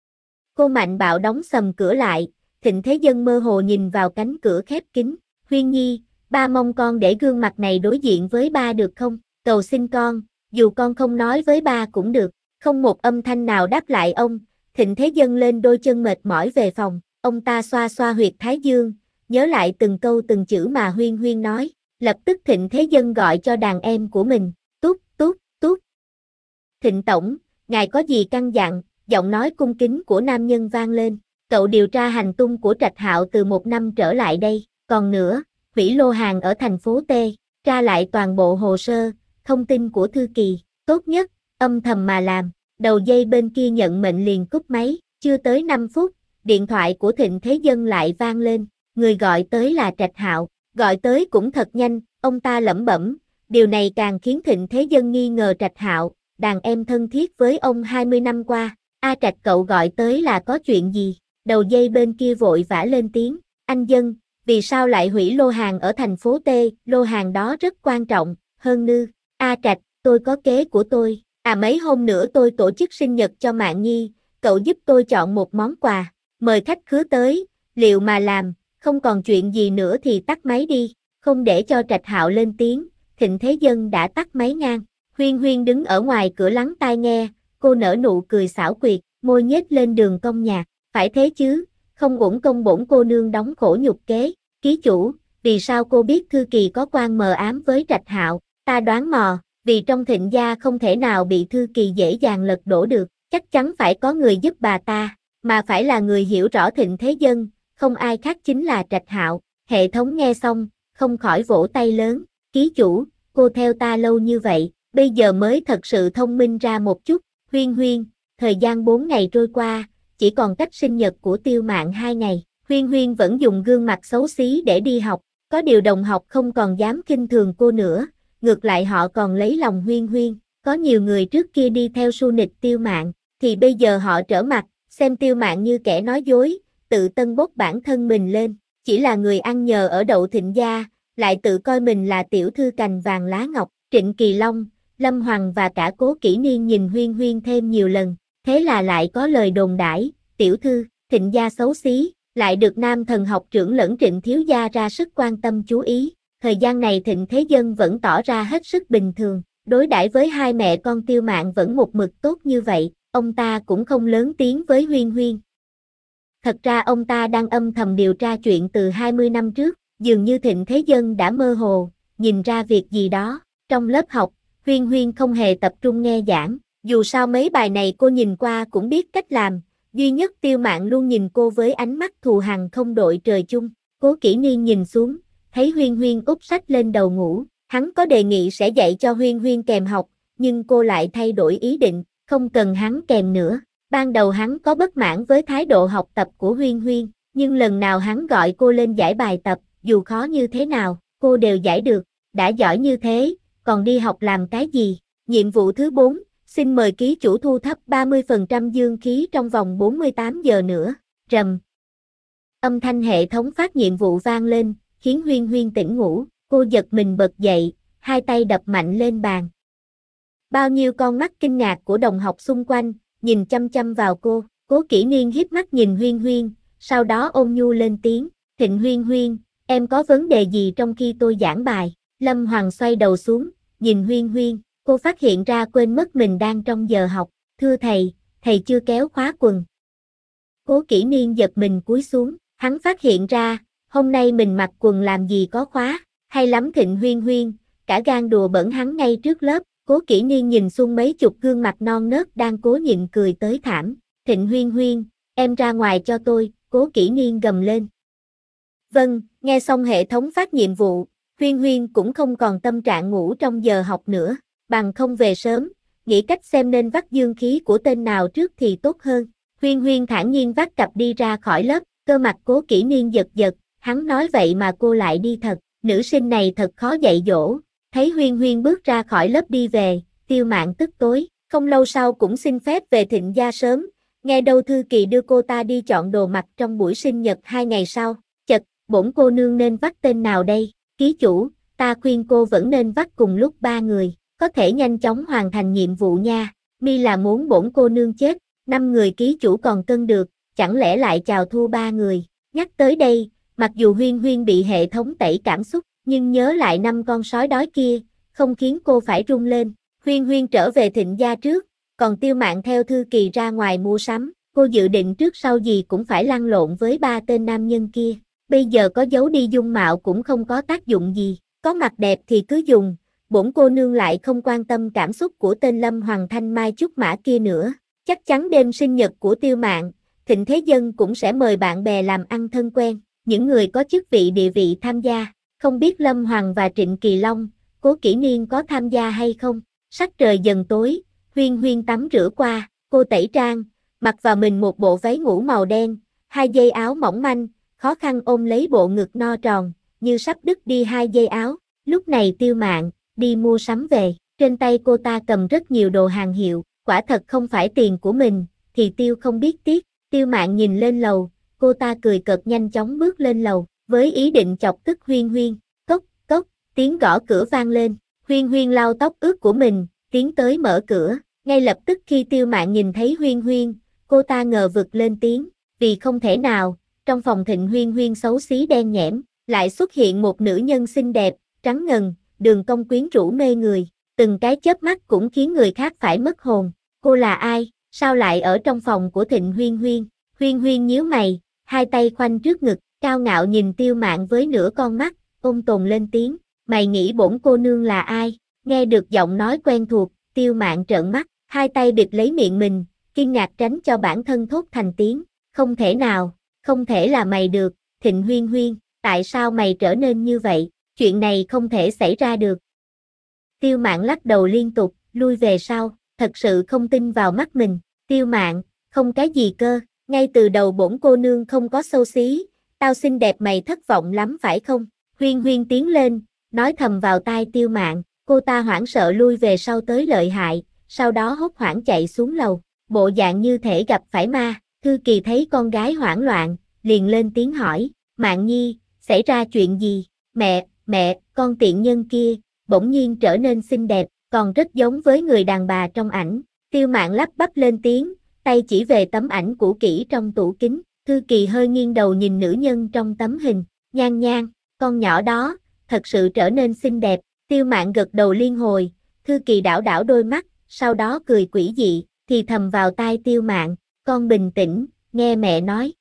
Speaker 1: Cô mạnh bạo đóng sầm cửa lại, Thịnh Thế Dân mơ hồ nhìn vào cánh cửa khép kín, Huyên Nhi, ba mong con để gương mặt này đối diện với ba được không, cầu xin con, dù con không nói với ba cũng được, không một âm thanh nào đáp lại ông, Thịnh Thế Dân lên đôi chân mệt mỏi về phòng, ông ta xoa xoa huyệt thái dương, nhớ lại từng câu từng chữ mà Huyên Huyên nói, lập tức Thịnh Thế Dân gọi cho đàn em của mình, Tút, Tút, Tút. Thịnh Tổng, ngài có gì căn dặn, giọng nói cung kính của nam nhân vang lên, cậu điều tra hành tung của Trạch Hạo từ 1 năm trở lại đây, còn nữa, hủy lô hàng ở thành phố T, tra lại toàn bộ hồ sơ, thông tin của Thư Kỳ, tốt nhất, âm thầm mà làm, đầu dây bên kia nhận mệnh liền cúp máy, chưa tới 5 phút, điện thoại của Thịnh Thế Dân lại vang lên, người gọi tới là Trạch Hạo, gọi tới cũng thật nhanh, ông ta lẩm bẩm, điều này càng khiến Thịnh Thế Dân nghi ngờ Trạch Hạo, đàn em thân thiết với ông 20 năm qua, Trạch cậu gọi tới là có chuyện gì, đầu dây bên kia vội vã lên tiếng, anh Dân, vì sao lại hủy lô hàng ở thành phố T, lô hàng đó rất quan trọng, hơn nữa, Trạch, tôi có kế của tôi, mấy hôm nữa tôi tổ chức sinh nhật cho Mạn Nhi, cậu giúp tôi chọn một món quà, mời khách khứa tới, liệu mà làm, không còn chuyện gì nữa thì tắt máy đi, không để cho Trạch Hạo lên tiếng, Thịnh Thế Dân đã tắt máy ngang, Huyên Huyên đứng ở ngoài cửa lắng tai nghe, cô nở nụ cười xảo quyệt, môi nhếch lên đường cong nhạt, phải thế chứ, không uổng công bổn cô nương đóng khổ nhục kế, ký chủ, vì sao cô biết Thư Kỳ có quan mờ ám với Trạch Hạo, ta đoán mò, vì trong Thịnh gia không thể nào bị Thư Kỳ dễ dàng lật đổ được, chắc chắn phải có người giúp bà ta, mà phải là người hiểu rõ Thịnh Thế Dân, không ai khác chính là Trạch Hạo. Hệ thống nghe xong, không khỏi vỗ tay lớn, ký chủ, cô theo ta lâu như vậy, bây giờ mới thật sự thông minh ra một chút, Huyên Huyên, thời gian 4 ngày trôi qua, chỉ còn cách sinh nhật của Tiêu Mạn 2 ngày, Huyên Huyên vẫn dùng gương mặt xấu xí để đi học, có điều đồng học không còn dám khinh thường cô nữa, ngược lại họ còn lấy lòng Huyên Huyên, có nhiều người trước kia đi theo xu nịch Tiêu Mạn, thì bây giờ họ trở mặt, xem Tiêu Mạn như kẻ nói dối, tự tân bốc bản thân mình lên, chỉ là người ăn nhờ ở đậu Thịnh gia, lại tự coi mình là tiểu thư cành vàng lá ngọc, Trịnh Kỳ Long, Lâm Hoàng và cả Cố Kỷ Niên nhìn Huyên Huyên thêm nhiều lần, thế là lại có lời đồn đãi, tiểu thư, Thịnh gia xấu xí, lại được nam thần học trưởng lẫn Trịnh thiếu gia ra sức quan tâm chú ý, Thời gian này Thịnh Thế Dân vẫn tỏ ra hết sức bình thường, đối đãi với hai mẹ con Tiêu Mạn vẫn một mực tốt như vậy, ông ta cũng không lớn tiếng với Huyên Huyên. Thật ra ông ta đang âm thầm điều tra chuyện từ 20 năm trước, dường như Thịnh Thế Dân đã mơ hồ, nhìn ra việc gì đó. Trong lớp học, Huyên Huyên không hề tập trung nghe giảng, dù sao mấy bài này cô nhìn qua cũng biết cách làm, duy nhất Tiêu Mạn luôn nhìn cô với ánh mắt thù hằn không đội trời chung. Cố Kỷ Niên nhìn xuống, thấy Huyên Huyên úp sách lên đầu ngủ, hắn có đề nghị sẽ dạy cho Huyên Huyên kèm học, nhưng cô lại thay đổi ý định, không cần hắn kèm nữa. Ban đầu hắn có bất mãn với thái độ học tập của Huyên Huyên, nhưng lần nào hắn gọi cô lên giải bài tập, dù khó như thế nào, cô đều giải được, đã giỏi như thế, còn đi học làm cái gì? Nhiệm vụ thứ 4, xin mời ký chủ thu thập 30% dương khí trong vòng 48 giờ nữa, rầm. Âm thanh hệ thống phát nhiệm vụ vang lên, khiến Huyên Huyên tỉnh ngủ, cô giật mình bật dậy, hai tay đập mạnh lên bàn. Bao nhiêu con mắt kinh ngạc của đồng học xung quanh, nhìn chăm chăm vào cô, Cố Kỷ Niên híp mắt nhìn Huyên Huyên, sau đó ôn nhu lên tiếng, Thịnh Huyên Huyên, em có vấn đề gì trong khi tôi giảng bài? Lâm Hoàng xoay đầu xuống, nhìn Huyên Huyên, cô phát hiện ra quên mất mình đang trong giờ học, thưa thầy, thầy chưa kéo khóa quần. Cố Kỷ Niên giật mình cúi xuống, hắn phát hiện ra, hôm nay mình mặc quần làm gì có khóa, hay lắm Thịnh Huyên Huyên, cả gan đùa bỡn hắn ngay trước lớp. Cố Kỷ Niên nhìn xung mấy chục gương mặt non nớt đang cố nhịn cười tới thảm. Thịnh Huyên Huyên, em ra ngoài cho tôi, Cố Kỷ Niên gầm lên. Vâng, nghe xong hệ thống phát nhiệm vụ, Huyên Huyên cũng không còn tâm trạng ngủ trong giờ học nữa, bằng không về sớm, nghĩ cách xem nên vắt dương khí của tên nào trước thì tốt hơn. Huyên Huyên thản nhiên vắt cặp đi ra khỏi lớp, cơ mặt Cố Kỷ Niên giật giật, hắn nói vậy mà cô lại đi thật, nữ sinh này thật khó dạy dỗ. Thấy Huyên Huyên bước ra khỏi lớp đi về, Tiêu Mạn tức tối, không lâu sau cũng xin phép về Thịnh gia sớm, nghe đâu Thư Kỳ đưa cô ta đi chọn đồ mặc trong buổi sinh nhật 2 ngày sau, chật, bổn cô nương nên vắt tên nào đây, ký chủ, ta khuyên cô vẫn nên vắt cùng lúc 3 người, có thể nhanh chóng hoàn thành nhiệm vụ nha, mi là muốn bổn cô nương chết, 5 người ký chủ còn cân được, chẳng lẽ lại chào thua 3 người, nhắc tới đây, mặc dù Huyên Huyên bị hệ thống tẩy cảm xúc, nhưng nhớ lại 5 con sói đói kia, không khiến cô phải run lên. Huyên Huyên trở về Thịnh gia trước, còn Tiêu Mạn theo Thư Kỳ ra ngoài mua sắm. Cô dự định trước sau gì cũng phải lăn lộn với 3 tên nam nhân kia. Bây giờ có giấu đi dung mạo cũng không có tác dụng gì. Có mặt đẹp thì cứ dùng. Bổn cô nương lại không quan tâm cảm xúc của tên Lâm Hoàng Thanh Mai Trúc Mã kia nữa. Chắc chắn đêm sinh nhật của Tiêu Mạn, Thịnh Thế Dân cũng sẽ mời bạn bè làm ăn thân quen. Những người có chức vị địa vị tham gia. Không biết Lâm Hoàng và Trịnh Kỳ Long, Cố Kỷ Niên có tham gia hay không? Sắc trời dần tối, Huyên Huyên tắm rửa qua, cô tẩy trang, mặc vào mình một bộ váy ngủ màu đen, 2 dây áo mỏng manh, khó khăn ôm lấy bộ ngực no tròn, như sắp đứt đi 2 dây áo. Lúc này Tiêu Mạn đi mua sắm về, trên tay cô ta cầm rất nhiều đồ hàng hiệu, quả thật không phải tiền của mình, thì Tiêu không biết tiếc. Tiêu Mạn nhìn lên lầu, cô ta cười cợt nhanh chóng bước lên lầu, với ý định chọc tức Huyên Huyên. Cốc, cốc, tiếng gõ cửa vang lên, Huyên Huyên lau tóc ướt của mình, tiến tới mở cửa, ngay lập tức khi Tiêu Mạn nhìn thấy Huyên Huyên, cô ta ngờ vực lên tiếng, vì không thể nào, trong phòng Thịnh Huyên Huyên xấu xí đen nhẽm, lại xuất hiện một nữ nhân xinh đẹp, trắng ngần, đường cong quyến rũ mê người, từng cái chớp mắt cũng khiến người khác phải mất hồn. Cô là ai, sao lại ở trong phòng của Thịnh Huyên Huyên? Huyên Huyên nhíu mày, hai tay khoanh trước ngực, cao ngạo nhìn Tiêu Mạn với nửa con mắt, ôn tồn lên tiếng, mày nghĩ bổn cô nương là ai? Nghe được giọng nói quen thuộc, Tiêu Mạn trợn mắt, hai tay bịt lấy miệng mình, kinh ngạc tránh cho bản thân thốt thành tiếng, không thể nào, không thể là mày được, Thịnh Huyên Huyên, tại sao mày trở nên như vậy, chuyện này không thể xảy ra được. Tiêu Mạn lắc đầu liên tục, lui về sau, thật sự không tin vào mắt mình, Tiêu Mạn, không cái gì cơ, ngay từ đầu bổn cô nương không có xấu xí, tao xinh đẹp mày thất vọng lắm phải không? Huyên Huyên tiến lên, nói thầm vào tai Tiêu Mạn, cô ta hoảng sợ lui về sau tới lợi hại, sau đó hốt hoảng chạy xuống lầu, bộ dạng như thể gặp phải ma. Thư Kỳ thấy con gái hoảng loạn, liền lên tiếng hỏi, Mạn Nhi, xảy ra chuyện gì? Mẹ, con tiện nhân kia, bỗng nhiên trở nên xinh đẹp, còn rất giống với người đàn bà trong ảnh. Tiêu Mạn lắp bắp lên tiếng, tay chỉ về tấm ảnh cũ kỹ trong tủ kính. Thư Kỳ hơi nghiêng đầu nhìn nữ nhân trong tấm hình, Nhan Nhan, con nhỏ đó, thật sự trở nên xinh đẹp. Tiêu Mạn gật đầu liên hồi, Thư Kỳ đảo đảo đôi mắt, sau đó cười quỷ dị, thì thầm vào tai Tiêu Mạn, con bình tĩnh, nghe mẹ nói.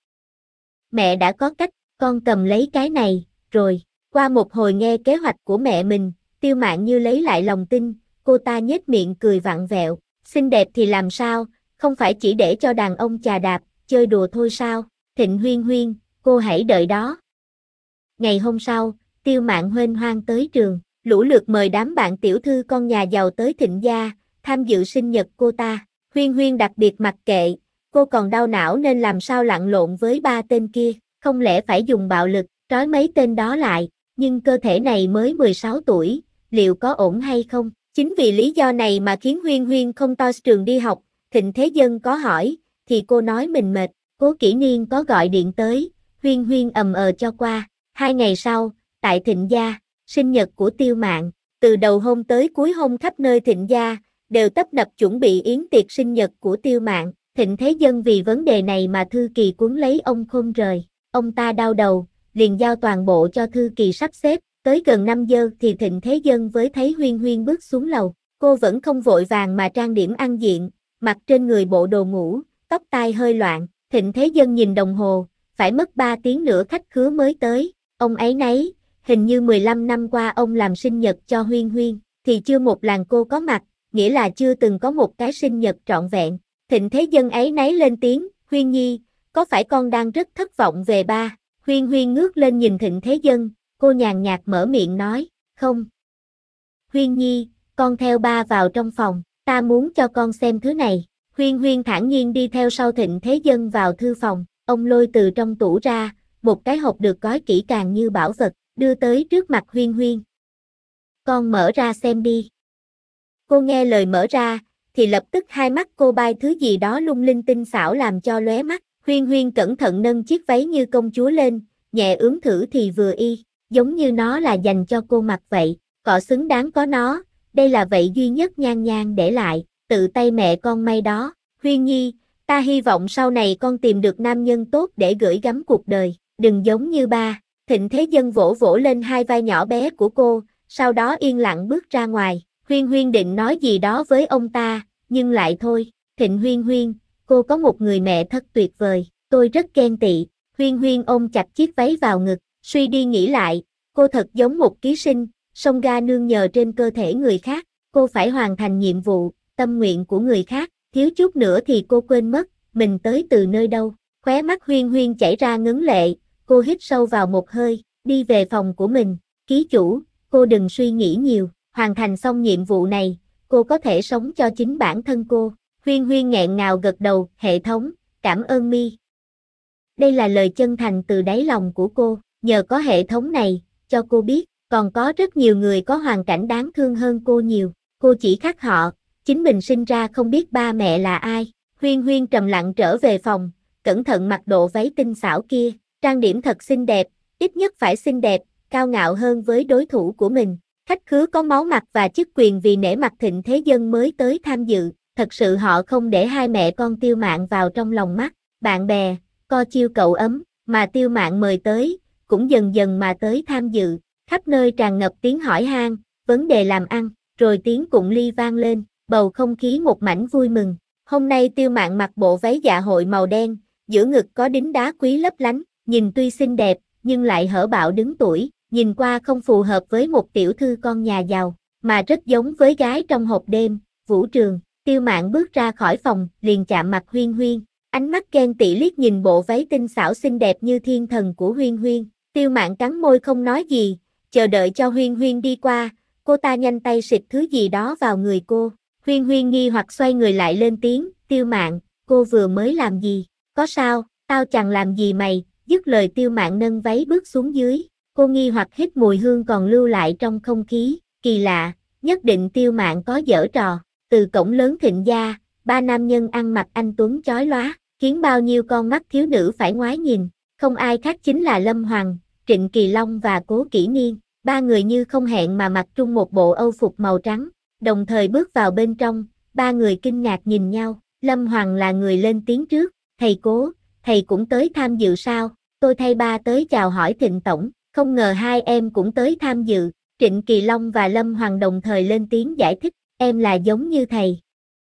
Speaker 1: Mẹ đã có cách, con cầm lấy cái này, rồi. Qua một hồi nghe kế hoạch của mẹ mình, Tiêu Mạn như lấy lại lòng tin, cô ta nhếch miệng cười vặn vẹo, xinh đẹp thì làm sao, không phải chỉ để cho đàn ông chà đạp, chơi đùa thôi sao, Thịnh Huyên Huyên, cô hãy đợi đó. Ngày hôm sau, Tiêu Mạn huênh hoang tới trường, lũ lượt mời đám bạn tiểu thư con nhà giàu tới Thịnh gia, tham dự sinh nhật cô ta. Huyên Huyên đặc biệt mặc kệ, cô còn đau não nên làm sao lặn lộn với ba tên kia, không lẽ phải dùng bạo lực, trói mấy tên đó lại, nhưng cơ thể này mới 16 tuổi, liệu có ổn hay không? Chính vì lý do này mà khiến Huyên Huyên không to trường đi học, Thịnh Thế Dân có hỏi, thì cô nói mình mệt, Cố Kỷ Niên có gọi điện tới, Huyên Huyên ầm cho qua. 2 ngày sau, tại Thịnh gia, sinh nhật của Tiêu Mạn, từ đầu hôm tới cuối hôm khắp nơi Thịnh gia, đều tấp nập chuẩn bị yến tiệc sinh nhật của Tiêu Mạn. Thịnh Thế Dân vì vấn đề này mà Thư Kỳ cuốn lấy ông không rời, ông ta đau đầu, liền giao toàn bộ cho Thư Kỳ sắp xếp. Tới gần 5 giờ thì Thịnh Thế Dân với thấy Huyên Huyên bước xuống lầu, cô vẫn không vội vàng mà trang điểm ăn diện, mặc trên người bộ đồ ngủ, tóc tai hơi loạn. Thịnh Thế Dân nhìn đồng hồ, phải mất 3 tiếng nữa khách khứa mới tới, ông ấy nấy, hình như 15 năm qua ông làm sinh nhật cho Huyên Huyên, thì chưa một làng cô có mặt, nghĩa là chưa từng có một cái sinh nhật trọn vẹn. Thịnh Thế Dân ấy nấy lên tiếng, Huyên Nhi, có phải con đang rất thất vọng về ba? Huyên Huyên ngước lên nhìn Thịnh Thế Dân, cô nhàn nhạt mở miệng nói, không. Huyên Nhi, con theo ba vào trong phòng, ta muốn cho con xem thứ này. Huyên Huyên thản nhiên đi theo sau Thịnh Thế Dân vào thư phòng, ông lôi từ trong tủ ra, một cái hộp được gói kỹ càng như bảo vật, đưa tới trước mặt Huyên Huyên. Con mở ra xem đi. Cô nghe lời mở ra, thì lập tức hai mắt cô bay thứ gì đó lung linh tinh xảo làm cho lóe mắt. Huyên Huyên cẩn thận nâng chiếc váy như công chúa lên, nhẹ ướm thử thì vừa y, giống như nó là dành cho cô mặc vậy, cọ xứng đáng có nó, đây là vậy duy nhất Nhan Nhan để lại, tự tay mẹ con may đó. Huyên Nhi, ta hy vọng sau này con tìm được nam nhân tốt để gửi gắm cuộc đời, đừng giống như ba. Thịnh Thế Dân vỗ vỗ lên hai vai nhỏ bé của cô, sau đó yên lặng bước ra ngoài. Huyên Huyên định nói gì đó với ông ta, nhưng lại thôi. Thịnh Huyên Huyên, cô có một người mẹ thật tuyệt vời, tôi rất ghen tị. Huyên Huyên ôm chặt chiếc váy vào ngực, suy đi nghĩ lại, cô thật giống một ký sinh, xông ga nương nhờ trên cơ thể người khác, cô phải hoàn thành nhiệm vụ, tâm nguyện của người khác, thiếu chút nữa thì cô quên mất, mình tới từ nơi đâu. Khóe mắt Huyên Huyên chảy ra ngấn lệ, cô hít sâu vào một hơi, đi về phòng của mình. Ký chủ, cô đừng suy nghĩ nhiều, hoàn thành xong nhiệm vụ này, cô có thể sống cho chính bản thân cô. Huyên Huyên nghẹn ngào gật đầu, hệ thống, cảm ơn mi. Đây là lời chân thành từ đáy lòng của cô, nhờ có hệ thống này, cho cô biết, còn có rất nhiều người có hoàn cảnh đáng thương hơn cô nhiều, cô chỉ khác họ, chính mình sinh ra không biết ba mẹ là ai. Huyên Huyên trầm lặng trở về phòng, cẩn thận mặc độ váy tinh xảo kia, trang điểm thật xinh đẹp, ít nhất phải xinh đẹp, cao ngạo hơn với đối thủ của mình. Khách khứa có máu mặt và chức quyền vì nể mặt Thịnh Thế Dân mới tới tham dự, thật sự họ không để hai mẹ con Tiêu Mạn vào trong lòng mắt. Bạn bè, co chiêu cậu ấm, mà Tiêu Mạn mời tới, cũng dần dần mà tới tham dự, khắp nơi tràn ngập tiếng hỏi han, vấn đề làm ăn, rồi tiếng cụng ly vang lên, bầu không khí một mảnh vui mừng. Hôm nay Tiêu Mạn mặc bộ váy dạ hội màu đen, giữa ngực có đính đá quý lấp lánh, nhìn tuy xinh đẹp, nhưng lại hở bạo đứng tuổi, nhìn qua không phù hợp với một tiểu thư con nhà giàu, mà rất giống với gái trong hộp đêm, vũ trường. Tiêu Mạn bước ra khỏi phòng, liền chạm mặt Huyên Huyên, ánh mắt ghen tị liếc nhìn bộ váy tinh xảo xinh đẹp như thiên thần của Huyên Huyên. Tiêu Mạn cắn môi không nói gì, chờ đợi cho Huyên Huyên đi qua, cô ta nhanh tay xịt thứ gì đó vào người cô. Huyên Huyên nghi hoặc xoay người lại lên tiếng, Tiêu Mạn, cô vừa mới làm gì? Có sao, tao chẳng làm gì mày, dứt lời Tiêu Mạn nâng váy bước xuống dưới. Cô nghi hoặc hít mùi hương còn lưu lại trong không khí, kỳ lạ, nhất định Tiêu Mạn có giở trò. Từ cổng lớn Thịnh gia, ba nam nhân ăn mặc anh tuấn chói lóa, khiến bao nhiêu con mắt thiếu nữ phải ngoái nhìn. Không ai khác chính là Lâm Hoàng, Trịnh Kỳ Long và Cố Kỷ Niên. Ba người như không hẹn mà mặc chung một bộ âu phục màu trắng, đồng thời bước vào bên trong. Ba người kinh ngạc nhìn nhau. Lâm Hoàng là người lên tiếng trước, thầy Cố, thầy cũng tới tham dự sao? Tôi thay ba tới chào hỏi Thịnh tổng. Không ngờ hai em cũng tới tham dự, Trịnh Kỳ Long và Lâm Hoàng đồng thời lên tiếng giải thích, em là giống như thầy.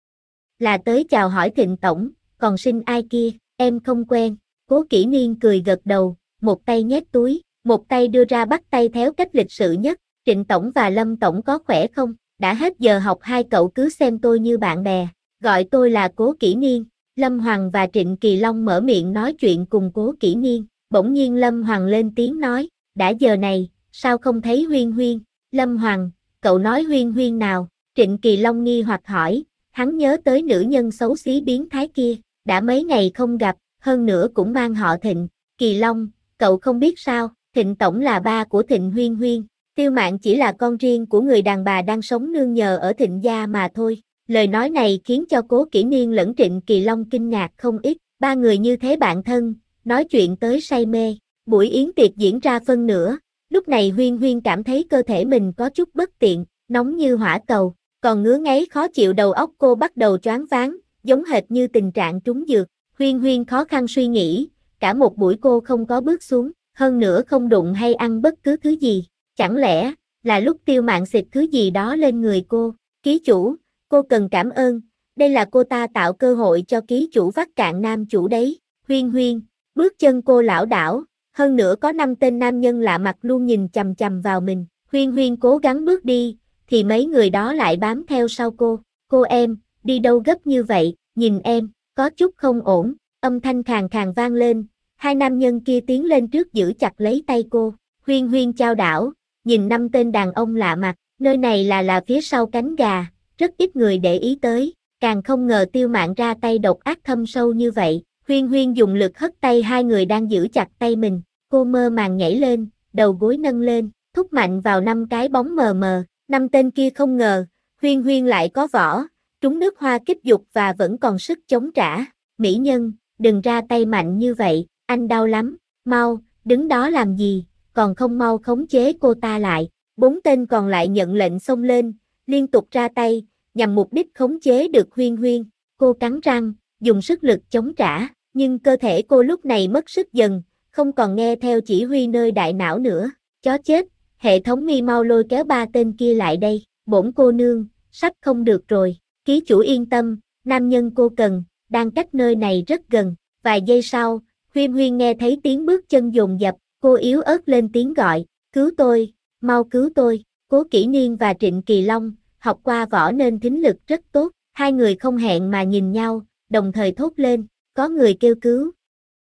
Speaker 1: Là tới chào hỏi Trịnh Tổng, còn xin ai kia, em không quen. Cố Kỷ Niên cười gật đầu, một tay nhét túi, một tay đưa ra bắt tay theo cách lịch sự nhất. Trịnh Tổng và Lâm Tổng có khỏe không? Đã hết giờ học hai cậu cứ xem tôi như bạn bè. Gọi tôi là Cố Kỷ Niên. Lâm Hoàng và Trịnh Kỳ Long mở miệng nói chuyện cùng Cố Kỷ Niên. Bỗng nhiên Lâm Hoàng lên tiếng nói, đã giờ này, sao không thấy Huyên Huyên? Lâm Hoàng, cậu nói Huyên Huyên nào? Trịnh Kỳ Long nghi hoặc hỏi, hắn nhớ tới nữ nhân xấu xí biến thái kia, đã mấy ngày không gặp, hơn nữa cũng mang họ Thịnh. Kỳ Long, cậu không biết sao, Thịnh Tổng là ba của Thịnh Huyên Huyên. Tiêu Mạn chỉ là con riêng của người đàn bà đang sống nương nhờ ở Thịnh gia mà thôi. Lời nói này khiến cho Cố Kỷ Niên lẫn Trịnh Kỳ Long kinh ngạc không ít. Ba người như thế bạn thân, nói chuyện tới say mê. Buổi yến tiệc diễn ra phân nửa. Lúc này Huyên Huyên cảm thấy cơ thể mình có chút bất tiện, nóng như hỏa cầu. Còn ngứa ngáy khó chịu, đầu óc cô bắt đầu choáng váng, giống hệt như tình trạng trúng dược. Huyên Huyên khó khăn suy nghĩ, cả một buổi cô không có bước xuống, hơn nữa không đụng hay ăn bất cứ thứ gì. Chẳng lẽ là lúc Tiêu Mạn xịt thứ gì đó lên người cô? Ký chủ, cô cần cảm ơn, đây là cô ta tạo cơ hội cho ký chủ vắt cạn nam chủ đấy. Huyên Huyên, bước chân cô lảo đảo, hơn nữa có 5 tên nam nhân lạ mặt luôn nhìn chằm chằm vào mình. Huyên Huyên cố gắng bước đi, thì mấy người đó lại bám theo sau cô. Cô em, đi đâu gấp như vậy, nhìn em, có chút không ổn. Âm thanh khàn khàn vang lên, hai nam nhân kia tiến lên trước giữ chặt lấy tay cô. Huyên Huyên chao đảo, nhìn 5 tên đàn ông lạ mặt, nơi này là phía sau cánh gà, rất ít người để ý tới, càng không ngờ Tiêu Mạn ra tay độc ác thâm sâu như vậy. Huyên Huyên dùng lực hất tay hai người đang giữ chặt tay mình, cô mơ màng nhảy lên, đầu gối nâng lên, thúc mạnh vào 5 cái bóng mờ mờ. 5 tên kia không ngờ, Huyên Huyên lại có võ, trúng nước hoa kích dục và vẫn còn sức chống trả. Mỹ nhân, đừng ra tay mạnh như vậy, anh đau lắm, mau, đứng đó làm gì, còn không mau khống chế cô ta lại. 4 tên còn lại nhận lệnh xông lên, liên tục ra tay, nhằm mục đích khống chế được Huyên Huyên. Cô cắn răng, dùng sức lực chống trả, nhưng cơ thể cô lúc này mất sức dần, không còn nghe theo chỉ huy nơi đại não nữa. Chó chết, hệ thống mi mau lôi kéo 3 tên kia lại đây. Bổn cô nương, sắp không được rồi. Ký chủ yên tâm, nam nhân cô cần, đang cách nơi này rất gần. Vài giây sau, Huyên Huyên nghe thấy tiếng bước chân dồn dập, cô yếu ớt lên tiếng gọi, cứu tôi, mau cứu tôi. Cố Kỷ Niên và Trịnh Kỳ Long, học qua võ nên thính lực rất tốt, hai người không hẹn mà nhìn nhau, đồng thời thốt lên, có người kêu cứu.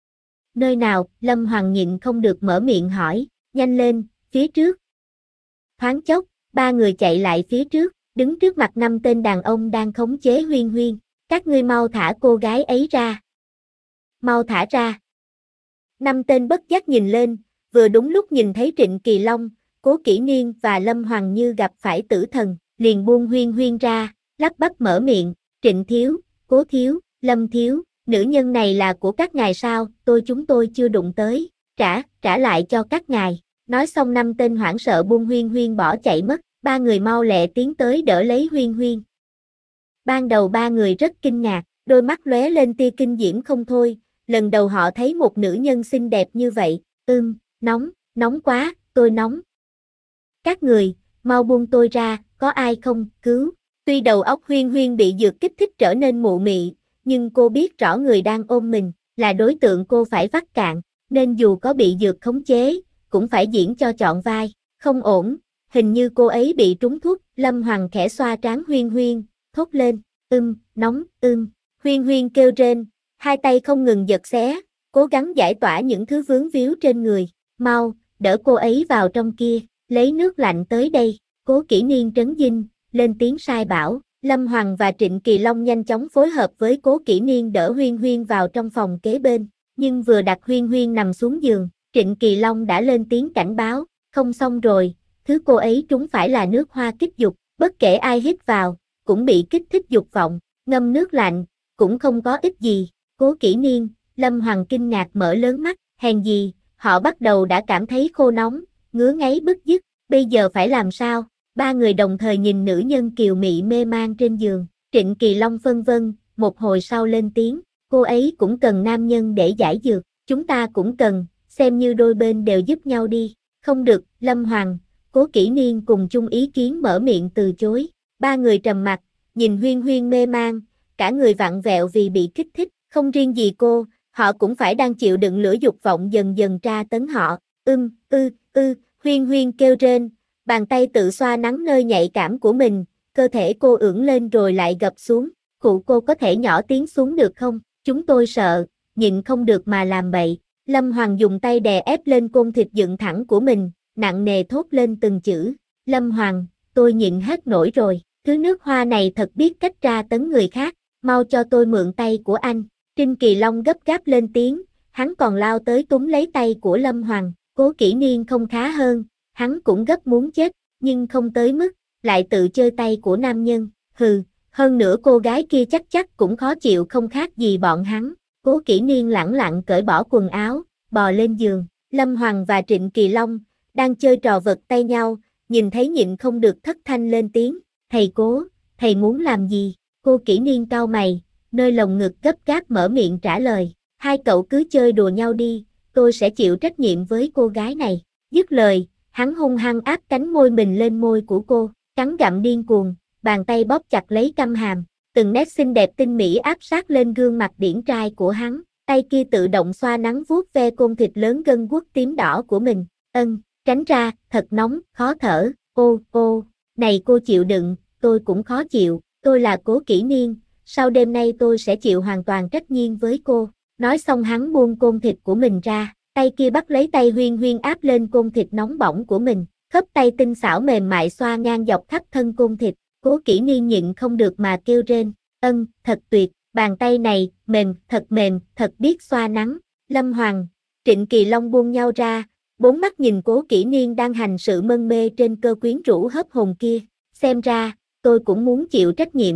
Speaker 1: Nơi nào? Lâm Hoàng nhịn không được mở miệng hỏi, nhanh lên, phía trước. Thoáng chốc, ba người chạy lại phía trước, đứng trước mặt 5 tên đàn ông đang khống chế Huyên Huyên, các ngươi mau thả cô gái ấy ra. Mau thả ra. 5 tên bất giác nhìn lên, vừa đúng lúc nhìn thấy Trịnh Kỳ Long, Cố Kỷ Niên và Lâm Hoàng như gặp phải tử thần, liền buông Huyên Huyên ra, lắp bắp mở miệng, Trịnh thiếu, Cố thiếu, Lâm thiếu, nữ nhân này là của các ngài sao? Chúng tôi chưa đụng tới, trả lại cho các ngài. Nói xong 5 tên hoảng sợ buông Huyên Huyên bỏ chạy mất, ba người mau lẹ tiến tới đỡ lấy Huyên Huyên. Ban đầu ba người rất kinh ngạc, đôi mắt lóe lên tia kinh diễm không thôi, lần đầu họ thấy một nữ nhân xinh đẹp như vậy, nóng quá, tôi nóng. Các người, mau buông tôi ra, có ai không, cứu. Tuy đầu óc Huyên Huyên bị dược kích thích trở nên mụ mị, nhưng cô biết rõ người đang ôm mình, là đối tượng cô phải vắt cạn, nên dù có bị dược khống chế, cũng phải diễn cho trọn vai. Không ổn, hình như cô ấy bị trúng thuốc. Lâm Hoàng khẽ xoa trán Huyên Huyên, thốt lên, nóng, Huyên Huyên kêu rên, hai tay không ngừng giật xé, cố gắng giải tỏa những thứ vướng víu trên người. Mau, đỡ cô ấy vào trong kia, lấy nước lạnh tới đây. Cố Kỷ Niên trấn dinh, lên tiếng sai bảo. Lâm Hoàng và Trịnh Kỳ Long nhanh chóng phối hợp với Cố Kỷ Niên đỡ Huyên Huyên vào trong phòng kế bên, nhưng vừa đặt Huyên Huyên nằm xuống giường, Trịnh Kỳ Long đã lên tiếng cảnh báo, không xong rồi, thứ cô ấy trúng phải là nước hoa kích dục, bất kể ai hít vào, cũng bị kích thích dục vọng, ngâm nước lạnh, cũng không có ích gì. Cố Kỷ Niên, Lâm Hoàng kinh ngạc mở lớn mắt, hèn gì, họ bắt đầu đã cảm thấy khô nóng, ngứa ngáy bứt rứt, bây giờ phải làm sao? Ba người đồng thời nhìn nữ nhân kiều mị mê man trên giường, Trịnh Kỳ Long phân vân, một hồi sau lên tiếng, cô ấy cũng cần nam nhân để giải dược, chúng ta cũng cần, xem như đôi bên đều giúp nhau đi. Không được, Lâm Hoàng, Cố Kỷ Niên cùng chung ý kiến mở miệng từ chối. Ba người trầm mặc, nhìn Huyên Huyên mê man, cả người vặn vẹo vì bị kích thích, không riêng gì cô, họ cũng phải đang chịu đựng lửa dục vọng dần dần tra tấn họ. Huyên Huyên kêu rên, bàn tay tự xoa nắng nơi nhạy cảm của mình, cơ thể cô ưỡn lên rồi lại gập xuống. Cụ cô có thể nhỏ tiếng xuống được không? Chúng tôi sợ, nhịn không được mà làm bậy. Lâm Hoàng dùng tay đè ép lên côn thịt dựng thẳng của mình, nặng nề thốt lên từng chữ. Lâm Hoàng, tôi nhịn hết nổi rồi, thứ nước hoa này thật biết cách tra tấn người khác, mau cho tôi mượn tay của anh. Trinh Kỳ Long gấp gáp lên tiếng, hắn còn lao tới túm lấy tay của Lâm Hoàng. Cố Kỷ Niên không khá hơn, hắn cũng gấp muốn chết, nhưng không tới mức, lại tự chơi tay của nam nhân. Hừ, hơn nữa cô gái kia chắc cũng khó chịu không khác gì bọn hắn. Cố Kỷ Niên lẳng lặng cởi bỏ quần áo, bò lên giường. Lâm Hoàng và Trịnh Kỳ Long đang chơi trò vật tay nhau, nhìn thấy nhịn không được thất thanh lên tiếng. Thầy Cố, thầy muốn làm gì? Cô Kỷ Niên cau mày, nơi lồng ngực gấp gáp mở miệng trả lời. Hai cậu cứ chơi đùa nhau đi, tôi sẽ chịu trách nhiệm với cô gái này. Dứt lời, hắn hung hăng áp cánh môi mình lên môi của cô, cắn gặm điên cuồng, bàn tay bóp chặt lấy căm hàm. Từng nét xinh đẹp tinh mỹ áp sát lên gương mặt điển trai của hắn, tay kia tự động xoa nắng vuốt ve côn thịt lớn gân guốc tím đỏ của mình. Tránh ra, thật nóng, khó thở. Ô, này cô chịu đựng, tôi cũng khó chịu, tôi là Cố Kỷ Niên, sau đêm nay tôi sẽ chịu hoàn toàn trách nhiệm với cô. Nói xong hắn buông côn thịt của mình ra, tay kia bắt lấy tay Huyên Huyên áp lên côn thịt nóng bỏng của mình, khớp tay tinh xảo mềm mại xoa ngang dọc khắp thân côn thịt. Cố Kỷ Niên nhịn không được mà kêu rên, thật tuyệt, bàn tay này, mềm, thật biết xoa nắng. Lâm Hoàng, Trịnh Kỳ Long buông nhau ra, bốn mắt nhìn Cố Kỷ Niên đang hành sự mân mê trên cơ quyến rũ hớp hồn kia. Xem ra, tôi cũng muốn chịu trách nhiệm.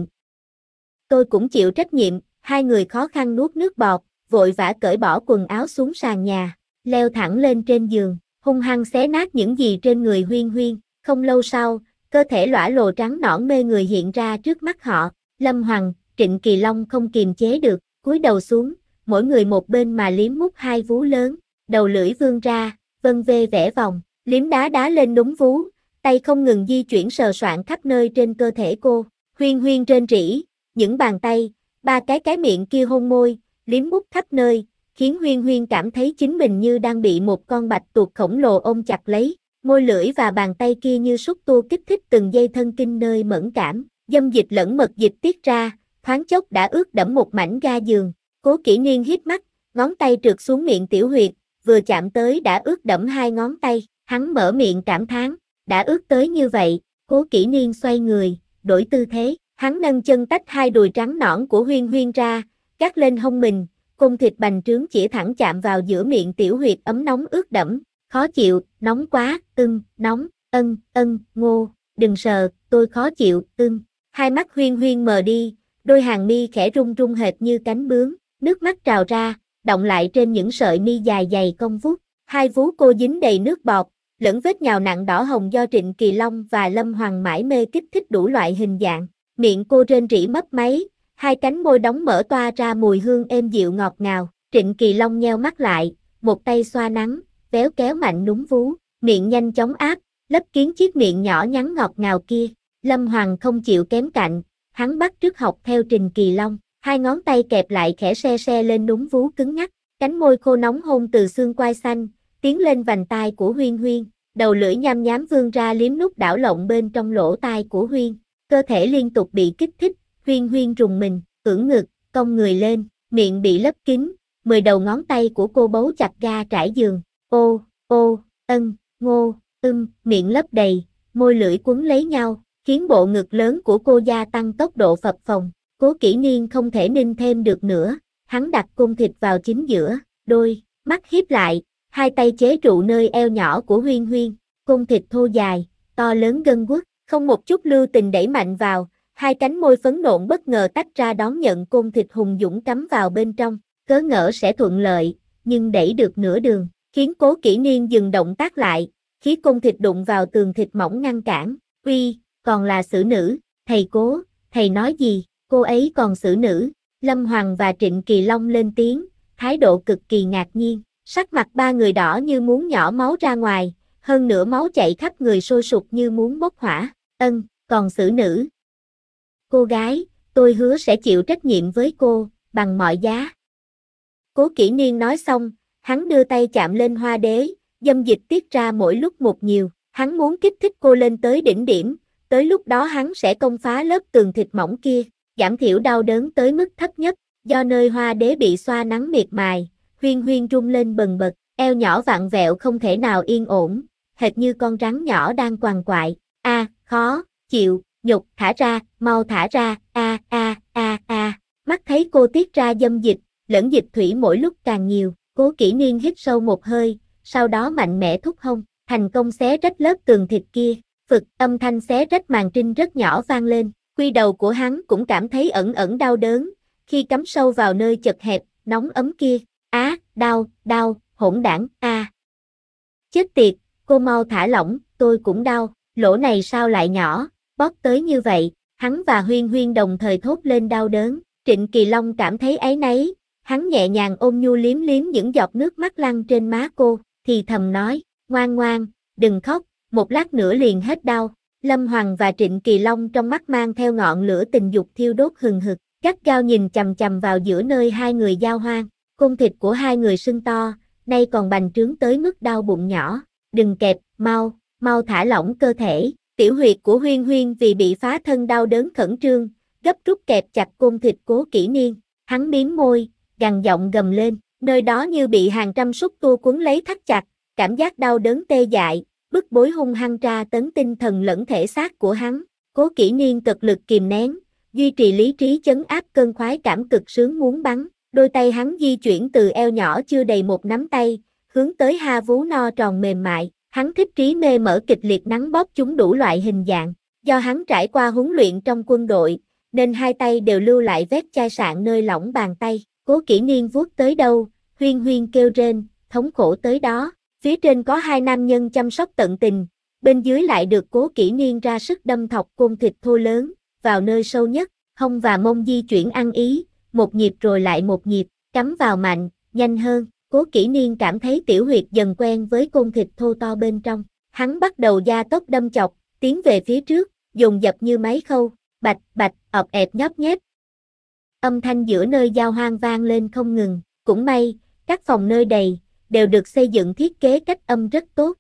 Speaker 1: Tôi cũng chịu trách nhiệm, hai người khó khăn nuốt nước bọt, vội vã cởi bỏ quần áo xuống sàn nhà, leo thẳng lên trên giường, hung hăng xé nát những gì trên người Huyên Huyên. Không lâu sau, cơ thể lõa lồ trắng nõn mê người hiện ra trước mắt họ. Lâm Hoàng, Trịnh Kỳ Long không kiềm chế được, cúi đầu xuống, mỗi người một bên mà liếm mút hai vú lớn, đầu lưỡi vươn ra, vân vê vẽ vòng, liếm đá lên núm vú, tay không ngừng di chuyển sờ soạng khắp nơi trên cơ thể cô. Huyên Huyên rên rỉ, những bàn tay, ba cái miệng kia hôn môi, liếm mút khắp nơi, khiến Huyên Huyên cảm thấy chính mình như đang bị một con bạch tuộc khổng lồ ôm chặt lấy. Môi lưỡi và bàn tay kia như xúc tua kích thích từng dây thân kinh nơi mẫn cảm, dâm dịch lẫn mật dịch tiết ra, thoáng chốc đã ướt đẫm một mảnh ga giường. Cố Kỷ Niên híp mắt, ngón tay trượt xuống miệng tiểu huyệt, vừa chạm tới đã ướt đẫm hai ngón tay, hắn mở miệng cảm thán, đã ướt tới như vậy. Cố Kỷ Niên xoay người, đổi tư thế, hắn nâng chân tách hai đùi trắng nõn của Huyên Huyên ra, gác lên hông mình, côn thịt bành trướng chĩa thẳng chạm vào giữa miệng tiểu huyệt ấm nóng ướt đẫm. Khó chịu, nóng quá, nóng, ngô, đừng sờ, tôi khó chịu, Hai mắt Huyên Huyên mờ đi, đôi hàng mi khẽ rung rung hệt như cánh bướm, nước mắt trào ra, đọng lại trên những sợi mi dài dày cong vút. Hai vú cô dính đầy nước bọt, lẫn vết nhào nặng đỏ hồng do Trịnh Kỳ Long và Lâm Hoàng mải mê kích thích đủ loại hình dạng. Miệng cô rên rỉ mấp máy, hai cánh môi đóng mở toa ra mùi hương êm dịu ngọt ngào. Trịnh Kỳ Long nheo mắt lại, một tay xoa nắng, véo kéo mạnh núm vú, miệng nhanh chóng áp, lấp kín chiếc miệng nhỏ nhắn ngọt ngào kia. Lâm Hoàng không chịu kém cạnh, hắn bắt chước học theo Trịnh Kỳ Long, hai ngón tay kẹp lại khẽ se lên núm vú cứng ngắc, cánh môi khô nóng hôn từ xương quai xanh, tiến lên vành tai của Huyên Huyên, đầu lưỡi nham nhám vươn ra liếm nút đảo lộn bên trong lỗ tai của Huyên, cơ thể liên tục bị kích thích, Huyên Huyên rùng mình, ưỡn ngực, cong người lên, miệng bị lấp kín, 10 đầu ngón tay của cô bấu chặt ga trải giường. Ngô, miệng lấp đầy, môi lưỡi quấn lấy nhau, khiến bộ ngực lớn của cô gia tăng tốc độ phập phồng. Cố Kỷ Niên không thể ninh thêm được nữa, hắn đặt côn thịt vào chính giữa, đôi mắt híp lại, hai tay chế trụ nơi eo nhỏ của Huyên Huyên, côn thịt thô dài, to lớn gân guốc, không một chút lưu tình đẩy mạnh vào, hai cánh môi phấn nộn bất ngờ tách ra đón nhận côn thịt hùng dũng cắm vào bên trong, cớ ngỡ sẽ thuận lợi, nhưng đẩy được nửa đường, khiến Cố Kỷ Niên dừng động tác lại, khí côn thịt đụng vào tường thịt mỏng ngăn cản. Uy, còn là xử nữ, thầy Cố, thầy nói gì, cô ấy còn xử nữ. Lâm Hoàng và Trịnh Kỳ Long lên tiếng, thái độ cực kỳ ngạc nhiên, sắc mặt ba người đỏ như muốn nhỏ máu ra ngoài, hơn nữa máu chảy khắp người sôi sục như muốn bốc hỏa. Còn xử nữ cô gái, tôi hứa sẽ chịu trách nhiệm với cô, bằng mọi giá. Cố Kỷ Niên nói xong, hắn đưa tay chạm lên hoa đế, dâm dịch tiết ra mỗi lúc một nhiều, hắn muốn kích thích cô lên tới đỉnh điểm, tới lúc đó hắn sẽ công phá lớp tường thịt mỏng kia, giảm thiểu đau đớn tới mức thấp nhất, do nơi hoa đế bị xoa nắng miệt mài, Huyên Huyên rung lên bần bật, eo nhỏ vặn vẹo không thể nào yên ổn, hệt như con rắn nhỏ đang quằn quại, khó chịu, nhục, thả ra, mau thả ra, mắt thấy cô tiết ra dâm dịch, lẫn dịch thủy mỗi lúc càng nhiều, Cố Kỷ Niên hít sâu một hơi, sau đó mạnh mẽ thúc hông, thành công xé rách lớp tường thịt kia, phực, âm thanh xé rách màn trinh rất nhỏ vang lên, quy đầu của hắn cũng cảm thấy ẩn ẩn đau đớn, khi cắm sâu vào nơi chật hẹp, nóng ấm kia, đau, hỗn đảng, chết tiệt, cô mau thả lỏng, tôi cũng đau, lỗ này sao lại nhỏ, bóp tới như vậy, hắn và Huyên Huyên đồng thời thốt lên đau đớn, Trịnh Kỳ Long cảm thấy áy náy, hắn nhẹ nhàng ôm nhu liếm liếm những giọt nước mắt lăn trên má cô, thì thầm nói, ngoan ngoan, đừng khóc, một lát nữa liền hết đau. Lâm Hoàng và Trịnh Kỳ Long trong mắt mang theo ngọn lửa tình dục thiêu đốt hừng hực, gắt gao nhìn chằm chằm vào giữa nơi hai người giao hoan, cung thịt của hai người sưng to, nay còn bành trướng tới mức đau bụng nhỏ, đừng kẹp, mau thả lỏng cơ thể. Tiểu huyệt của Huyên Huyên vì bị phá thân đau đớn khẩn trương, gấp rút kẹp chặt côn thịt Cố Kỷ Niên, hắn miếm môi, gằn giọng gầm lên, nơi đó như bị hàng trăm xúc tua cuốn lấy thắt chặt, cảm giác đau đớn tê dại, bức bối hung hăng tra tấn tinh thần lẫn thể xác của hắn. Cố Kỷ Niên cực lực kìm nén, duy trì lý trí chấn áp cơn khoái cảm cực sướng muốn bắn, đôi tay hắn di chuyển từ eo nhỏ chưa đầy một nắm tay, hướng tới ha vú no tròn mềm mại. Hắn thích trí mê mở kịch liệt nắng bóp chúng đủ loại hình dạng, do hắn trải qua huấn luyện trong quân đội, nên hai tay đều lưu lại vết chai sạn nơi lỏng bàn tay. Cố Kỷ Niên vuốt tới đâu, Huyên Huyên kêu rên, thống khổ tới đó. Phía trên có hai nam nhân chăm sóc tận tình, bên dưới lại được Cố Kỷ Niên ra sức đâm thọc côn thịt thô lớn, vào nơi sâu nhất, hông và mông di chuyển ăn ý, một nhịp rồi lại một nhịp, cắm vào mạnh, nhanh hơn. Cố Kỷ Niên cảm thấy tiểu huyệt dần quen với côn thịt thô to bên trong, hắn bắt đầu gia tốc đâm chọc, tiến về phía trước, dồn dập như máy khâu, bạch, ọp ẹp nhóp nhép. Âm thanh giữa nơi giao hoan vang lên không ngừng, cũng may, các phòng nơi đầy, đều được xây dựng thiết kế cách âm rất tốt,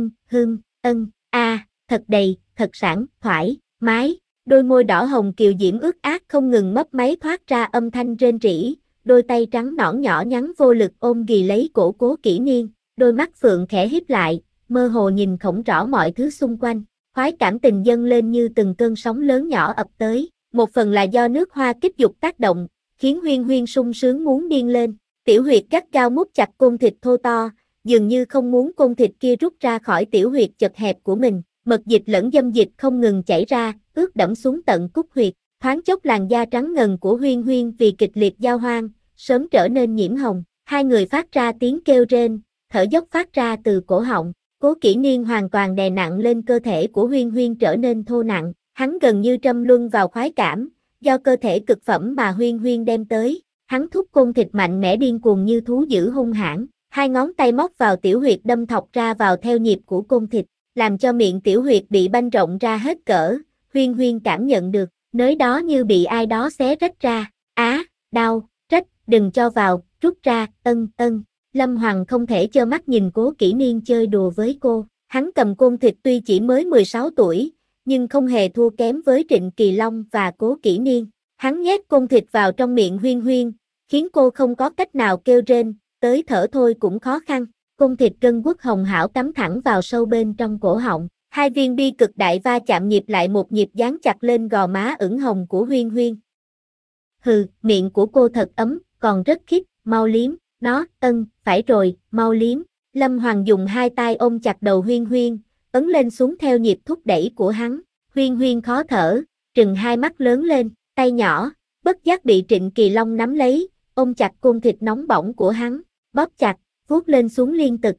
Speaker 1: thật đầy, thật sảng, thoải, mái, đôi môi đỏ hồng kiều diễm ướt át không ngừng mấp máy thoát ra âm thanh rên rỉ. Đôi tay trắng nõn nhỏ nhắn vô lực ôm ghì lấy cổ Cố Kỷ Niên, đôi mắt phượng khẽ híp lại, mơ hồ nhìn không rõ mọi thứ xung quanh, khoái cảm tình dâng lên như từng cơn sóng lớn nhỏ ập tới, một phần là do nước hoa kích dục tác động, khiến Huyên Huyên sung sướng muốn điên lên, tiểu huyệt gắt gao mút chặt côn thịt thô to, dường như không muốn côn thịt kia rút ra khỏi tiểu huyệt chật hẹp của mình, mật dịch lẫn dâm dịch không ngừng chảy ra, ướt đẫm xuống tận cúc huyệt, thoáng chốc làn da trắng ngần của Huyên Huyên vì kịch liệt giao hoan sớm trở nên nhiễm hồng, hai người phát ra tiếng kêu rên, thở dốc phát ra từ cổ họng, Cố Kỷ Niên hoàn toàn đè nặng lên cơ thể của Huyên Huyên trở nên thô nặng, hắn gần như trầm luân vào khoái cảm, do cơ thể cực phẩm mà Huyên Huyên đem tới, hắn thúc côn thịt mạnh mẽ điên cuồng như thú dữ hung hãn, hai ngón tay móc vào tiểu huyệt đâm thọc ra vào theo nhịp của côn thịt, làm cho miệng tiểu huyệt bị banh rộng ra hết cỡ, Huyên Huyên cảm nhận được, nơi đó như bị ai đó xé rách ra, đau. Đừng cho vào, rút ra, Lâm Hoàng không thể trơ mắt nhìn Cố Kỷ Niên chơi đùa với cô, hắn cầm côn thịt tuy chỉ mới 16 tuổi, nhưng không hề thua kém với Trịnh Kỳ Long và Cố Kỷ Niên, hắn nhét côn thịt vào trong miệng Huyên Huyên, khiến cô không có cách nào kêu rên, tới thở thôi cũng khó khăn, côn thịt gân guốc hồng hảo cắm thẳng vào sâu bên trong cổ họng, hai viên bi cực đại va chạm nhịp lại một nhịp dán chặt lên gò má ửng hồng của Huyên Huyên. Miệng của cô thật ấm, còn rất khít, mau liếm, nó, phải rồi, mau liếm. Lâm Hoàng dùng hai tay ôm chặt đầu Huyên Huyên, ấn lên xuống theo nhịp thúc đẩy của hắn. Huyên Huyên khó thở, trừng hai mắt lớn lên, tay nhỏ, bất giác bị Trịnh Kỳ Long nắm lấy, ôm chặt côn thịt nóng bỏng của hắn, bóp chặt, vuốt lên xuống liên tục,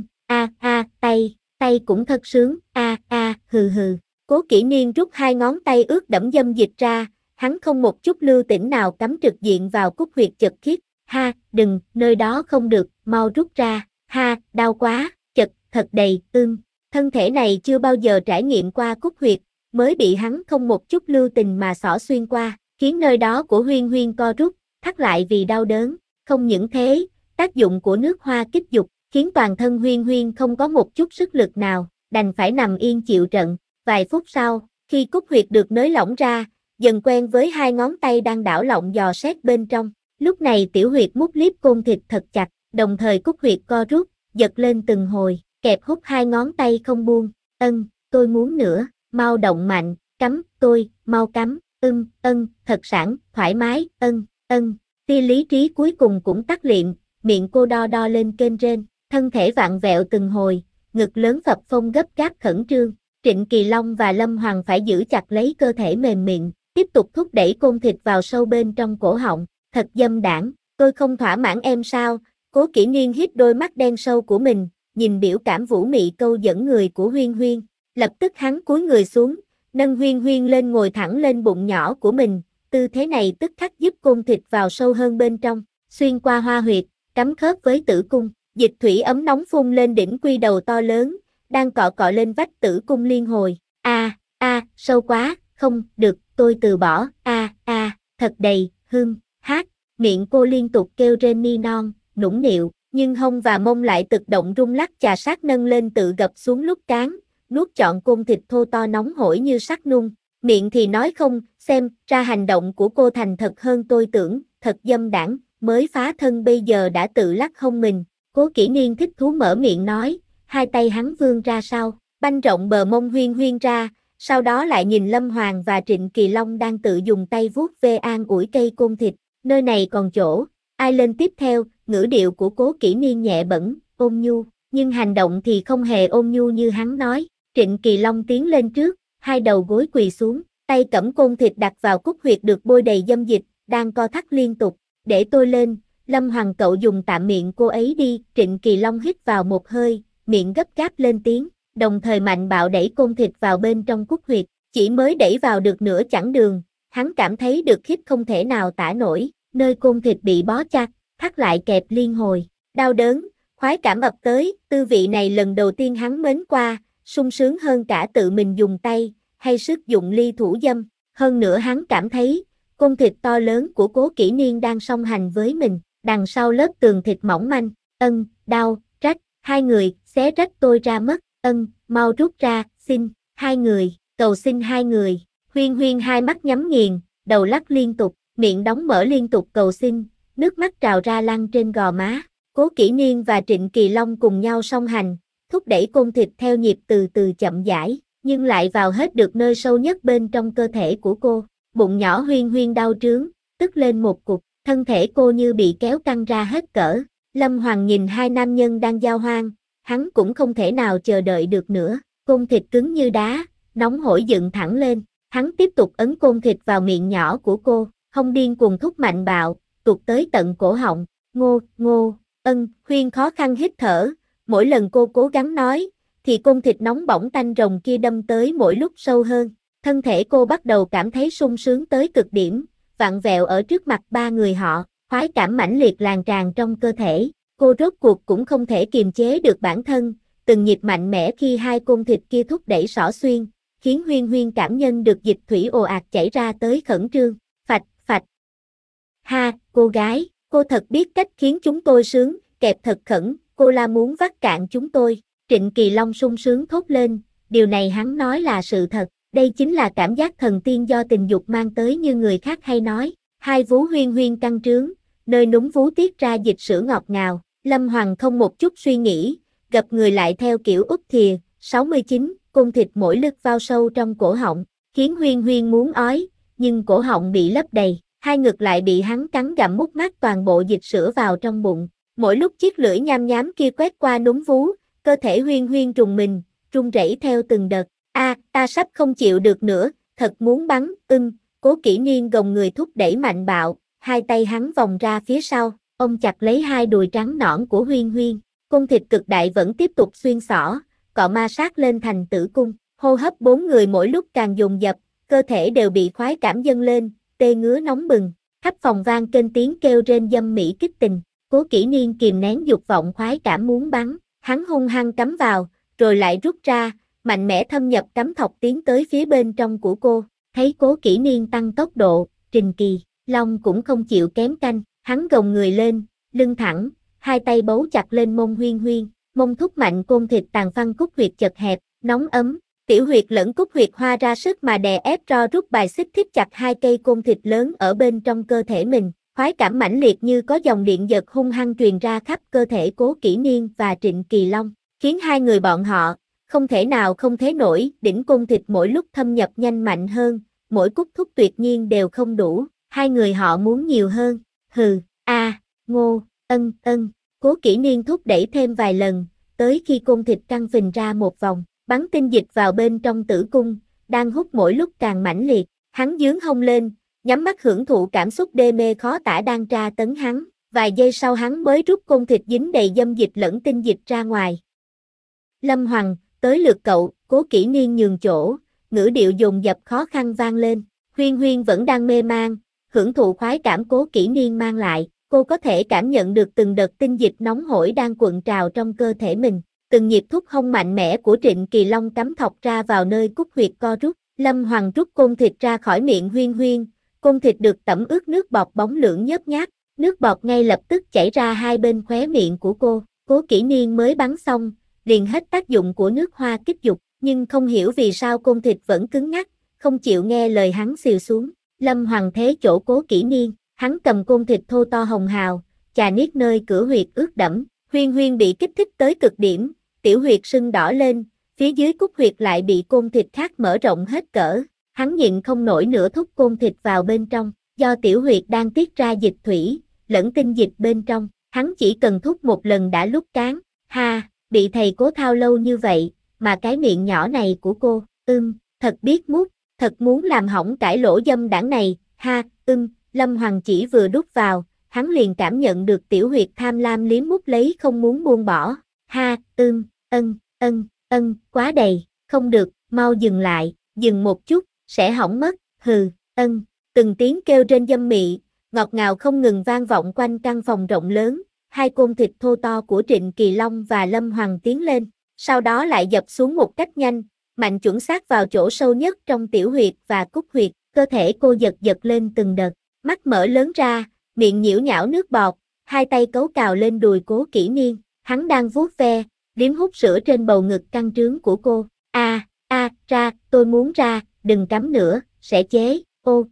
Speaker 1: tay cũng thật sướng, hừ. Cố Kỷ Niên rút hai ngón tay ướt đẫm dâm dịch ra, hắn không một chút lưu tỉnh nào cắm trực diện vào cúc huyệt chật khiết, đừng, nơi đó không được, mau rút ra, đau quá, chật, thật đầy, Thân thể này chưa bao giờ trải nghiệm qua cúc huyệt, mới bị hắn không một chút lưu tình mà xỏ xuyên qua, khiến nơi đó của Huyên Huyên co rút, thắt lại vì đau đớn. Không những thế, tác dụng của nước hoa kích dục, khiến toàn thân Huyên Huyên không có một chút sức lực nào, đành phải nằm yên chịu trận. Vài phút sau, khi cúc huyệt được nới lỏng ra, dần quen với hai ngón tay đang đảo lọng dò xét bên trong. Lúc này tiểu huyệt mút líp côn thịt thật chặt, đồng thời cúc huyệt co rút, giật lên từng hồi, kẹp hút hai ngón tay không buông. Tôi muốn nữa, mau động mạnh, cắm, tôi, mau cắm, thật sảng, thoải mái, tia lý trí cuối cùng cũng tắt liệm, miệng cô đo đo lên kênh rên, thân thể vặn vẹo từng hồi, ngực lớn phập phồng gấp gáp khẩn trương. Trịnh Kỳ Long và Lâm Hoàng phải giữ chặt lấy cơ thể mềm mịn, tiếp tục thúc đẩy côn thịt vào sâu bên trong cổ họng. Thật dâm đảng, tôi không thỏa mãn em sao? Cố Kỷ Niên hít đôi mắt đen sâu của mình, nhìn biểu cảm vũ mị câu dẫn người của Huyên Huyên. Lập tức hắn cúi người xuống, nâng Huyên Huyên lên ngồi thẳng lên bụng nhỏ của mình. Tư thế này tức khắc giúp côn thịt vào sâu hơn bên trong, xuyên qua hoa huyệt, cắm khớp với tử cung. Dịch thủy ấm nóng phun lên đỉnh quy đầu to lớn, đang cọ cọ lên vách tử cung liên hồi. Sâu quá, không, được, tôi từ bỏ, thật đầy, miệng cô liên tục kêu rên ni non, nũng nịu, nhưng hông và mông lại tự động rung lắc chà sát nâng lên tự gập xuống lúc cán, nuốt trọn côn thịt thô to nóng hổi như sắt nung. Miệng thì nói không, xem ra hành động của cô thành thật hơn tôi tưởng, thật dâm đảng, mới phá thân bây giờ đã tự lắc hông mình. Cố Kỷ Niên thích thú mở miệng nói, hai tay hắn vươn ra sau, banh rộng bờ mông Huyên Huyên ra, sau đó lại nhìn Lâm Hoàng và Trịnh Kỳ Long đang tự dùng tay vuốt ve an ủi cây côn thịt, nơi này còn chỗ, ai lên tiếp theo, ngữ điệu của Cố Kỷ Niên nhẹ bẫng, ôn nhu, nhưng hành động thì không hề ôn nhu như hắn nói. Trịnh Kỳ Long tiến lên trước, hai đầu gối quỳ xuống, tay cẩm côn thịt đặt vào cúc huyệt được bôi đầy dâm dịch, đang co thắt liên tục, để tôi lên, Lâm Hoàng cậu dùng tạm miệng cô ấy đi. Trịnh Kỳ Long hít vào một hơi, miệng gấp gáp lên tiếng, đồng thời mạnh bạo đẩy côn thịt vào bên trong cúc huyệt, chỉ mới đẩy vào được nửa chặng đường, hắn cảm thấy được hít không thể nào tả nổi, nơi côn thịt bị bó chặt, thắt lại kẹp liên hồi, đau đớn, khoái cảm ập tới, tư vị này lần đầu tiên hắn mến qua, sung sướng hơn cả tự mình dùng tay, hay sức dụng ly thủ dâm, hơn nữa hắn cảm thấy, côn thịt to lớn của Cố Kỷ Niên đang song hành với mình, đằng sau lớp tường thịt mỏng manh, đau, rách, hai người, xé rách tôi ra mất, mau rút ra, xin, hai người, cầu xin hai người. Huyên Huyên hai mắt nhắm nghiền, đầu lắc liên tục, miệng đóng mở liên tục cầu xin, nước mắt trào ra lăn trên gò má. Cố Kỷ Niên và Trịnh Kỳ Long cùng nhau song hành, thúc đẩy côn thịt theo nhịp từ từ chậm rãi, nhưng lại vào hết được nơi sâu nhất bên trong cơ thể của cô. Bụng nhỏ Huyên Huyên đau trướng, tức lên một cục, thân thể cô như bị kéo căng ra hết cỡ. Lâm Hoàng nhìn hai nam nhân đang giao hoan, hắn cũng không thể nào chờ đợi được nữa, côn thịt cứng như đá, nóng hổi dựng thẳng lên, hắn tiếp tục ấn côn thịt vào miệng nhỏ của cô, hông điên cuồng thúc mạnh bạo, tuột tới tận cổ họng, Huyên khó khăn hít thở, mỗi lần cô cố gắng nói, thì côn thịt nóng bỏng tanh rồng kia đâm tới mỗi lúc sâu hơn, thân thể cô bắt đầu cảm thấy sung sướng tới cực điểm, vặn vẹo ở trước mặt ba người họ, khoái cảm mãnh liệt lan tràn trong cơ thể, cô rốt cuộc cũng không thể kiềm chế được bản thân, từng nhịp mạnh mẽ khi hai côn thịt kia thúc đẩy xỏ xuyên, khiến Huyên Huyên cảm nhận được dịch thủy ồ ạt chảy ra tới khẩn trương, phạch, phạch. Ha, cô gái, cô thật biết cách khiến chúng tôi sướng, kẹp thật khẩn, cô la muốn vắt cạn chúng tôi. Trịnh Kỳ Long sung sướng thốt lên, điều này hắn nói là sự thật, đây chính là cảm giác thần tiên do tình dục mang tới như người khác hay nói. Hai vú Huyên Huyên căng trướng, nơi núm vú tiết ra dịch sữa ngọt ngào, Lâm Hoàng không một chút suy nghĩ, gập người lại theo kiểu úp thìa, 69, côn thịt mỗi lượt vào sâu trong cổ họng, khiến Huyên Huyên muốn ói, nhưng cổ họng bị lấp đầy, hai ngực lại bị hắn cắn gặm mút mát toàn bộ dịch sữa vào trong bụng. Mỗi lúc chiếc lưỡi nham nhám kia quét qua núm vú, cơ thể Huyên Huyên rùng mình, run rẩy theo từng đợt. Ta sắp không chịu được nữa, thật muốn bắn, Cố Kỷ Niên gồng người thúc đẩy mạnh bạo, hai tay hắn vòng ra phía sau, ông chặt lấy hai đùi trắng nõn của Huyên Huyên, côn thịt cực đại vẫn tiếp tục xuyên xỏ, cọ ma sát lên thành tử cung, hô hấp bốn người mỗi lúc càng dồn dập, cơ thể đều bị khoái cảm dâng lên, tê ngứa nóng bừng, khắp phòng vang kênh tiếng kêu rên dâm mỹ kích tình. Cố Kỷ Niên kìm nén dục vọng khoái cảm muốn bắn, hắn hung hăng cắm vào, rồi lại rút ra, mạnh mẽ thâm nhập cắm thọc tiến tới phía bên trong của cô. Thấy Cố Kỷ Niên tăng tốc độ, Trình Kỳ Long cũng không chịu kém canh, hắn gồng người lên, lưng thẳng, hai tay bấu chặt lên mông Huyên Huyên, mông thúc mạnh côn thịt tàn phăng cúc huyệt chật hẹp, nóng ấm, tiểu huyệt lẫn cúc huyệt hoa ra sức mà đè ép ro rút bài xích thít chặt hai cây côn thịt lớn ở bên trong cơ thể mình. Khoái cảm mãnh liệt như có dòng điện giật hung hăng truyền ra khắp cơ thể Cố Kỷ Niên và Trịnh Kỳ Long, khiến hai người bọn họ không thể nào không thế nổi, đỉnh côn thịt mỗi lúc thâm nhập nhanh mạnh hơn, mỗi cúc thúc tuyệt nhiên đều không đủ, hai người họ muốn nhiều hơn. Hừ, ngô, ân, Cố Kỷ Niên thúc đẩy thêm vài lần, tới khi côn thịt căng phình ra một vòng, bắn tinh dịch vào bên trong tử cung, đang hút mỗi lúc càng mãnh liệt, hắn giương hông lên, nhắm mắt hưởng thụ cảm xúc đê mê khó tả đang tra tấn hắn, vài giây sau hắn mới rút côn thịt dính đầy dâm dịch lẫn tinh dịch ra ngoài. Lâm Hoàng, tới lượt cậu, Cố Kỷ Niên nhường chỗ, ngữ điệu dồn dập khó khăn vang lên, Huyên Huyên vẫn đang mê man, hưởng thụ khoái cảm Cố Kỷ Niên mang lại, cô có thể cảm nhận được từng đợt tinh dịch nóng hổi đang cuộn trào trong cơ thể mình, từng nhịp thúc hông mạnh mẽ của Trịnh Kỳ Long cắm thọc ra vào nơi cúc huyệt co rút, Lâm Hoàng rút côn thịt ra khỏi miệng Huyên Huyên, côn thịt được tẩm ướt nước bọt bóng lưỡng nhớp nháp, nước bọt ngay lập tức chảy ra hai bên khóe miệng của cô, Cố Kỷ Niên mới bắn xong, liền hết tác dụng của nước hoa kích dục, nhưng không hiểu vì sao côn thịt vẫn cứng ngắc, không chịu nghe lời hắn xìu xuống. Lâm Hoàng thế chỗ Cố Kỷ Niên, hắn cầm côn thịt thô to hồng hào, chà niết nơi cửa huyệt ướt đẫm, Huyên Huyên bị kích thích tới cực điểm, tiểu huyệt sưng đỏ lên, phía dưới cúc huyệt lại bị côn thịt khác mở rộng hết cỡ, hắn nhịn không nổi nữa thúc côn thịt vào bên trong, do tiểu huyệt đang tiết ra dịch thủy, lẫn tinh dịch bên trong, hắn chỉ cần thúc một lần đã lúc cán, bị thầy Cố thao lâu như vậy, mà cái miệng nhỏ này của cô, thật biết mút, thật muốn làm hỏng cải lỗ dâm đảng này, Lâm Hoàng chỉ vừa đút vào, hắn liền cảm nhận được tiểu huyệt tham lam liếm mút lấy không muốn buông bỏ, quá đầy, không được, mau dừng lại, dừng một chút, sẽ hỏng mất, từng tiếng kêu trên dâm mị, ngọt ngào không ngừng vang vọng quanh căn phòng rộng lớn, hai côn thịt thô to của Trịnh Kỳ Long và Lâm Hoàng tiến lên, sau đó lại dập xuống một cách nhanh, mạnh chuẩn xác vào chỗ sâu nhất trong tiểu huyệt và cúc huyệt, cơ thể cô giật giật lên từng đợt, mắt mở lớn ra, miệng nhiễu nhão nước bọt, hai tay cấu cào lên đùi Cố Kỷ Niên, hắn đang vuốt ve, liếm hút sữa trên bầu ngực căng trướng của cô, ra, tôi muốn ra, đừng cắm nữa, sẽ chế,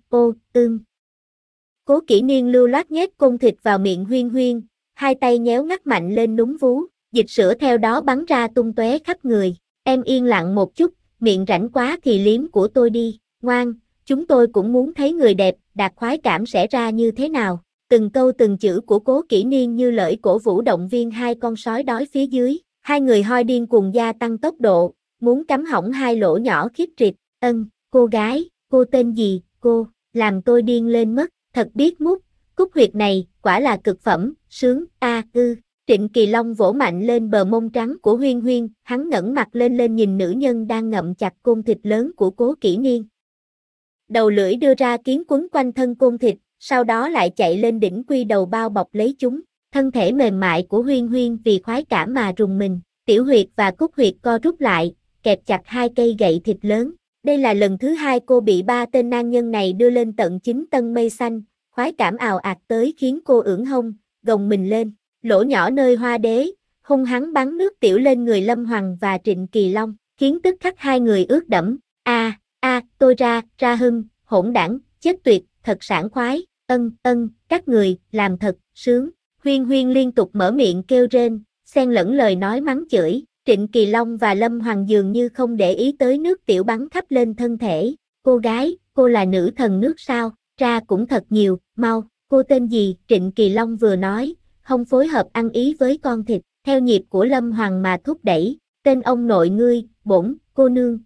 Speaker 1: Cố Kỷ Niên lưu loát nhét côn thịt vào miệng Huyên Huyên, hai tay nhéo ngắt mạnh lên núm vú, dịch sữa theo đó bắn ra tung tóe khắp người, em yên lặng một chút, miệng rảnh quá thì liếm của tôi đi, ngoan, chúng tôi cũng muốn thấy người đẹp, đạt khoái cảm sẽ ra như thế nào, từng câu từng chữ của Cố Kỷ Niên như lời cổ vũ động viên hai con sói đói phía dưới, hai người hoi điên cuồng gia tăng tốc độ, muốn cắm hỏng hai lỗ nhỏ khiếp trịt, cô gái, cô tên gì, cô, làm tôi điên lên mất, thật biết mút, cúc huyệt này, quả là cực phẩm, sướng, Trịnh Kỳ Long vỗ mạnh lên bờ mông trắng của Huyên Huyên, hắn ngẩng mặt lên nhìn nữ nhân đang ngậm chặt côn thịt lớn của Cố Kỷ Niên. Đầu lưỡi đưa ra kiến quấn quanh thân côn thịt, sau đó lại chạy lên đỉnh quy đầu bao bọc lấy chúng, thân thể mềm mại của Huyên Huyên vì khoái cảm mà rùng mình, tiểu huyệt và cúc huyệt co rút lại, kẹp chặt hai cây gậy thịt lớn. Đây là lần thứ hai cô bị ba tên nam nhân này đưa lên tận 9 tầng mây xanh, khoái cảm ào ạt tới khiến cô ưỡn hông, gồng mình lên, lỗ nhỏ nơi hoa đế, hung hăng bắn nước tiểu lên người Lâm Hoàng và Trịnh Kỳ Long, khiến tức khắc hai người ướt đẫm. Tôi ra hưng, hỗn đảng, chết tuyệt, thật sảng khoái, các người, làm thật, sướng. Huyên Huyên liên tục mở miệng kêu rên, xen lẫn lời nói mắng chửi, Trịnh Kỳ Long và Lâm Hoàng dường như không để ý tới nước tiểu bắn khắp lên thân thể. Cô gái, cô là nữ thần nước sao, ra cũng thật nhiều, mau, cô tên gì? Trịnh Kỳ Long vừa nói, không phối hợp ăn ý với con thịt, theo nhịp của Lâm Hoàng mà thúc đẩy, tên ông nội ngươi, bổn, cô nương,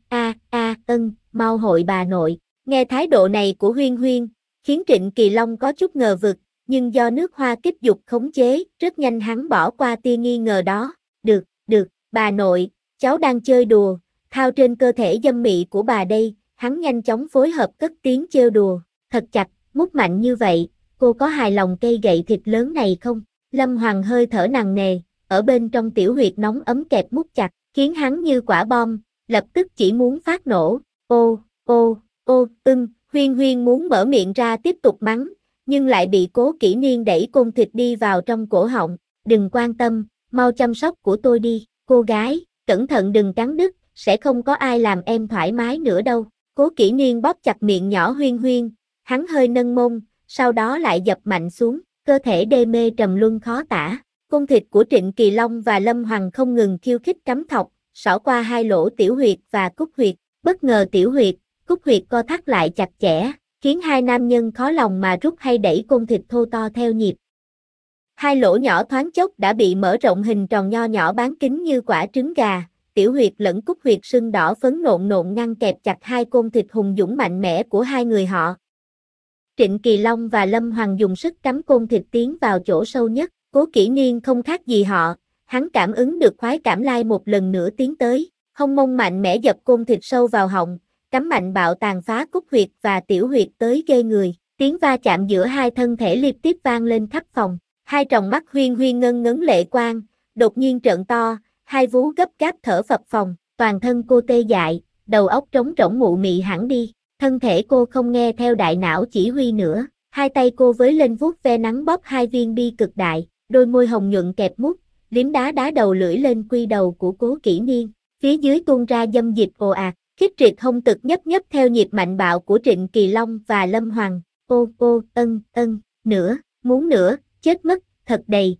Speaker 1: mau hội bà nội. Nghe thái độ này của Huyên Huyên, khiến Trịnh Kỳ Long có chút ngờ vực, nhưng do nước hoa kích dục khống chế, rất nhanh hắn bỏ qua tia nghi ngờ đó. Được, bà nội, cháu đang chơi đùa, thao trên cơ thể dâm mị của bà đây, hắn nhanh chóng phối hợp cất tiếng trêu đùa, thật chặt, mút mạnh như vậy, cô có hài lòng cây gậy thịt lớn này không? Lâm Hoàng hơi thở nặng nề, ở bên trong tiểu huyệt nóng ấm kẹp mút chặt, khiến hắn như quả bom, lập tức chỉ muốn phát nổ. Huyên Huyên muốn mở miệng ra tiếp tục mắng, nhưng lại bị Cố Kỷ Niên đẩy côn thịt đi vào trong cổ họng. Đừng quan tâm, mau chăm sóc của tôi đi, cô gái, cẩn thận đừng cắn đứt, sẽ không có ai làm em thoải mái nữa đâu. Cố Kỷ Niên bóp chặt miệng nhỏ Huyên Huyên, hắn hơi nâng mông, sau đó lại dập mạnh xuống, cơ thể đê mê trầm luân khó tả. Côn thịt của Trịnh Kỳ Long và Lâm Hoằng không ngừng khiêu khích cắm thọc, xỏ qua hai lỗ tiểu huyệt và cúc huyệt, bất ngờ tiểu huyệt, cúc huyệt co thắt lại chặt chẽ, khiến hai nam nhân khó lòng mà rút hay đẩy côn thịt thô to theo nhịp. Hai lỗ nhỏ thoáng chốc đã bị mở rộng hình tròn nho nhỏ bán kính như quả trứng gà, tiểu huyệt lẫn cúc huyệt sưng đỏ phấn nộn nộn ngăn kẹp chặt hai côn thịt hùng dũng mạnh mẽ của hai người họ. Trịnh Kỳ Long và Lâm Hoằng dùng sức cắm côn thịt tiến vào chỗ sâu nhất, Cố Kỷ Niên không khác gì họ, hắn cảm ứng được khoái cảm lai một lần nữa tiến tới, hông mông mạnh mẽ dập côn thịt sâu vào họng, cắm mạnh bạo tàn phá cúc huyệt và tiểu huyệt tới ghê người, tiếng va chạm giữa hai thân thể liên tiếp vang lên khắp phòng, hai tròng mắt Huyên Huyên ngân ngấn lệ quang, đột nhiên trợn to, hai vú gấp gáp thở phập phồng, toàn thân cô tê dại, đầu óc trống rỗng mụ mị hẳn đi, thân thể cô không nghe theo đại não chỉ huy nữa, hai tay cô với lên vuốt ve nắng bóp hai viên bi cực đại, đôi môi hồng nhuận kẹp mút, liếm đá đá đầu lưỡi lên quy đầu của Cố Kỷ Niên, phía dưới tuôn ra dâm dịch ồ ạt, khít triệt hông tực nhấp nhấp theo nhịp mạnh bạo của Trịnh Kỳ Long và Lâm Hoằng, nữa, muốn nữa, chết mất, thật đầy,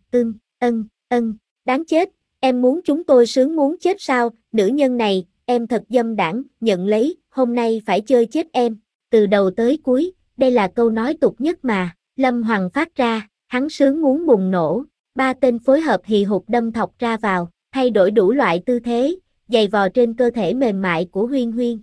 Speaker 1: đáng chết, em muốn chúng tôi sướng muốn chết sao, nữ nhân này, em thật dâm đảng, nhận lấy, hôm nay phải chơi chết em, từ đầu tới cuối, đây là câu nói tục nhất mà, Lâm Hoằng phát ra, hắn sướng muốn bùng nổ, ba tên phối hợp hì hục đâm thọc ra vào, thay đổi đủ loại tư thế, giày vò trên cơ thể mềm mại của Huyên Huyên.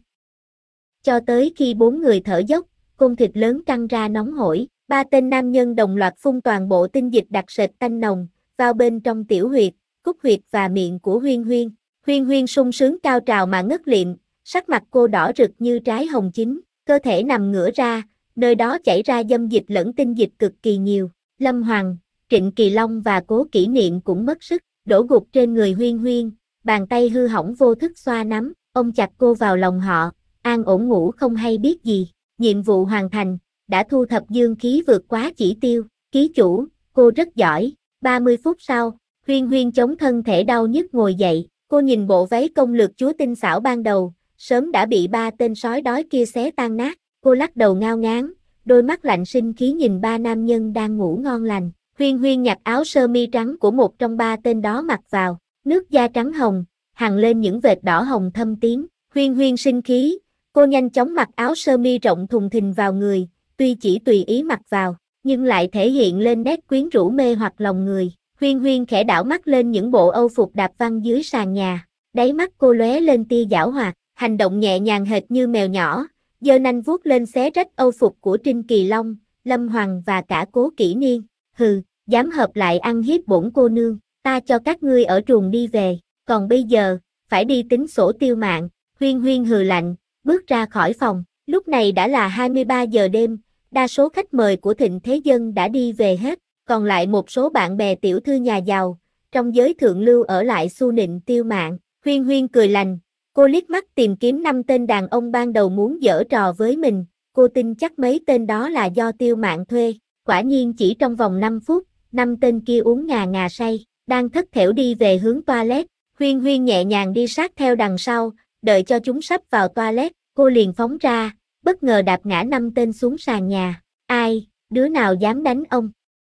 Speaker 1: Cho tới khi bốn người thở dốc, côn thịt lớn căng ra nóng hổi, ba tên nam nhân đồng loạt phun toàn bộ tinh dịch đặc sệt tanh nồng, vào bên trong tiểu huyệt, cúc huyệt và miệng của Huyên Huyên. Huyên Huyên sung sướng cao trào mà ngất liệm, sắc mặt cô đỏ rực như trái hồng chín, cơ thể nằm ngửa ra, nơi đó chảy ra dâm dịch lẫn tinh dịch cực kỳ nhiều. Lâm Hoằng, Trịnh Kỳ Long và Cố Kỷ Niên cũng mất sức, đổ gục trên người Huyên Huyên, bàn tay hư hỏng vô thức xoa nắm, ôm chặt cô vào lòng họ, an ổn ngủ không hay biết gì. Nhiệm vụ hoàn thành, đã thu thập dương khí vượt quá chỉ tiêu, ký chủ, cô rất giỏi. 30 phút sau, Huyên Huyên chống thân thể đau nhức ngồi dậy, cô nhìn bộ váy công lược chúa tinh xảo ban đầu, sớm đã bị ba tên sói đói kia xé tan nát, cô lắc đầu ngao ngán, đôi mắt lạnh sinh khí nhìn ba nam nhân đang ngủ ngon lành. Huyên Huyên nhặt áo sơ mi trắng của một trong ba tên đó mặc vào, nước da trắng hồng, hằn lên những vệt đỏ hồng thâm tím. Huyên Huyên sinh khí, cô nhanh chóng mặc áo sơ mi rộng thùng thình vào người, tuy chỉ tùy ý mặc vào, nhưng lại thể hiện lên nét quyến rũ mê hoặc lòng người. Huyên Huyên khẽ đảo mắt lên những bộ âu phục đạp văng dưới sàn nhà, đáy mắt cô lóe lên tia giảo hoạt, hành động nhẹ nhàng hệt như mèo nhỏ, giơ nanh vuốt lên xé rách âu phục của Trịnh Kỳ Long, Lâm Hoằng và cả Cố Kỷ Niên. Hừ, dám hợp lại ăn hiếp bổn cô nương, ta cho các ngươi ở truồng đi về, còn bây giờ, phải đi tính sổ tiêu mạng. Huyên Huyên hừ lạnh, bước ra khỏi phòng, lúc này đã là 23 giờ đêm, đa số khách mời của Thịnh Thế Dân đã đi về hết, còn lại một số bạn bè tiểu thư nhà giàu, trong giới thượng lưu ở lại xu nịnh tiêu mạng. Huyên Huyên cười lành, cô liếc mắt tìm kiếm 5 tên đàn ông ban đầu muốn giở trò với mình, cô tin chắc mấy tên đó là do tiêu mạng thuê, quả nhiên chỉ trong vòng 5 phút, 5 tên kia uống ngà ngà say, đang thất thểu đi về hướng toilet. Huyên Huyên nhẹ nhàng đi sát theo đằng sau, đợi cho chúng sắp vào toilet, cô liền phóng ra, bất ngờ đạp ngã 5 tên xuống sàn nhà. Ai, đứa nào dám đánh ông?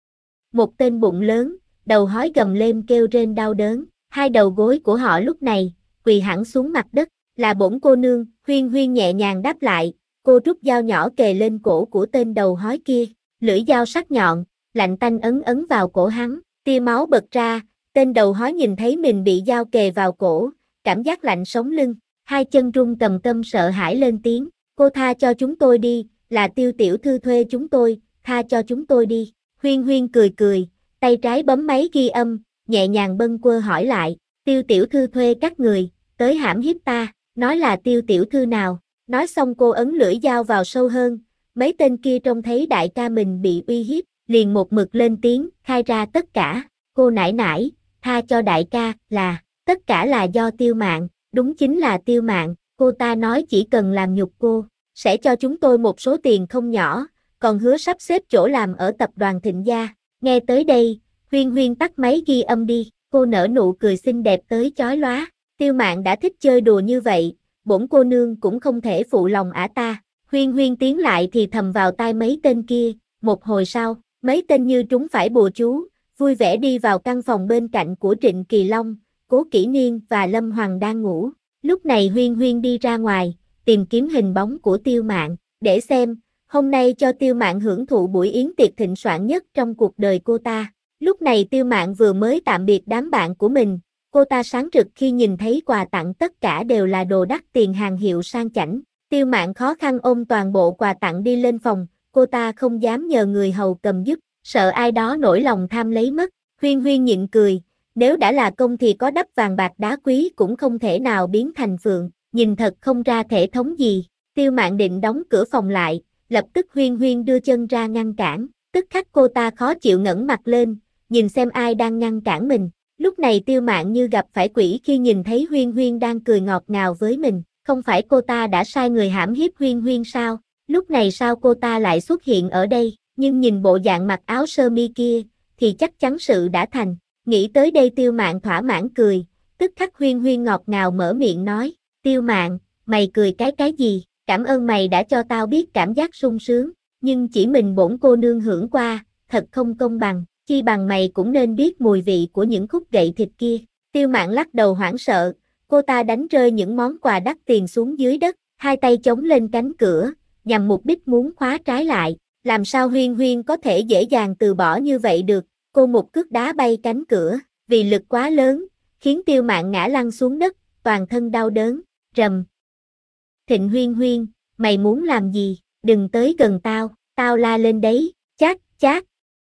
Speaker 1: Một tên bụng lớn, đầu hói gầm lên kêu rên đau đớn, hai đầu gối của họ lúc này quỳ hẳn xuống mặt đất. Là bổn cô nương. Huyên Huyên nhẹ nhàng đáp lại, cô rút dao nhỏ kề lên cổ của tên đầu hói kia, lưỡi dao sắc nhọn, lạnh tanh ấn ấn vào cổ hắn, tia máu bật ra. Tên đầu hói nhìn thấy mình bị dao kề vào cổ, cảm giác lạnh sống lưng, hai chân run cầm câm sợ hãi lên tiếng, cô tha cho chúng tôi đi, là Tiêu tiểu thư thuê chúng tôi, tha cho chúng tôi đi. Huyên Huyên cười cười, tay trái bấm máy ghi âm, nhẹ nhàng bâng quơ hỏi lại, Tiêu tiểu thư thuê các người, tới hãm hiếp ta, nói là Tiêu tiểu thư nào. Nói xong cô ấn lưỡi dao vào sâu hơn, mấy tên kia trông thấy đại ca mình bị uy hiếp, liền một mực lên tiếng, khai ra tất cả, cô nải nải, tha cho đại ca, là, tất cả là do Tiêu Mạn, đúng chính là Tiêu Mạn, cô ta nói chỉ cần làm nhục cô, sẽ cho chúng tôi một số tiền không nhỏ, còn hứa sắp xếp chỗ làm ở tập đoàn Thịnh Gia. Nghe tới đây, Huyên Huyên tắt máy ghi âm đi, cô nở nụ cười xinh đẹp tới chói lóa. Tiêu Mạn đã thích chơi đùa như vậy, bổn cô nương cũng không thể phụ lòng ả ta. Huyên Huyên tiến lại thì thầm vào tai mấy tên kia, một hồi sau, mấy tên như trúng phải bùa chú, vui vẻ đi vào căn phòng bên cạnh của Trịnh Kỳ Long, Cố Kỷ Niên và Lâm Hoàng đang ngủ. Lúc này Huyên Huyên đi ra ngoài, tìm kiếm hình bóng của Tiêu Mạn, để xem, hôm nay cho Tiêu Mạn hưởng thụ buổi yến tiệc thịnh soạn nhất trong cuộc đời cô ta. Lúc này Tiêu Mạn vừa mới tạm biệt đám bạn của mình, cô ta sáng rực khi nhìn thấy quà tặng tất cả đều là đồ đắt tiền hàng hiệu sang chảnh. Tiêu Mạn khó khăn ôm toàn bộ quà tặng đi lên phòng, cô ta không dám nhờ người hầu cầm giúp, sợ ai đó nổi lòng tham lấy mất. Huyên Huyên nhịn cười, nếu đã là công thì có đắp vàng bạc đá quý cũng không thể nào biến thành phượng, nhìn thật không ra thể thống gì. Tiêu Mạn định đóng cửa phòng lại, lập tức Huyên Huyên đưa chân ra ngăn cản, tức khắc cô ta khó chịu ngẩng mặt lên, nhìn xem ai đang ngăn cản mình. Lúc này Tiêu Mạn như gặp phải quỷ khi nhìn thấy Huyên Huyên đang cười ngọt ngào với mình, không phải cô ta đã sai người hãm hiếp Huyên Huyên sao? Lúc này sao cô ta lại xuất hiện ở đây, nhưng nhìn bộ dạng mặc áo sơ mi kia, thì chắc chắn sự đã thành. Nghĩ tới đây Tiêu Mạn thỏa mãn cười, tức khắc Huyên Huyên ngọt ngào mở miệng nói, Tiêu Mạn, mày cười cái gì, cảm ơn mày đã cho tao biết cảm giác sung sướng, nhưng chỉ mình bổn cô nương hưởng qua, thật không công bằng, chi bằng mày cũng nên biết mùi vị của những khúc gậy thịt kia. Tiêu Mạn lắc đầu hoảng sợ, cô ta đánh rơi những món quà đắt tiền xuống dưới đất, hai tay chống lên cánh cửa, nhằm mục đích muốn khóa trái lại, làm sao Huyên Huyên có thể dễ dàng từ bỏ như vậy được, cô một cước đá bay cánh cửa, vì lực quá lớn, khiến Tiêu Mạn ngã lăn xuống đất, toàn thân đau đớn, rầm. Thịnh Huyên Huyên, mày muốn làm gì, đừng tới gần tao, tao la lên đấy, chát, chát.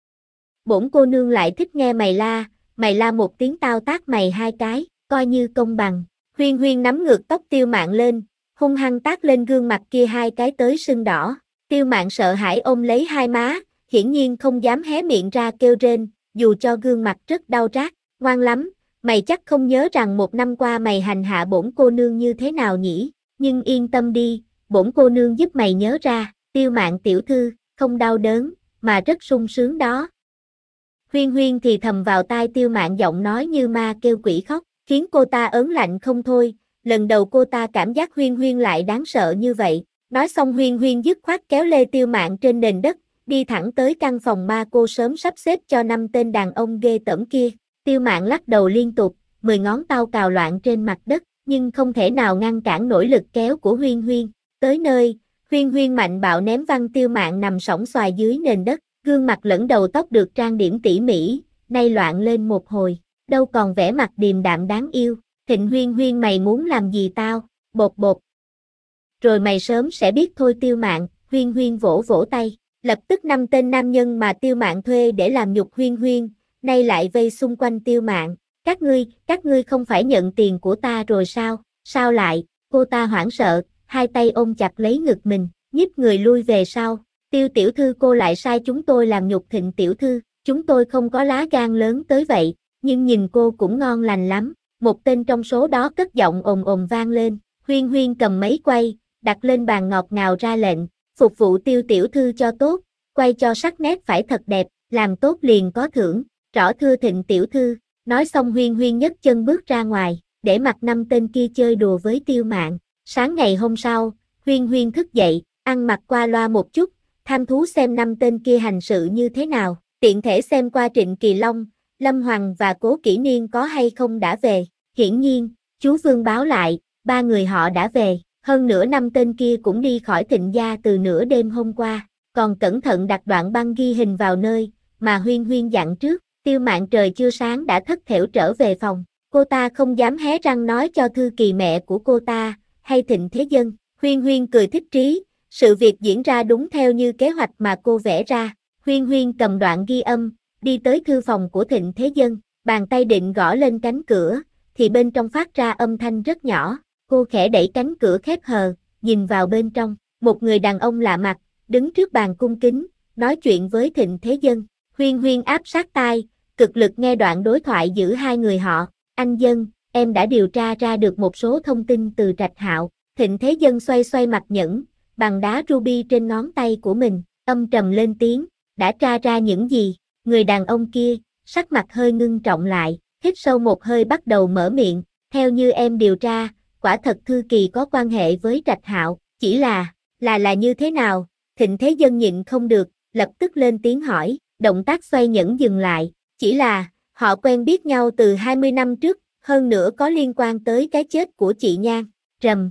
Speaker 1: Bổn cô nương lại thích nghe mày la một tiếng tao tát mày hai cái, coi như công bằng. Huyên Huyên nắm ngược tóc Tiêu Mạn lên, hung hăng tát lên gương mặt kia hai cái tới sưng đỏ. Tiêu Mạn sợ hãi ôm lấy hai má, hiển nhiên không dám hé miệng ra kêu rên, dù cho gương mặt rất đau rát. Ngoan lắm, mày chắc không nhớ rằng một năm qua mày hành hạ bổn cô nương như thế nào nhỉ? Nhưng yên tâm đi, bổn cô nương giúp mày nhớ ra, Tiêu Mạn tiểu thư, không đau đớn, mà rất sung sướng đó. Huyên Huyên thì thầm vào tai Tiêu Mạn giọng nói như ma kêu quỷ khóc, khiến cô ta ớn lạnh không thôi, lần đầu cô ta cảm giác Huyên Huyên lại đáng sợ như vậy. Nói xong Huyên Huyên dứt khoát kéo lê Tiêu Mạn trên nền đất, đi thẳng tới căn phòng ma cô sớm sắp xếp cho 5 tên đàn ông ghê tởm kia. Tiêu Mạn lắc đầu liên tục, 10 ngón tay cào loạn trên mặt đất, nhưng không thể nào ngăn cản nổi lực kéo của Huyên Huyên. Tới nơi, Huyên Huyên mạnh bạo ném văng Tiêu Mạn nằm sõng xoài dưới nền đất, gương mặt lẫn đầu tóc được trang điểm tỉ mỉ, nay loạn lên một hồi, đâu còn vẻ mặt điềm đạm đáng yêu. Thịnh Huyên Huyên mày muốn làm gì tao, bột bột. Rồi mày sớm sẽ biết thôi Tiêu Mạn, Huyên Huyên vỗ vỗ tay, lập tức 5 tên nam nhân mà Tiêu Mạn thuê để làm nhục Huyên Huyên, nay lại vây xung quanh Tiêu Mạn, các ngươi không phải nhận tiền của ta rồi sao, sao lại, cô ta hoảng sợ, hai tay ôm chặt lấy ngực mình, nhíp người lui về sau, Tiêu tiểu thư cô lại sai chúng tôi làm nhục Thịnh tiểu thư, chúng tôi không có lá gan lớn tới vậy, nhưng nhìn cô cũng ngon lành lắm, một tên trong số đó cất giọng ồm ồm vang lên, Huyên Huyên cầm máy quay, đặt lên bàn ngọt ngào ra lệnh, phục vụ Tiêu tiểu thư cho tốt, quay cho sắc nét phải thật đẹp, làm tốt liền có thưởng, rõ thưa Thịnh tiểu thư. Nói xong Huyên Huyên nhấc chân bước ra ngoài, để mặc 5 tên kia chơi đùa với Tiêu Mạn. Sáng ngày hôm sau, Huyên Huyên thức dậy, ăn mặc qua loa một chút, tham thú xem 5 tên kia hành sự như thế nào, tiện thể xem qua Trịnh Kỳ Long, Lâm Hoàng và Cố Kỷ Niên có hay không đã về. Hiển nhiên, chú Vương báo lại, 3 người họ đã về, hơn nữa 5 tên kia cũng đi khỏi Thịnh gia từ nửa đêm hôm qua, còn cẩn thận đặt đoạn băng ghi hình vào nơi mà Huyên Huyên dặn trước. Tiêu Mạn trời chưa sáng đã thất thểu trở về phòng, cô ta không dám hé răng nói cho Thư Kỳ mẹ của cô ta, hay Thịnh Thế Dân. Huyên Huyên cười thích trí, sự việc diễn ra đúng theo như kế hoạch mà cô vẽ ra. Huyên Huyên cầm đoạn ghi âm, đi tới thư phòng của Thịnh Thế Dân, bàn tay định gõ lên cánh cửa, thì bên trong phát ra âm thanh rất nhỏ, cô khẽ đẩy cánh cửa khép hờ, nhìn vào bên trong, một người đàn ông lạ mặt, đứng trước bàn cung kính, nói chuyện với Thịnh Thế Dân. Huyên Huyên áp sát tai, cực lực nghe đoạn đối thoại giữa hai người họ, anh Dân, em đã điều tra ra được một số thông tin từ Trạch Hạo. Thịnh Thế Dân xoay xoay mặt nhẫn, bằng đá ruby trên ngón tay của mình, âm trầm lên tiếng, đã tra ra những gì? Người đàn ông kia, sắc mặt hơi ngưng trọng lại, hít sâu một hơi bắt đầu mở miệng, theo như em điều tra, quả thật Thư Kỳ có quan hệ với Trạch Hạo, chỉ là như thế nào? Thịnh Thế Dân nhịn không được, lập tức lên tiếng hỏi, động tác xoay nhẫn dừng lại, chỉ là, họ quen biết nhau từ 20 năm trước, hơn nữa có liên quan tới cái chết của chị Nhan. Rầm.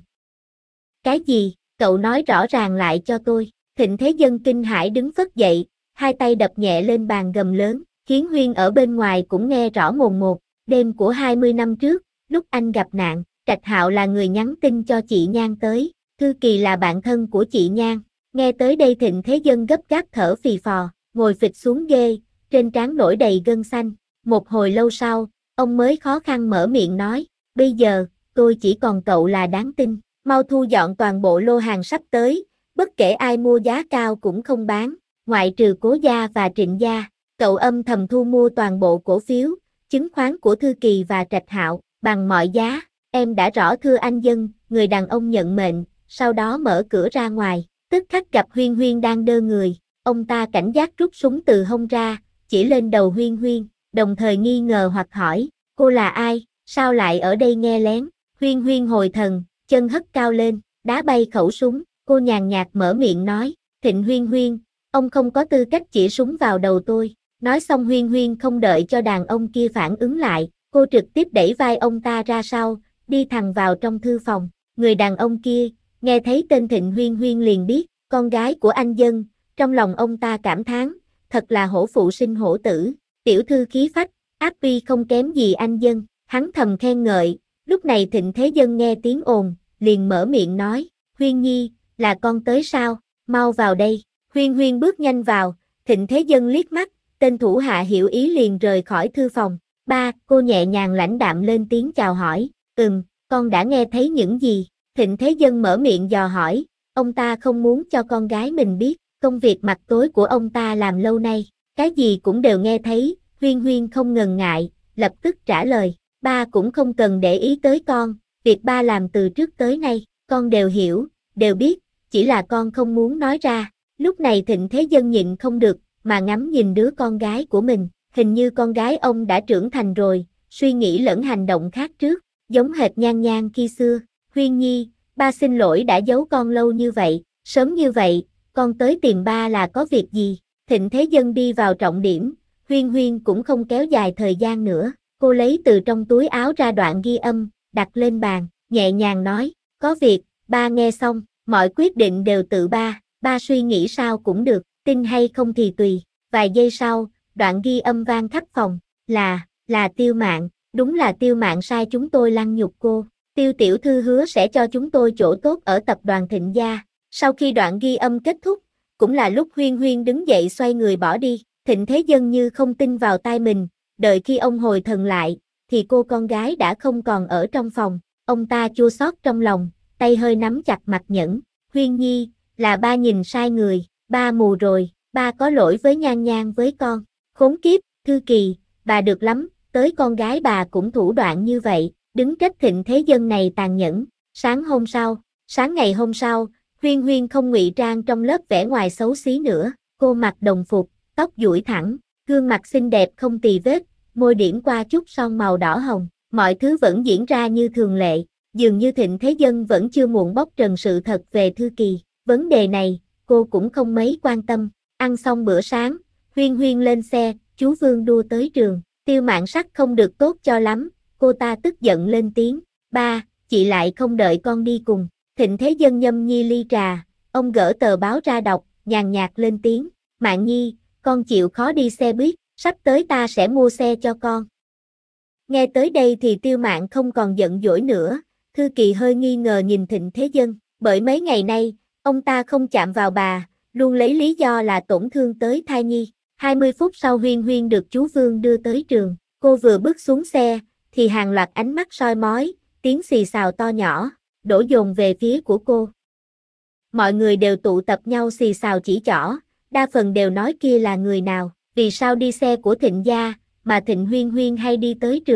Speaker 1: Cái gì? Cậu nói rõ ràng lại cho tôi. Thịnh Thế Dân kinh hãi đứng phất dậy, hai tay đập nhẹ lên bàn gầm lớn, Kiến Huyên ở bên ngoài cũng nghe rõ mồn một. Đêm của 20 năm trước, lúc anh gặp nạn, Trạch Hạo là người nhắn tin cho chị Nhan tới, Thư Kỳ là bạn thân của chị Nhan. Nghe tới đây Thịnh Thế Dân gấp gáp thở phì phò, ngồi phịch xuống ghê, trên trán nổi đầy gân xanh. Một hồi lâu sau, ông mới khó khăn mở miệng nói, bây giờ, tôi chỉ còn cậu là đáng tin, mau thu dọn toàn bộ lô hàng sắp tới, bất kể ai mua giá cao cũng không bán, ngoại trừ Cố gia và Trịnh gia. Cậu âm thầm thu mua toàn bộ cổ phiếu, chứng khoán của Thư Kỳ và Trạch Hạo, bằng mọi giá. Em đã rõ thưa anh Dân, người đàn ông nhận mệnh, sau đó mở cửa ra ngoài, tức khắc gặp Huyên Huyên đang đơ người. Ông ta cảnh giác rút súng từ hông ra, chỉ lên đầu Huyên Huyên, đồng thời nghi ngờ hoặc hỏi, cô là ai, sao lại ở đây nghe lén? Huyên Huyên hồi thần, chân hất cao lên, đá bay khẩu súng, cô nhàn nhạt mở miệng nói, Thịnh Huyên Huyên, ông không có tư cách chỉ súng vào đầu tôi. Nói xong Huyên Huyên không đợi cho đàn ông kia phản ứng lại, cô trực tiếp đẩy vai ông ta ra sau, đi thẳng vào trong thư phòng. Người đàn ông kia, nghe thấy tên Thịnh Huyên Huyên liền biết, con gái của anh Dân, trong lòng ông ta cảm thán, thật là hổ phụ sinh hổ tử, tiểu thư khí phách, áp uy không kém gì anh Dân, hắn thầm khen ngợi. Lúc này Thịnh Thế Dân nghe tiếng ồn, liền mở miệng nói, Huyên Nhi, là con tới sao, mau vào đây. Huyên Huyên bước nhanh vào, Thịnh Thế Dân liếc mắt, tên thủ hạ hiểu ý liền rời khỏi thư phòng. Ba, cô nhẹ nhàng lãnh đạm lên tiếng chào hỏi, con đã nghe thấy những gì? Thịnh Thế Dân mở miệng dò hỏi, ông ta không muốn cho con gái mình biết, công việc mặt tối của ông ta làm lâu nay, cái gì cũng đều nghe thấy. Huyên Huyên không ngần ngại, lập tức trả lời, ba cũng không cần để ý tới con, việc ba làm từ trước tới nay, con đều hiểu, đều biết, chỉ là con không muốn nói ra. Lúc này Thịnh Thế Dân nhịn không được, mà ngắm nhìn đứa con gái của mình, hình như con gái ông đã trưởng thành rồi, suy nghĩ lẫn hành động khác trước, giống hệt Nhan Nhan khi xưa. Huyên Nhi, ba xin lỗi đã giấu con lâu như vậy, sớm như vậy, con tới tìm ba là có việc gì? Thịnh Thế Dân đi vào trọng điểm, Huyên Huyên cũng không kéo dài thời gian nữa, cô lấy từ trong túi áo ra đoạn ghi âm, đặt lên bàn, nhẹ nhàng nói, có việc, ba nghe xong, mọi quyết định đều tự ba suy nghĩ sao cũng được, tin hay không thì tùy. Vài giây sau, đoạn ghi âm vang khắp phòng, là Tiêu Mạn, đúng là Tiêu Mạn sai chúng tôi lăng nhục cô, Tiêu tiểu thư hứa sẽ cho chúng tôi chỗ tốt ở tập đoàn Thịnh gia. Sau khi đoạn ghi âm kết thúc, cũng là lúc Huyên Huyên đứng dậy xoay người bỏ đi, Thịnh Thế Dân như không tin vào tai mình, đợi khi ông hồi thần lại, thì cô con gái đã không còn ở trong phòng, ông ta chua xót trong lòng, tay hơi nắm chặt mặt nhẫn, Huyên Nhi, là ba nhìn sai người, ba mù rồi, ba có lỗi với Nhan Nhan với con, khốn kiếp, Thư Kỳ, bà được lắm, tới con gái bà cũng thủ đoạn như vậy, đứng trách Thịnh Thế Dân này tàn nhẫn. Sáng ngày hôm sau, Huyên Huyên không ngụy trang trong lớp vẻ ngoài xấu xí nữa, cô mặc đồng phục, tóc duỗi thẳng, gương mặt xinh đẹp không tì vết, môi điểm qua chút son màu đỏ hồng, mọi thứ vẫn diễn ra như thường lệ, dường như Thịnh Thế Dân vẫn chưa muộn bóc trần sự thật về Thư Kỳ, vấn đề này, cô cũng không mấy quan tâm. Ăn xong bữa sáng, Huyên Huyên lên xe, chú Vương đua tới trường, Tiêu Mạn sắc không được tốt cho lắm, cô ta tức giận lên tiếng, ba, chị lại không đợi con đi cùng. Thịnh Thế Dân nhâm nhi ly trà, ông gỡ tờ báo ra đọc, nhàn nhạt lên tiếng, Mạn Nhi, con chịu khó đi xe buýt, sắp tới ta sẽ mua xe cho con. Nghe tới đây thì Tiêu Mạn không còn giận dỗi nữa, Thư Kỳ hơi nghi ngờ nhìn Thịnh Thế Dân, bởi mấy ngày nay, ông ta không chạm vào bà, luôn lấy lý do là tổn thương tới thai nhi. 20 phút sau Huyên Huyên được chú Vương đưa tới trường, cô vừa bước xuống xe, thì hàng loạt ánh mắt soi mói, tiếng xì xào to nhỏ, đổ dồn về phía của cô. Mọi người đều tụ tập nhau xì xào chỉ trỏ, đa phần đều nói kia là người nào, vì sao đi xe của Thịnh gia, mà Thịnh Huyên Huyên hay đi tới trường.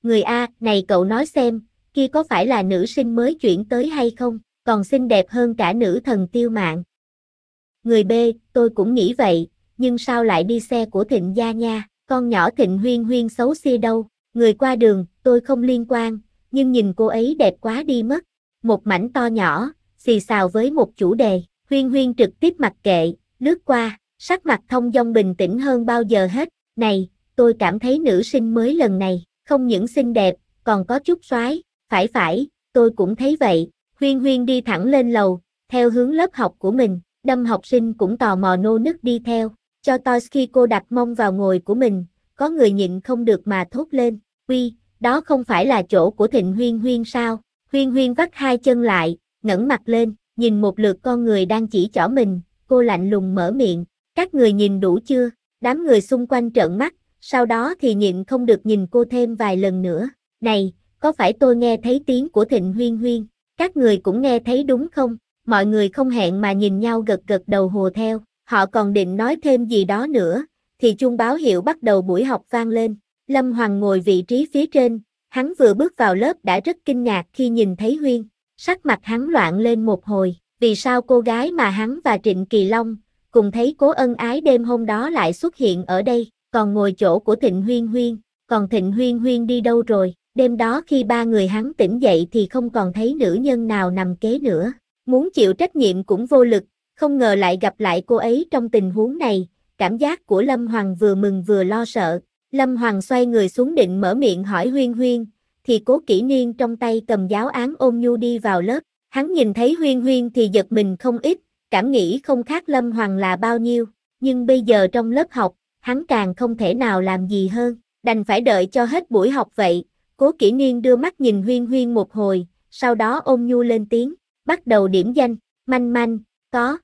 Speaker 1: Người A, này cậu nói xem, kia có phải là nữ sinh mới chuyển tới hay không, còn xinh đẹp hơn cả nữ thần Tiêu Mạn. Người B, tôi cũng nghĩ vậy, nhưng sao lại đi xe của Thịnh gia nha, con nhỏ Thịnh Huyên Huyên xấu xí đâu, người qua đường, tôi không liên quan, nhưng nhìn cô ấy đẹp quá đi mất. Một mảnh to nhỏ, xì xào với một chủ đề, Huyên Huyên trực tiếp mặc kệ, lướt qua, sắc mặt thông dong bình tĩnh hơn bao giờ hết. Này, tôi cảm thấy nữ sinh mới lần này, không những xinh đẹp, còn có chút xoái, phải, tôi cũng thấy vậy. Huyên Huyên đi thẳng lên lầu, theo hướng lớp học của mình, đâm học sinh cũng tò mò nô nức đi theo, cho tôi khi cô đặt mông vào ngồi của mình, có người nhịn không được mà thốt lên, uy, đó không phải là chỗ của Thịnh Huyên Huyên sao? Huyên Huyên vắt hai chân lại, ngẩng mặt lên, nhìn một lượt con người đang chỉ trỏ mình, cô lạnh lùng mở miệng, các người nhìn đủ chưa? Đám người xung quanh trợn mắt, sau đó thì nhịn không được nhìn cô thêm vài lần nữa. Này, có phải tôi nghe thấy tiếng của Thịnh Huyên Huyên? Các người cũng nghe thấy đúng không? Mọi người không hẹn mà nhìn nhau gật gật đầu hùa theo. Họ còn định nói thêm gì đó nữa, thì chuông báo hiệu bắt đầu buổi học vang lên. Lâm Hoàng ngồi vị trí phía trên, hắn vừa bước vào lớp đã rất kinh ngạc khi nhìn thấy Huyên. Sắc mặt hắn loạn lên một hồi, vì sao cô gái mà hắn và Trịnh Kỳ Long cùng thấy cố ân ái đêm hôm đó lại xuất hiện ở đây, còn ngồi chỗ của Thịnh Huyên Huyên, còn Thịnh Huyên Huyên đi đâu rồi? Đêm đó khi ba người hắn tỉnh dậy thì không còn thấy nữ nhân nào nằm kế nữa, muốn chịu trách nhiệm cũng vô lực, không ngờ lại gặp lại cô ấy trong tình huống này, cảm giác của Lâm Hoàng vừa mừng vừa lo sợ. Lâm Hoàng xoay người xuống định mở miệng hỏi Huyên Huyên, thì Cố Kỷ Niên trong tay cầm giáo án ôm nhu đi vào lớp, hắn nhìn thấy Huyên Huyên thì giật mình không ít, cảm nghĩ không khác Lâm Hoàng là bao nhiêu, nhưng bây giờ trong lớp học, hắn càng không thể nào làm gì hơn, đành phải đợi cho hết buổi học vậy. Cố Kỷ Niên đưa mắt nhìn Huyên Huyên một hồi, sau đó ôm nhu lên tiếng, bắt đầu điểm danh, Manh Manh, có,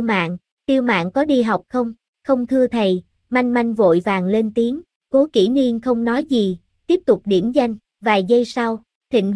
Speaker 1: Tiêu Mạn có đi học không? Không thưa thầy, Manh Manh vội vàng lên tiếng, Cố Kỷ Niên không nói gì, tiếp tục điểm danh, vài giây sau, Thịnh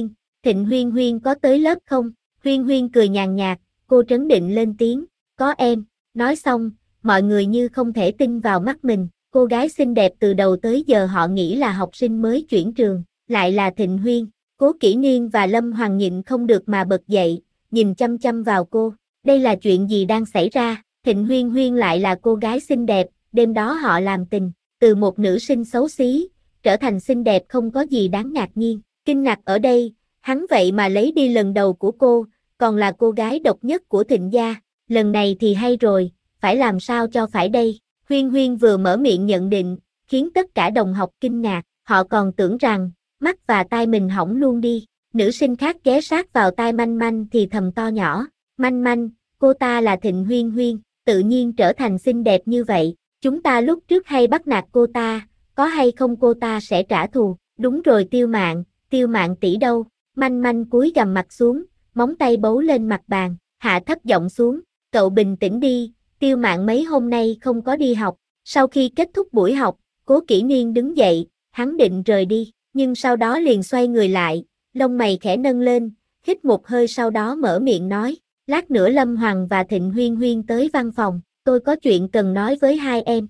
Speaker 1: Huyên Huyên có tới lớp không? Huyên Huyên cười nhàn nhạt, cô trấn định lên tiếng, có em, nói xong, mọi người như không thể tin vào mắt mình. Cô gái xinh đẹp từ đầu tới giờ họ nghĩ là học sinh mới chuyển trường, lại là Thịnh Huyên. Cố Kỷ Niên và Lâm Hoàng nhịn không được mà bật dậy, nhìn chăm chăm vào cô. Đây là chuyện gì đang xảy ra? Thịnh Huyên Huyên lại là cô gái xinh đẹp, đêm đó họ làm tình, từ một nữ sinh xấu xí, trở thành xinh đẹp không có gì đáng ngạc nhiên. Kinh ngạc ở đây, hắn vậy mà lấy đi lần đầu của cô, còn là cô gái độc nhất của Thịnh gia. Lần này thì hay rồi, phải làm sao cho phải đây? Huyên Huyên vừa mở miệng nhận định, khiến tất cả đồng học kinh ngạc, họ còn tưởng rằng, mắt và tai mình hỏng luôn đi. Nữ sinh khác ghé sát vào tai Manh Manh thì thầm to nhỏ, Manh Manh, cô ta là Thịnh Huyên Huyên, tự nhiên trở thành xinh đẹp như vậy. Chúng ta lúc trước hay bắt nạt cô ta, có hay không cô ta sẽ trả thù. Đúng rồi Tiêu Mạn tỷ đâu? Manh Manh cúi gằm mặt xuống, móng tay bấu lên mặt bàn, hạ thấp giọng xuống, cậu bình tĩnh đi. Tiêu Mạn mấy hôm nay không có đi học. Sau khi kết thúc buổi học, Cố Kỷ Niên đứng dậy, hắn định rời đi, nhưng sau đó liền xoay người lại, lông mày khẽ nâng lên, hít một hơi sau đó mở miệng nói, lát nữa Lâm Hoàng và Thịnh Huyên Huyên tới văn phòng, tôi có chuyện cần nói với hai em.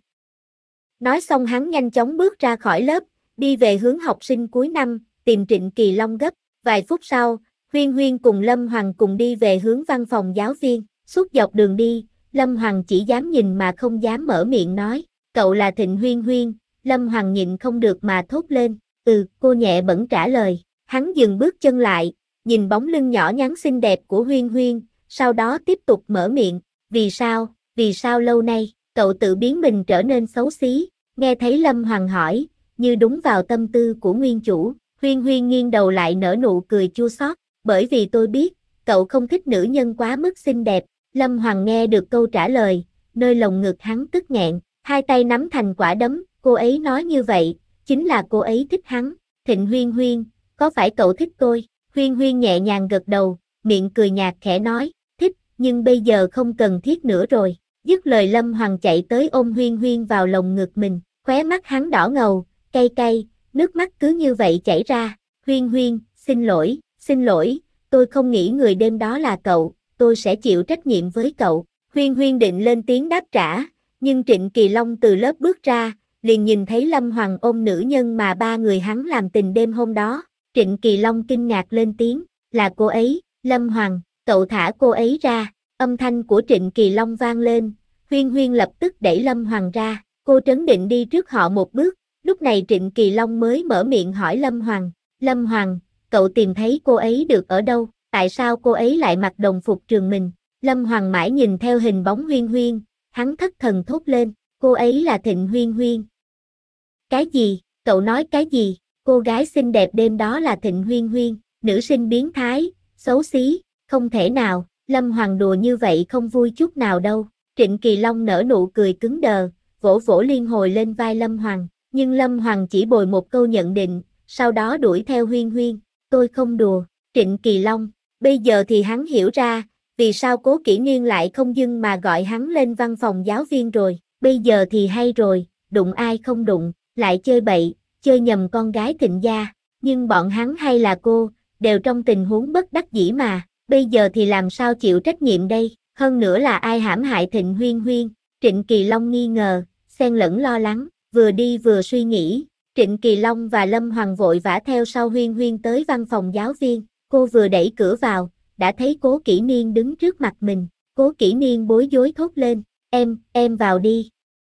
Speaker 1: Nói xong hắn nhanh chóng bước ra khỏi lớp, đi về hướng học sinh cuối năm, tìm Trịnh Kỳ Long gấp. Vài phút sau, Huyên Huyên cùng Lâm Hoàng cùng đi về hướng văn phòng giáo viên, suốt dọc đường đi. Lâm Hoàng chỉ dám nhìn mà không dám mở miệng nói, cậu là Thịnh Huyên Huyên. Lâm Hoàng nhịn không được mà thốt lên, cô nhẹ bẫng trả lời. Hắn dừng bước chân lại, nhìn bóng lưng nhỏ nhắn xinh đẹp của Huyên Huyên, sau đó tiếp tục mở miệng, vì sao lâu nay, cậu tự biến mình trở nên xấu xí. Nghe thấy Lâm Hoàng hỏi, như đúng vào tâm tư của nguyên chủ, Huyên Huyên nghiêng đầu lại nở nụ cười chua xót, bởi vì tôi biết, cậu không thích nữ nhân quá mức xinh đẹp. Lâm Hoàng nghe được câu trả lời, nơi lồng ngực hắn tức nghẹn, hai tay nắm thành quả đấm, cô ấy nói như vậy, chính là cô ấy thích hắn. Thịnh Huyên Huyên, có phải cậu thích tôi? Huyên Huyên nhẹ nhàng gật đầu, miệng cười nhạt khẽ nói, thích, nhưng bây giờ không cần thiết nữa rồi. Dứt lời Lâm Hoàng chạy tới ôm Huyên Huyên vào lồng ngực mình, khóe mắt hắn đỏ ngầu, cay cay, nước mắt cứ như vậy chảy ra. Huyên Huyên, xin lỗi, tôi không nghĩ người đêm đó là cậu. Tôi sẽ chịu trách nhiệm với cậu. Huyên Huyên định lên tiếng đáp trả, nhưng Trịnh Kỳ Long từ lớp bước ra, liền nhìn thấy Lâm Hoàng ôm nữ nhân mà ba người hắn làm tình đêm hôm đó. Trịnh Kỳ Long kinh ngạc lên tiếng, là cô ấy, Lâm Hoàng, cậu thả cô ấy ra. Âm thanh của Trịnh Kỳ Long vang lên, Huyên Huyên lập tức đẩy Lâm Hoàng ra, cô trấn định đi trước họ một bước, lúc này Trịnh Kỳ Long mới mở miệng hỏi Lâm Hoàng, cậu tìm thấy cô ấy được ở đâu, tại sao cô ấy lại mặc đồng phục trường mình? Lâm Hoàng mãi nhìn theo hình bóng Huyên Huyên, hắn thất thần thốt lên, cô ấy là Thịnh Huyên Huyên. Cái gì, cậu nói cái gì? Cô gái xinh đẹp đêm đó là Thịnh Huyên Huyên, nữ sinh biến thái, xấu xí, không thể nào, Lâm Hoàng đùa như vậy không vui chút nào đâu. Trịnh Kỳ Long nở nụ cười cứng đờ, vỗ vỗ liên hồi lên vai Lâm Hoàng, nhưng Lâm Hoàng chỉ bồi một câu nhận định, sau đó đuổi theo Huyên Huyên, tôi không đùa. Trịnh Kỳ Long, bây giờ thì hắn hiểu ra, vì sao Cố Kỷ Niên lại không dưng mà gọi hắn lên văn phòng giáo viên rồi, bây giờ thì hay rồi, đụng ai không đụng, lại chơi bậy, chơi nhầm con gái Thịnh gia, nhưng bọn hắn hay là cô, đều trong tình huống bất đắc dĩ mà, bây giờ thì làm sao chịu trách nhiệm đây, hơn nữa là ai hãm hại Thịnh Huyên Huyên, Trịnh Kỳ Long nghi ngờ, xen lẫn lo lắng, vừa đi vừa suy nghĩ, Trịnh Kỳ Long và Lâm Hoàng vội vã theo sau Huyên Huyên tới văn phòng giáo viên, cô vừa đẩy cửa vào, đã thấy Cố Kỷ Niên đứng trước mặt mình, Cố Kỷ Niên bối rối thốt lên, em vào đi.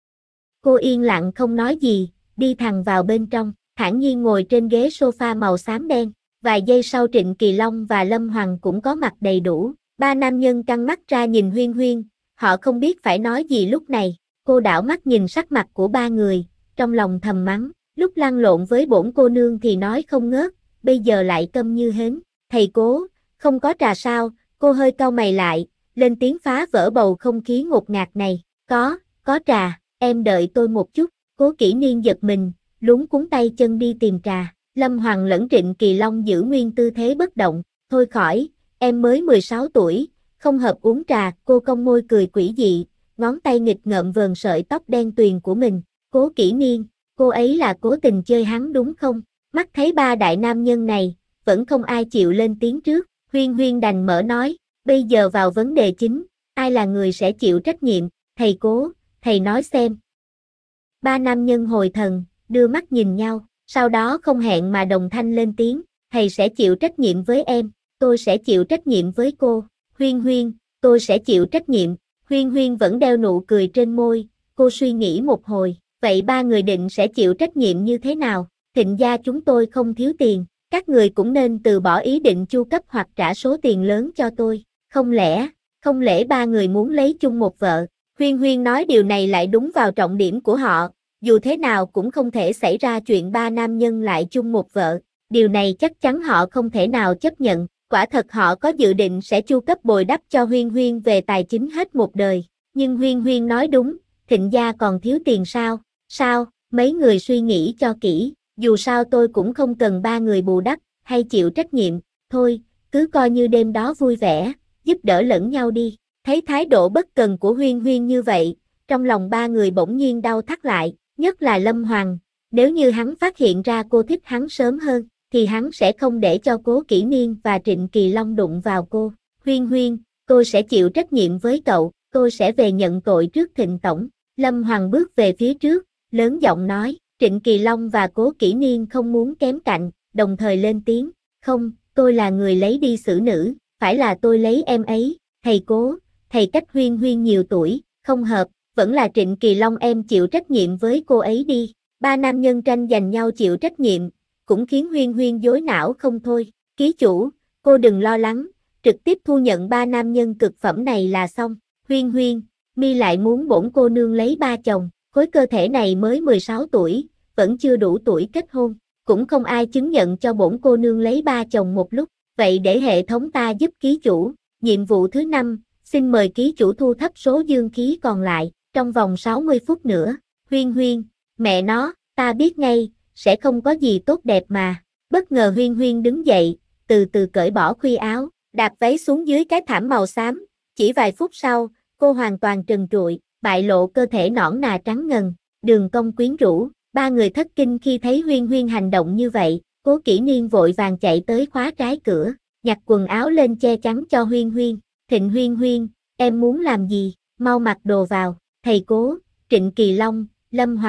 Speaker 1: Cô yên lặng không nói gì, đi thẳng vào bên trong, thản nhiên ngồi trên ghế sofa màu xám đen, vài giây sau Trịnh Kỳ Long và Lâm Hoàng cũng có mặt đầy đủ, ba nam nhân căng mắt ra nhìn Huyên Huyên, họ không biết phải nói gì lúc này, cô đảo mắt nhìn sắc mặt của ba người, trong lòng thầm mắng, lúc lăn lộn với bổn cô nương thì nói không ngớt, bây giờ lại câm như hến, thầy Cố, không có trà sao, cô hơi cau mày lại, lên tiếng phá vỡ bầu không khí ngột ngạt này, có trà, em đợi tôi một chút, Cố Kỷ Niên giật mình, luống cuống tay chân đi tìm trà, Lâm Hoàng lẫn Trịnh Kỳ Long giữ nguyên tư thế bất động, thôi khỏi, em mới 16 tuổi, không hợp uống trà, cô cong môi cười quỷ dị, ngón tay nghịch ngợm vờn sợi tóc đen tuyền của mình, Cố Kỷ Niên, cô ấy là cố tình chơi hắn đúng không? Mắt thấy ba đại nam nhân này, vẫn không ai chịu lên tiếng trước, Huyên Huyên đành mở nói, bây giờ vào vấn đề chính, ai là người sẽ chịu trách nhiệm, thầy Cố, thầy nói xem. Ba nam nhân hồi thần, đưa mắt nhìn nhau, sau đó không hẹn mà đồng thanh lên tiếng, thầy sẽ chịu trách nhiệm với em, tôi sẽ chịu trách nhiệm với cô, Huyên Huyên, tôi sẽ chịu trách nhiệm, Huyên Huyên vẫn đeo nụ cười trên môi, cô suy nghĩ một hồi, vậy ba người định sẽ chịu trách nhiệm như thế nào, Thịnh gia chúng tôi không thiếu tiền, các người cũng nên từ bỏ ý định chu cấp hoặc trả số tiền lớn cho tôi, không lẽ ba người muốn lấy chung một vợ, Huyên Huyên nói điều này lại đúng vào trọng điểm của họ, dù thế nào cũng không thể xảy ra chuyện ba nam nhân lại chung một vợ, điều này chắc chắn họ không thể nào chấp nhận, quả thật họ có dự định sẽ chu cấp bồi đắp cho Huyên Huyên về tài chính hết một đời, nhưng Huyên Huyên nói đúng, Thịnh gia còn thiếu tiền sao, mấy người suy nghĩ cho kỹ, dù sao tôi cũng không cần ba người bù đắp, hay chịu trách nhiệm, thôi, cứ coi như đêm đó vui vẻ, giúp đỡ lẫn nhau đi. Thấy thái độ bất cần của Huyên Huyên như vậy, trong lòng ba người bỗng nhiên đau thắt lại, nhất là Lâm Hoàng, nếu như hắn phát hiện ra cô thích hắn sớm hơn, thì hắn sẽ không để cho Cố Kỷ Niên và Trịnh Kỳ Long đụng vào cô. Huyên Huyên, tôi sẽ chịu trách nhiệm với cậu, tôi sẽ về nhận tội trước Thịnh Tổng. Lâm Hoàng bước về phía trước, lớn giọng nói, Trịnh Kỳ Long và Cố Kỷ Niên không muốn kém cạnh, đồng thời lên tiếng, không, tôi là người lấy đi xử nữ, phải là tôi lấy em ấy, thầy Cố. Thầy cách Huyên Huyên nhiều tuổi, không hợp, vẫn là Trịnh Kỳ Long em chịu trách nhiệm với cô ấy đi. Ba nam nhân tranh giành nhau chịu trách nhiệm, cũng khiến Huyên Huyên rối não không thôi. Ký chủ, cô đừng lo lắng, trực tiếp thu nhận ba nam nhân cực phẩm này là xong. Huyên Huyên, mi lại muốn bổn cô nương lấy ba chồng, khối cơ thể này mới 16 tuổi, vẫn chưa đủ tuổi kết hôn, cũng không ai chứng nhận cho bổn cô nương lấy ba chồng một lúc. Vậy để hệ thống ta giúp ký chủ, nhiệm vụ thứ 5. Xin mời ký chủ thu thấp số dương khí còn lại, trong vòng 60 phút nữa. Huyên Huyên, mẹ nó, ta biết ngay, sẽ không có gì tốt đẹp mà. Bất ngờ Huyên Huyên đứng dậy, từ từ cởi bỏ khuy áo, đạp váy xuống dưới cái thảm màu xám. Chỉ vài phút sau, cô hoàn toàn trần trụi, bại lộ cơ thể nõn nà trắng ngần, đường cong quyến rũ. Ba người thất kinh khi thấy Huyên Huyên hành động như vậy, Cố Kỷ Niên vội vàng chạy tới khóa trái cửa, nhặt quần áo lên che chắn cho Huyên Huyên. Thịnh Huyên Huyên, em muốn làm gì, mau mặc đồ vào, thầy Cố, Trịnh Kỳ Long, Lâm Hoàng,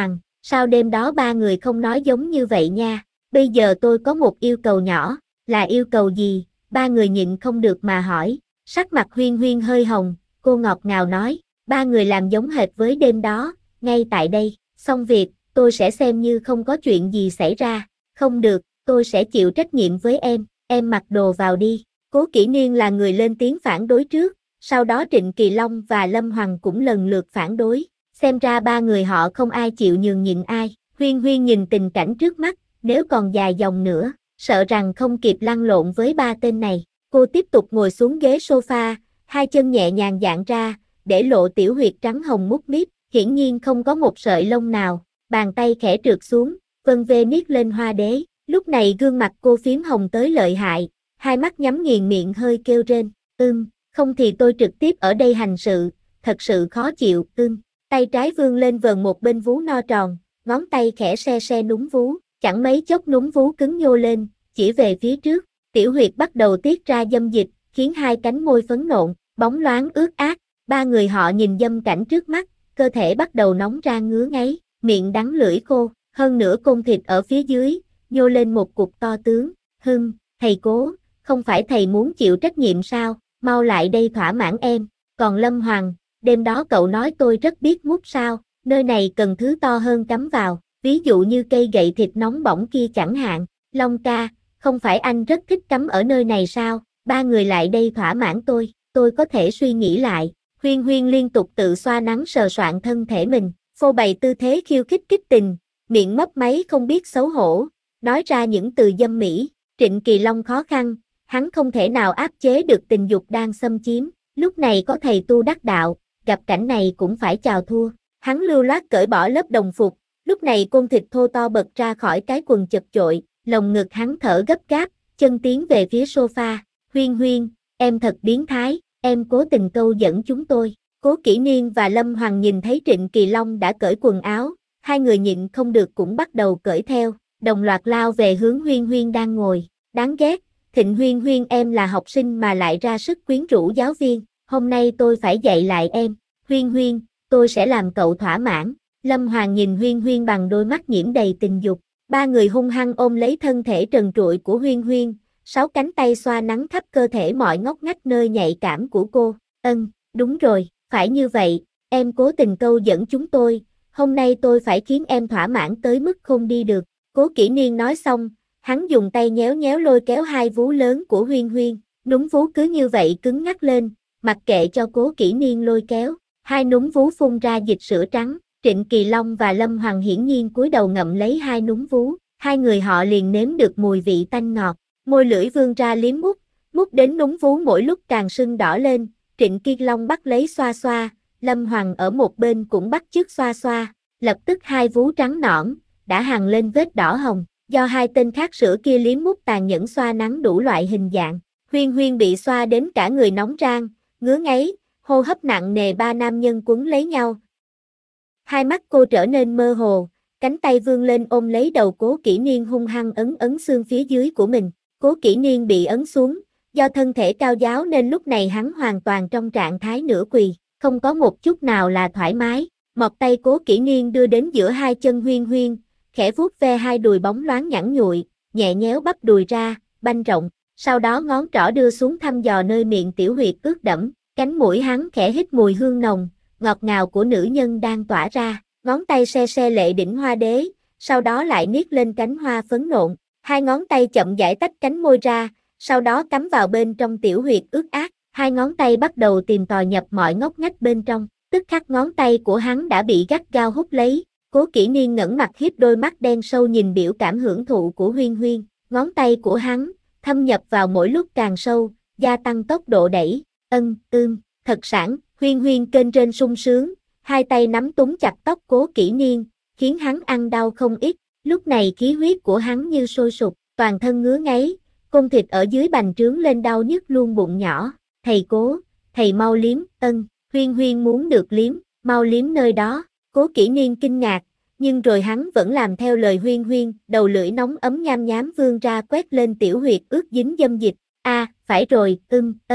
Speaker 1: sao đêm đó ba người không nói giống như vậy nha, bây giờ tôi có một yêu cầu nhỏ, là yêu cầu gì, ba người nhịn không được mà hỏi, sắc mặt Huyên Huyên hơi hồng, cô ngọt ngào nói, ba người làm giống hệt với đêm đó, ngay tại đây, xong việc, tôi sẽ xem như không có chuyện gì xảy ra, không được, tôi sẽ chịu trách nhiệm với em mặc đồ vào đi, Cố Kỷ Niên là người lên tiếng phản đối trước, sau đó Trịnh Kỳ Long và Lâm Hoàng cũng lần lượt phản đối, xem ra ba người họ không ai chịu nhường nhịn ai, Huyên Huyên nhìn tình cảnh trước mắt, nếu còn dài dòng nữa, sợ rằng không kịp lăn lộn với ba tên này, cô tiếp tục ngồi xuống ghế sofa, hai chân nhẹ nhàng dạn ra, để lộ tiểu huyệt trắng hồng mút míp, hiển nhiên không có một sợi lông nào, bàn tay khẽ trượt xuống, vân vê niết lên hoa đế, lúc này gương mặt cô phím hồng tới lợi hại, hai mắt nhắm nghiền miệng hơi kêu rên, không thì tôi trực tiếp ở đây hành sự, thật sự khó chịu, tay trái vươn lên vờn một bên vú no tròn, ngón tay khẽ se se núm vú, chẳng mấy chốc núm vú cứng nhô lên, chỉ về phía trước, tiểu huyệt bắt đầu tiết ra dâm dịch, khiến hai cánh môi phấn nộn, bóng loáng ướt át, ba người họ nhìn dâm cảnh trước mắt, cơ thể bắt đầu nóng ra ngứa ngáy, miệng đắng lưỡi khô, hơn nữa côn thịt ở phía dưới, nhô lên một cục to tướng, thầy Cố, không phải thầy muốn chịu trách nhiệm sao, mau lại đây thỏa mãn em, còn Lâm Hoàng, đêm đó cậu nói tôi rất biết mút sao, nơi này cần thứ to hơn cắm vào, ví dụ như cây gậy thịt nóng bỏng kia chẳng hạn, Long ca, không phải anh rất thích cắm ở nơi này sao, ba người lại đây thỏa mãn tôi có thể suy nghĩ lại, Huyên Huyên liên tục tự xoa nắn sờ soạn thân thể mình, phô bày tư thế khiêu khích kích tình, miệng mấp máy không biết xấu hổ, nói ra những từ dâm mỹ, Trịnh Kỳ Long khó khăn, hắn không thể nào áp chế được tình dục đang xâm chiếm, lúc này có thầy tu đắc đạo, gặp cảnh này cũng phải chào thua, hắn lưu loát cởi bỏ lớp đồng phục, lúc này côn thịt thô to bật ra khỏi cái quần chật chội, lồng ngực hắn thở gấp gáp, chân tiến về phía sofa, Huyên Huyên, em thật biến thái, em cố tình câu dẫn chúng tôi, Cố Kỷ Niên và Lâm Hoàng nhìn thấy Trịnh Kỳ Long đã cởi quần áo, hai người nhịn không được cũng bắt đầu cởi theo, đồng loạt lao về hướng Huyên Huyên đang ngồi, đáng ghét, Thịnh Huyên Huyên em là học sinh mà lại ra sức quyến rũ giáo viên, hôm nay tôi phải dạy lại em, Huyên Huyên, tôi sẽ làm cậu thỏa mãn, Lâm Hoàng nhìn Huyên Huyên bằng đôi mắt nhiễm đầy tình dục, ba người hung hăng ôm lấy thân thể trần trụi của Huyên Huyên, sáu cánh tay xoa nắn khắp cơ thể mọi ngóc ngách nơi nhạy cảm của cô, đúng rồi, phải như vậy, em cố tình câu dẫn chúng tôi, hôm nay tôi phải khiến em thỏa mãn tới mức không đi được, Cố Kỷ Niên nói xong, hắn dùng tay nhéo nhéo lôi kéo hai vú lớn của Huyên Huyên, núm vú cứ như vậy cứng ngắc lên, mặc kệ cho Cố Kỷ Niên lôi kéo, hai núm vú phun ra dịch sữa trắng, Trịnh Kỳ Long và Lâm Hoàng hiển nhiên cúi đầu ngậm lấy hai núm vú, hai người họ liền nếm được mùi vị tanh ngọt, môi lưỡi vươn ra liếm mút đến núm vú mỗi lúc càng sưng đỏ lên, Trịnh Kỳ Long bắt lấy xoa xoa, Lâm Hoàng ở một bên cũng bắt chước xoa xoa, lập tức hai vú trắng nõn, đã hằn lên vết đỏ hồng, do hai tên khác sữa kia liếm mút tàn nhẫn xoa nắn đủ loại hình dạng, Huyên Huyên bị xoa đến cả người nóng rang, ngứa ngáy, hô hấp nặng nề, ba nam nhân quấn lấy nhau. Hai mắt cô trở nên mơ hồ, cánh tay vươn lên ôm lấy đầu Cố Kỷ Niên hung hăng ấn xương phía dưới của mình, Cố Kỷ Niên bị ấn xuống, do thân thể cao giáo nên lúc này hắn hoàn toàn trong trạng thái nửa quỳ, không có một chút nào là thoải mái, một tay Cố Kỷ Niên đưa đến giữa hai chân Huyên Huyên, khẽ vuốt ve hai đùi bóng loáng nhẵn nhụi, nhẹ nhéo bắp đùi ra, banh rộng, sau đó ngón trỏ đưa xuống thăm dò nơi miệng tiểu huyệt ướt đẫm, cánh mũi hắn khẽ hít mùi hương nồng, ngọt ngào của nữ nhân đang tỏa ra, ngón tay se se lệ đỉnh hoa đế, sau đó lại niết lên cánh hoa phấn nộn, hai ngón tay chậm rãi tách cánh môi ra, sau đó cắm vào bên trong tiểu huyệt ướt át, hai ngón tay bắt đầu tìm tòi nhập mọi ngóc ngách bên trong, tức khắc ngón tay của hắn đã bị gắt gao hút lấy, Cố Kỷ Niên ngẩng mặt híp đôi mắt đen sâu nhìn biểu cảm hưởng thụ của Huyên Huyên, ngón tay của hắn thâm nhập vào mỗi lúc càng sâu, gia tăng tốc độ đẩy, thật sảng, Huyên Huyên kênh trên sung sướng, hai tay nắm túm chặt tóc Cố Kỷ Niên, khiến hắn ăn đau không ít, lúc này khí huyết của hắn như sôi sục, toàn thân ngứa ngáy, côn thịt ở dưới bành trướng lên đau nhức luôn bụng nhỏ, thầy Cố, thầy mau liếm, Huyên Huyên muốn được liếm, mau liếm nơi đó, Cố Kỷ Niên kinh ngạc, nhưng rồi hắn vẫn làm theo lời Huyên Huyên, đầu lưỡi nóng ấm nham nhám vươn ra quét lên tiểu huyệt ướt dính dâm dịch, phải rồi,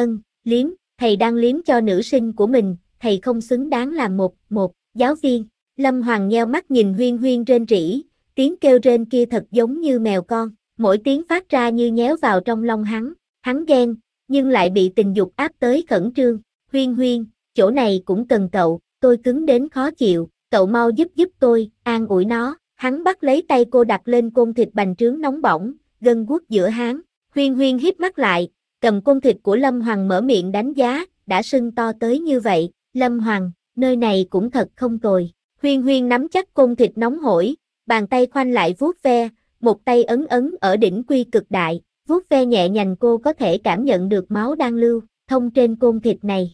Speaker 1: liếm, thầy đang liếm cho nữ sinh của mình, thầy không xứng đáng làm một giáo viên, Lâm Hoàng nheo mắt nhìn Huyên Huyên rên rỉ, tiếng kêu rên kia thật giống như mèo con, mỗi tiếng phát ra như nhéo vào trong lòng hắn ghen, nhưng lại bị tình dục áp tới khẩn trương. Huyên Huyên, chỗ này cũng cần cậu, tôi cứng đến khó chịu, cậu mau giúp tôi, an ủi nó. Hắn bắt lấy tay cô đặt lên côn thịt bành trướng nóng bỏng, gân guốc giữa háng. Huyên Huyên híp mắt lại, cầm côn thịt của Lâm Hoàng mở miệng đánh giá, đã sưng to tới như vậy. Lâm Hoàng, nơi này cũng thật không tồi. Huyên Huyên nắm chắc côn thịt nóng hổi, bàn tay khoanh lại vuốt ve, một tay ấn ấn ở đỉnh quy cực đại, vuốt ve nhẹ nhàng cô có thể cảm nhận được máu đang lưu thông trên côn thịt này.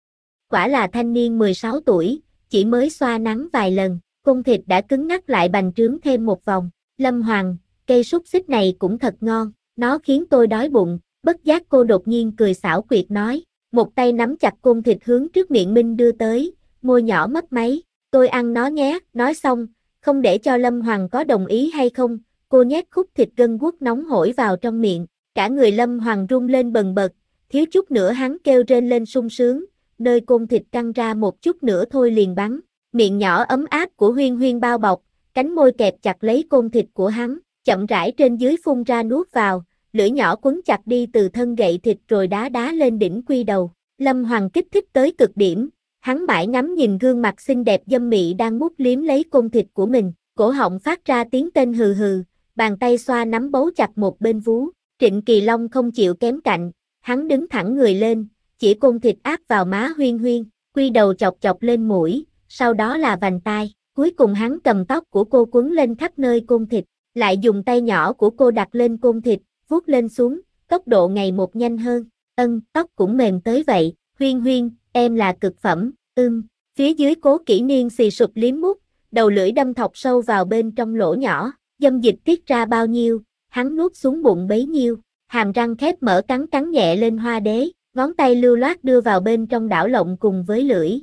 Speaker 1: Quả là thanh niên 16 tuổi, chỉ mới xoa nắng vài lần, côn thịt đã cứng ngắc lại bành trướng thêm một vòng. Lâm Hoàng, cây xúc xích này cũng thật ngon, nó khiến tôi đói bụng. Bất giác cô đột nhiên cười xảo quyệt nói, một tay nắm chặt côn thịt hướng trước miệng Minh đưa tới, môi nhỏ mấp máy, tôi ăn nó nhé. Nói xong, không để cho Lâm Hoàng có đồng ý hay không, cô nhét khúc thịt gân guốc nóng hổi vào trong miệng, cả người Lâm Hoàng rung lên bần bật, thiếu chút nữa hắn kêu rên lên sung sướng, nơi côn thịt căng ra một chút nữa thôi liền bắn. Miệng nhỏ ấm áp của Huyên Huyên bao bọc, cánh môi kẹp chặt lấy côn thịt của hắn, chậm rãi trên dưới phun ra nuốt vào, lưỡi nhỏ quấn chặt đi từ thân gậy thịt rồi đá đá lên đỉnh quy đầu. Lâm Hoàng kích thích tới cực điểm, hắn mãi ngắm nhìn gương mặt xinh đẹp dâm mị đang mút liếm lấy côn thịt của mình, cổ họng phát ra tiếng tên hừ hừ, bàn tay xoa nắm bấu chặt một bên vú. Trịnh Kỳ Long không chịu kém cạnh, hắn đứng thẳng người lên, chỉ côn thịt áp vào má Huyên Huyên, quy đầu chọc chọc lên mũi, sau đó là vành tai, cuối cùng hắn cầm tóc của cô quấn lên khắp nơi côn thịt, lại dùng tay nhỏ của cô đặt lên côn thịt, vuốt lên xuống, tốc độ ngày một nhanh hơn. Tóc cũng mềm tới vậy. Huyên Huyên, em là cực phẩm. Phía dưới Cố Kỷ Niên xì sụp liếm mút, đầu lưỡi đâm thọc sâu vào bên trong lỗ nhỏ, dâm dịch tiết ra bao nhiêu, hắn nuốt xuống bụng bấy nhiêu, hàm răng khép mở cắn cắn nhẹ lên hoa đế, ngón tay lưu loát đưa vào bên trong đảo lộng cùng với lưỡi.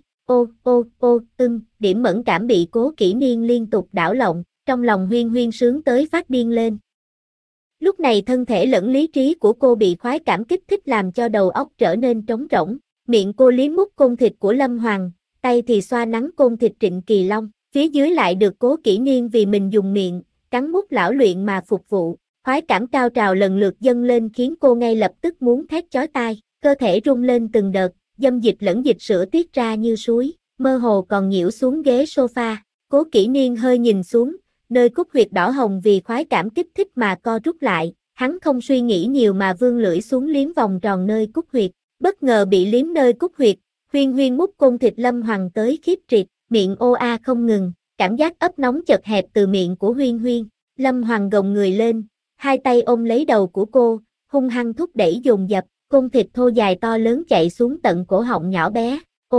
Speaker 1: Điểm mẫn cảm bị Cố Kỷ Niên liên tục đảo lộng, trong lòng Huyên Huyên sướng tới phát điên lên. Lúc này thân thể lẫn lý trí của cô bị khoái cảm kích thích làm cho đầu óc trở nên trống rỗng, miệng cô liếm mút côn thịt của Lâm Hoàng, tay thì xoa nắng côn thịt Trịnh Kỳ Long, phía dưới lại được Cố Kỷ Niên vì mình dùng miệng, cắn mút lão luyện mà phục vụ, khoái cảm cao trào lần lượt dâng lên khiến cô ngay lập tức muốn thét chói tai, cơ thể rung lên từng đợt, dâm dịch lẫn dịch sữa tiết ra như suối, mơ hồ còn nhiễu xuống ghế sofa. Cố Kỷ Niên hơi nhìn xuống, nơi cúc huyệt đỏ hồng vì khoái cảm kích thích mà co rút lại, hắn không suy nghĩ nhiều mà vươn lưỡi xuống liếm vòng tròn nơi cúc huyệt, bất ngờ bị liếm nơi cúc huyệt, Huyên Huyên mút côn thịt Lâm Hoàng tới khiếp triệt, miệng ô a không ngừng, cảm giác ấp nóng chật hẹp từ miệng của Huyên Huyên. Lâm Hoàng gồng người lên, hai tay ôm lấy đầu của cô, hung hăng thúc đẩy dồn dập, côn thịt thô dài to lớn chạy xuống tận cổ họng nhỏ bé.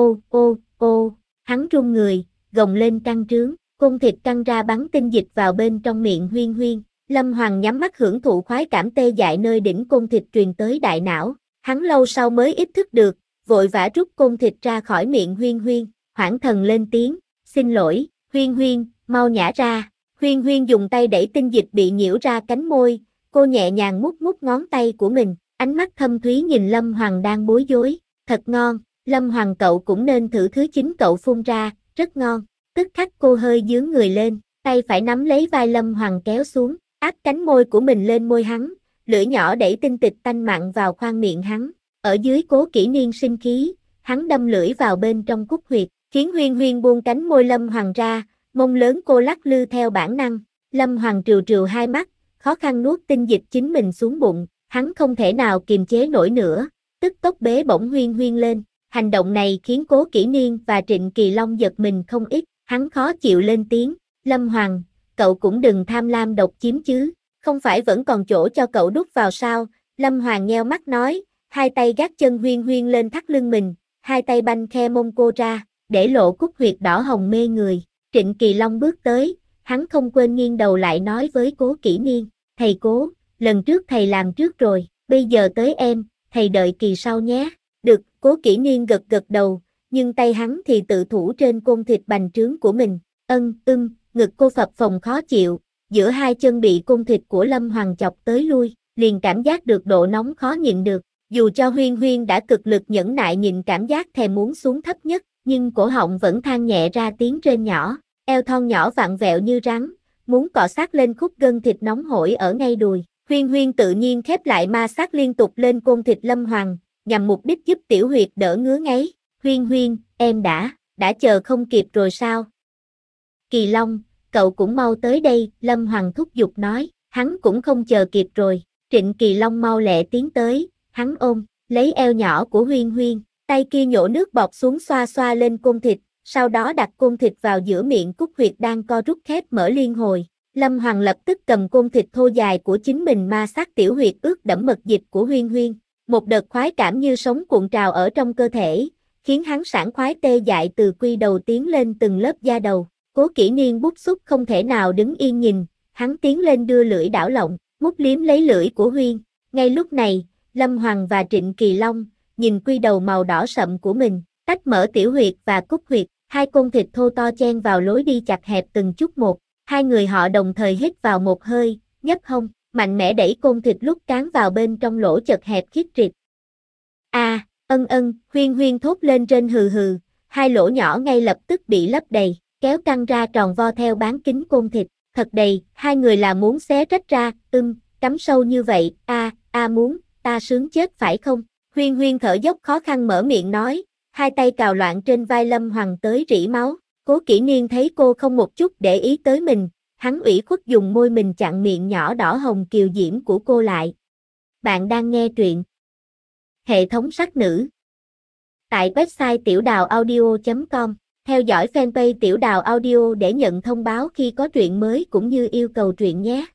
Speaker 1: Hắn run người, gồng lên căng trướng, côn thịt căng ra bắn tinh dịch vào bên trong miệng Huyên Huyên. Lâm Hoàng nhắm mắt hưởng thụ khoái cảm tê dại nơi đỉnh côn thịt truyền tới đại não. Hắn lâu sau mới ý thức được, vội vã rút côn thịt ra khỏi miệng Huyên Huyên, hoảng thần lên tiếng, xin lỗi, Huyên Huyên, mau nhả ra. Huyên Huyên dùng tay đẩy tinh dịch bị nhiễu ra cánh môi, cô nhẹ nhàng mút mút ngón tay của mình, ánh mắt thâm thúy nhìn Lâm Hoàng đang bối rối, thật ngon, Lâm Hoàng cậu cũng nên thử thứ chính cậu phun ra, rất ngon. Tức khắc cô hơi dướn người lên, tay phải nắm lấy vai Lâm Hoàng kéo xuống, áp cánh môi của mình lên môi hắn, lưỡi nhỏ đẩy tinh tịch tanh mặn vào khoang miệng hắn. Ở dưới Cố Kỷ Niên sinh khí, hắn đâm lưỡi vào bên trong cúc huyệt, khiến Huyên Huyên buông cánh môi Lâm Hoàng ra, mông lớn cô lắc lư theo bản năng. Lâm Hoàng trừ trừ hai mắt, khó khăn nuốt tinh dịch chính mình xuống bụng, hắn không thể nào kiềm chế nổi nữa, tức tốc bế bổng Huyên Huyên lên. Hành động này khiến Cố Kỷ Niên và Trịnh Kỳ Long giật mình không ít, hắn khó chịu lên tiếng, Lâm Hoàng, cậu cũng đừng tham lam độc chiếm chứ, không phải vẫn còn chỗ cho cậu đút vào sao? Lâm Hoàng nheo mắt nói, hai tay gác chân Huyên Huyên lên thắt lưng mình, hai tay banh khe mông cô ra, để lộ cúc huyệt đỏ hồng mê người. Trịnh Kỳ Long bước tới, hắn không quên nghiêng đầu lại nói với Cố Kỷ Niên, thầy Cố, lần trước thầy làm trước rồi, bây giờ tới em, thầy đợi kỳ sau nhé. Được, Cố Kỷ Niên gật gật đầu, nhưng tay hắn thì tự thủ trên côn thịt bành trướng của mình. Ngực cô phập phồng khó chịu, giữa hai chân bị côn thịt của Lâm Hoàng chọc tới lui, liền cảm giác được độ nóng khó nhịn được. Dù cho Huyên Huyên đã cực lực nhẫn nại nhịn cảm giác thèm muốn xuống thấp nhất, nhưng cổ họng vẫn than nhẹ ra tiếng rên nhỏ. eo thon nhỏ vặn vẹo như rắn, muốn cọ sát lên khúc gân thịt nóng hổi ở ngay đùi. Huyên Huyên tự nhiên khép lại ma sát liên tục lên côn thịt Lâm Hoàng, nhằm mục đích giúp tiểu huyệt đỡ ngứa ngáy. Huyên Huyên, em đã chờ không kịp rồi sao? Kỳ Long, cậu cũng mau tới đây, Lâm Hoàng thúc giục nói, hắn cũng không chờ kịp rồi. Trịnh Kỳ Long mau lẹ tiến tới, hắn ôm, lấy eo nhỏ của Huyên Huyên, tay kia nhổ nước bọt xuống xoa xoa lên côn thịt, sau đó đặt côn thịt vào giữa miệng cúc huyệt đang co rút khép mở liên hồi. Lâm Hoàng lập tức cầm côn thịt thô dài của chính mình ma sát tiểu huyệt ướt đẫm mật dịch của Huyên Huyên. Một đợt khoái cảm như sóng cuộn trào ở trong cơ thể, khiến hắn sảng khoái tê dại từ quy đầu tiến lên từng lớp da đầu. Cố Kỷ Niên bức xúc không thể nào đứng yên nhìn, hắn tiến lên đưa lưỡi đảo lộng, mút liếm lấy lưỡi của Huyên. Ngay lúc này, Lâm Hoàng và Trịnh Kỳ Long nhìn quy đầu màu đỏ sậm của mình, tách mở tiểu huyệt và cúc huyệt, hai côn thịt thô to chen vào lối đi chặt hẹp từng chút một. Hai người họ đồng thời hít vào một hơi, nhấc hông, mạnh mẽ đẩy côn thịt lúc cán vào bên trong lỗ chật hẹp khít rịt. Huyên Huyên thốt lên trên hừ hừ, hai lỗ nhỏ ngay lập tức bị lấp đầy, kéo căng ra tròn vo theo bán kính côn thịt, thật đầy, hai người là muốn xé rách ra, cắm sâu như vậy, muốn, ta sướng chết phải không? Huyên Huyên thở dốc khó khăn mở miệng nói, hai tay cào loạn trên vai Lâm Hoàng tới rỉ máu. Cố Kỷ Niên thấy cô không một chút để ý tới mình, hắn ủy khuất dùng môi mình chặn miệng nhỏ đỏ hồng kiều diễm của cô lại. Bạn đang nghe truyện Hệ thống sắc nữ tại website tiểuđào audio.com. Theo dõi fanpage Tiểu Đào Audio để nhận thông báo khi có truyện mới cũng như yêu cầu truyện nhé.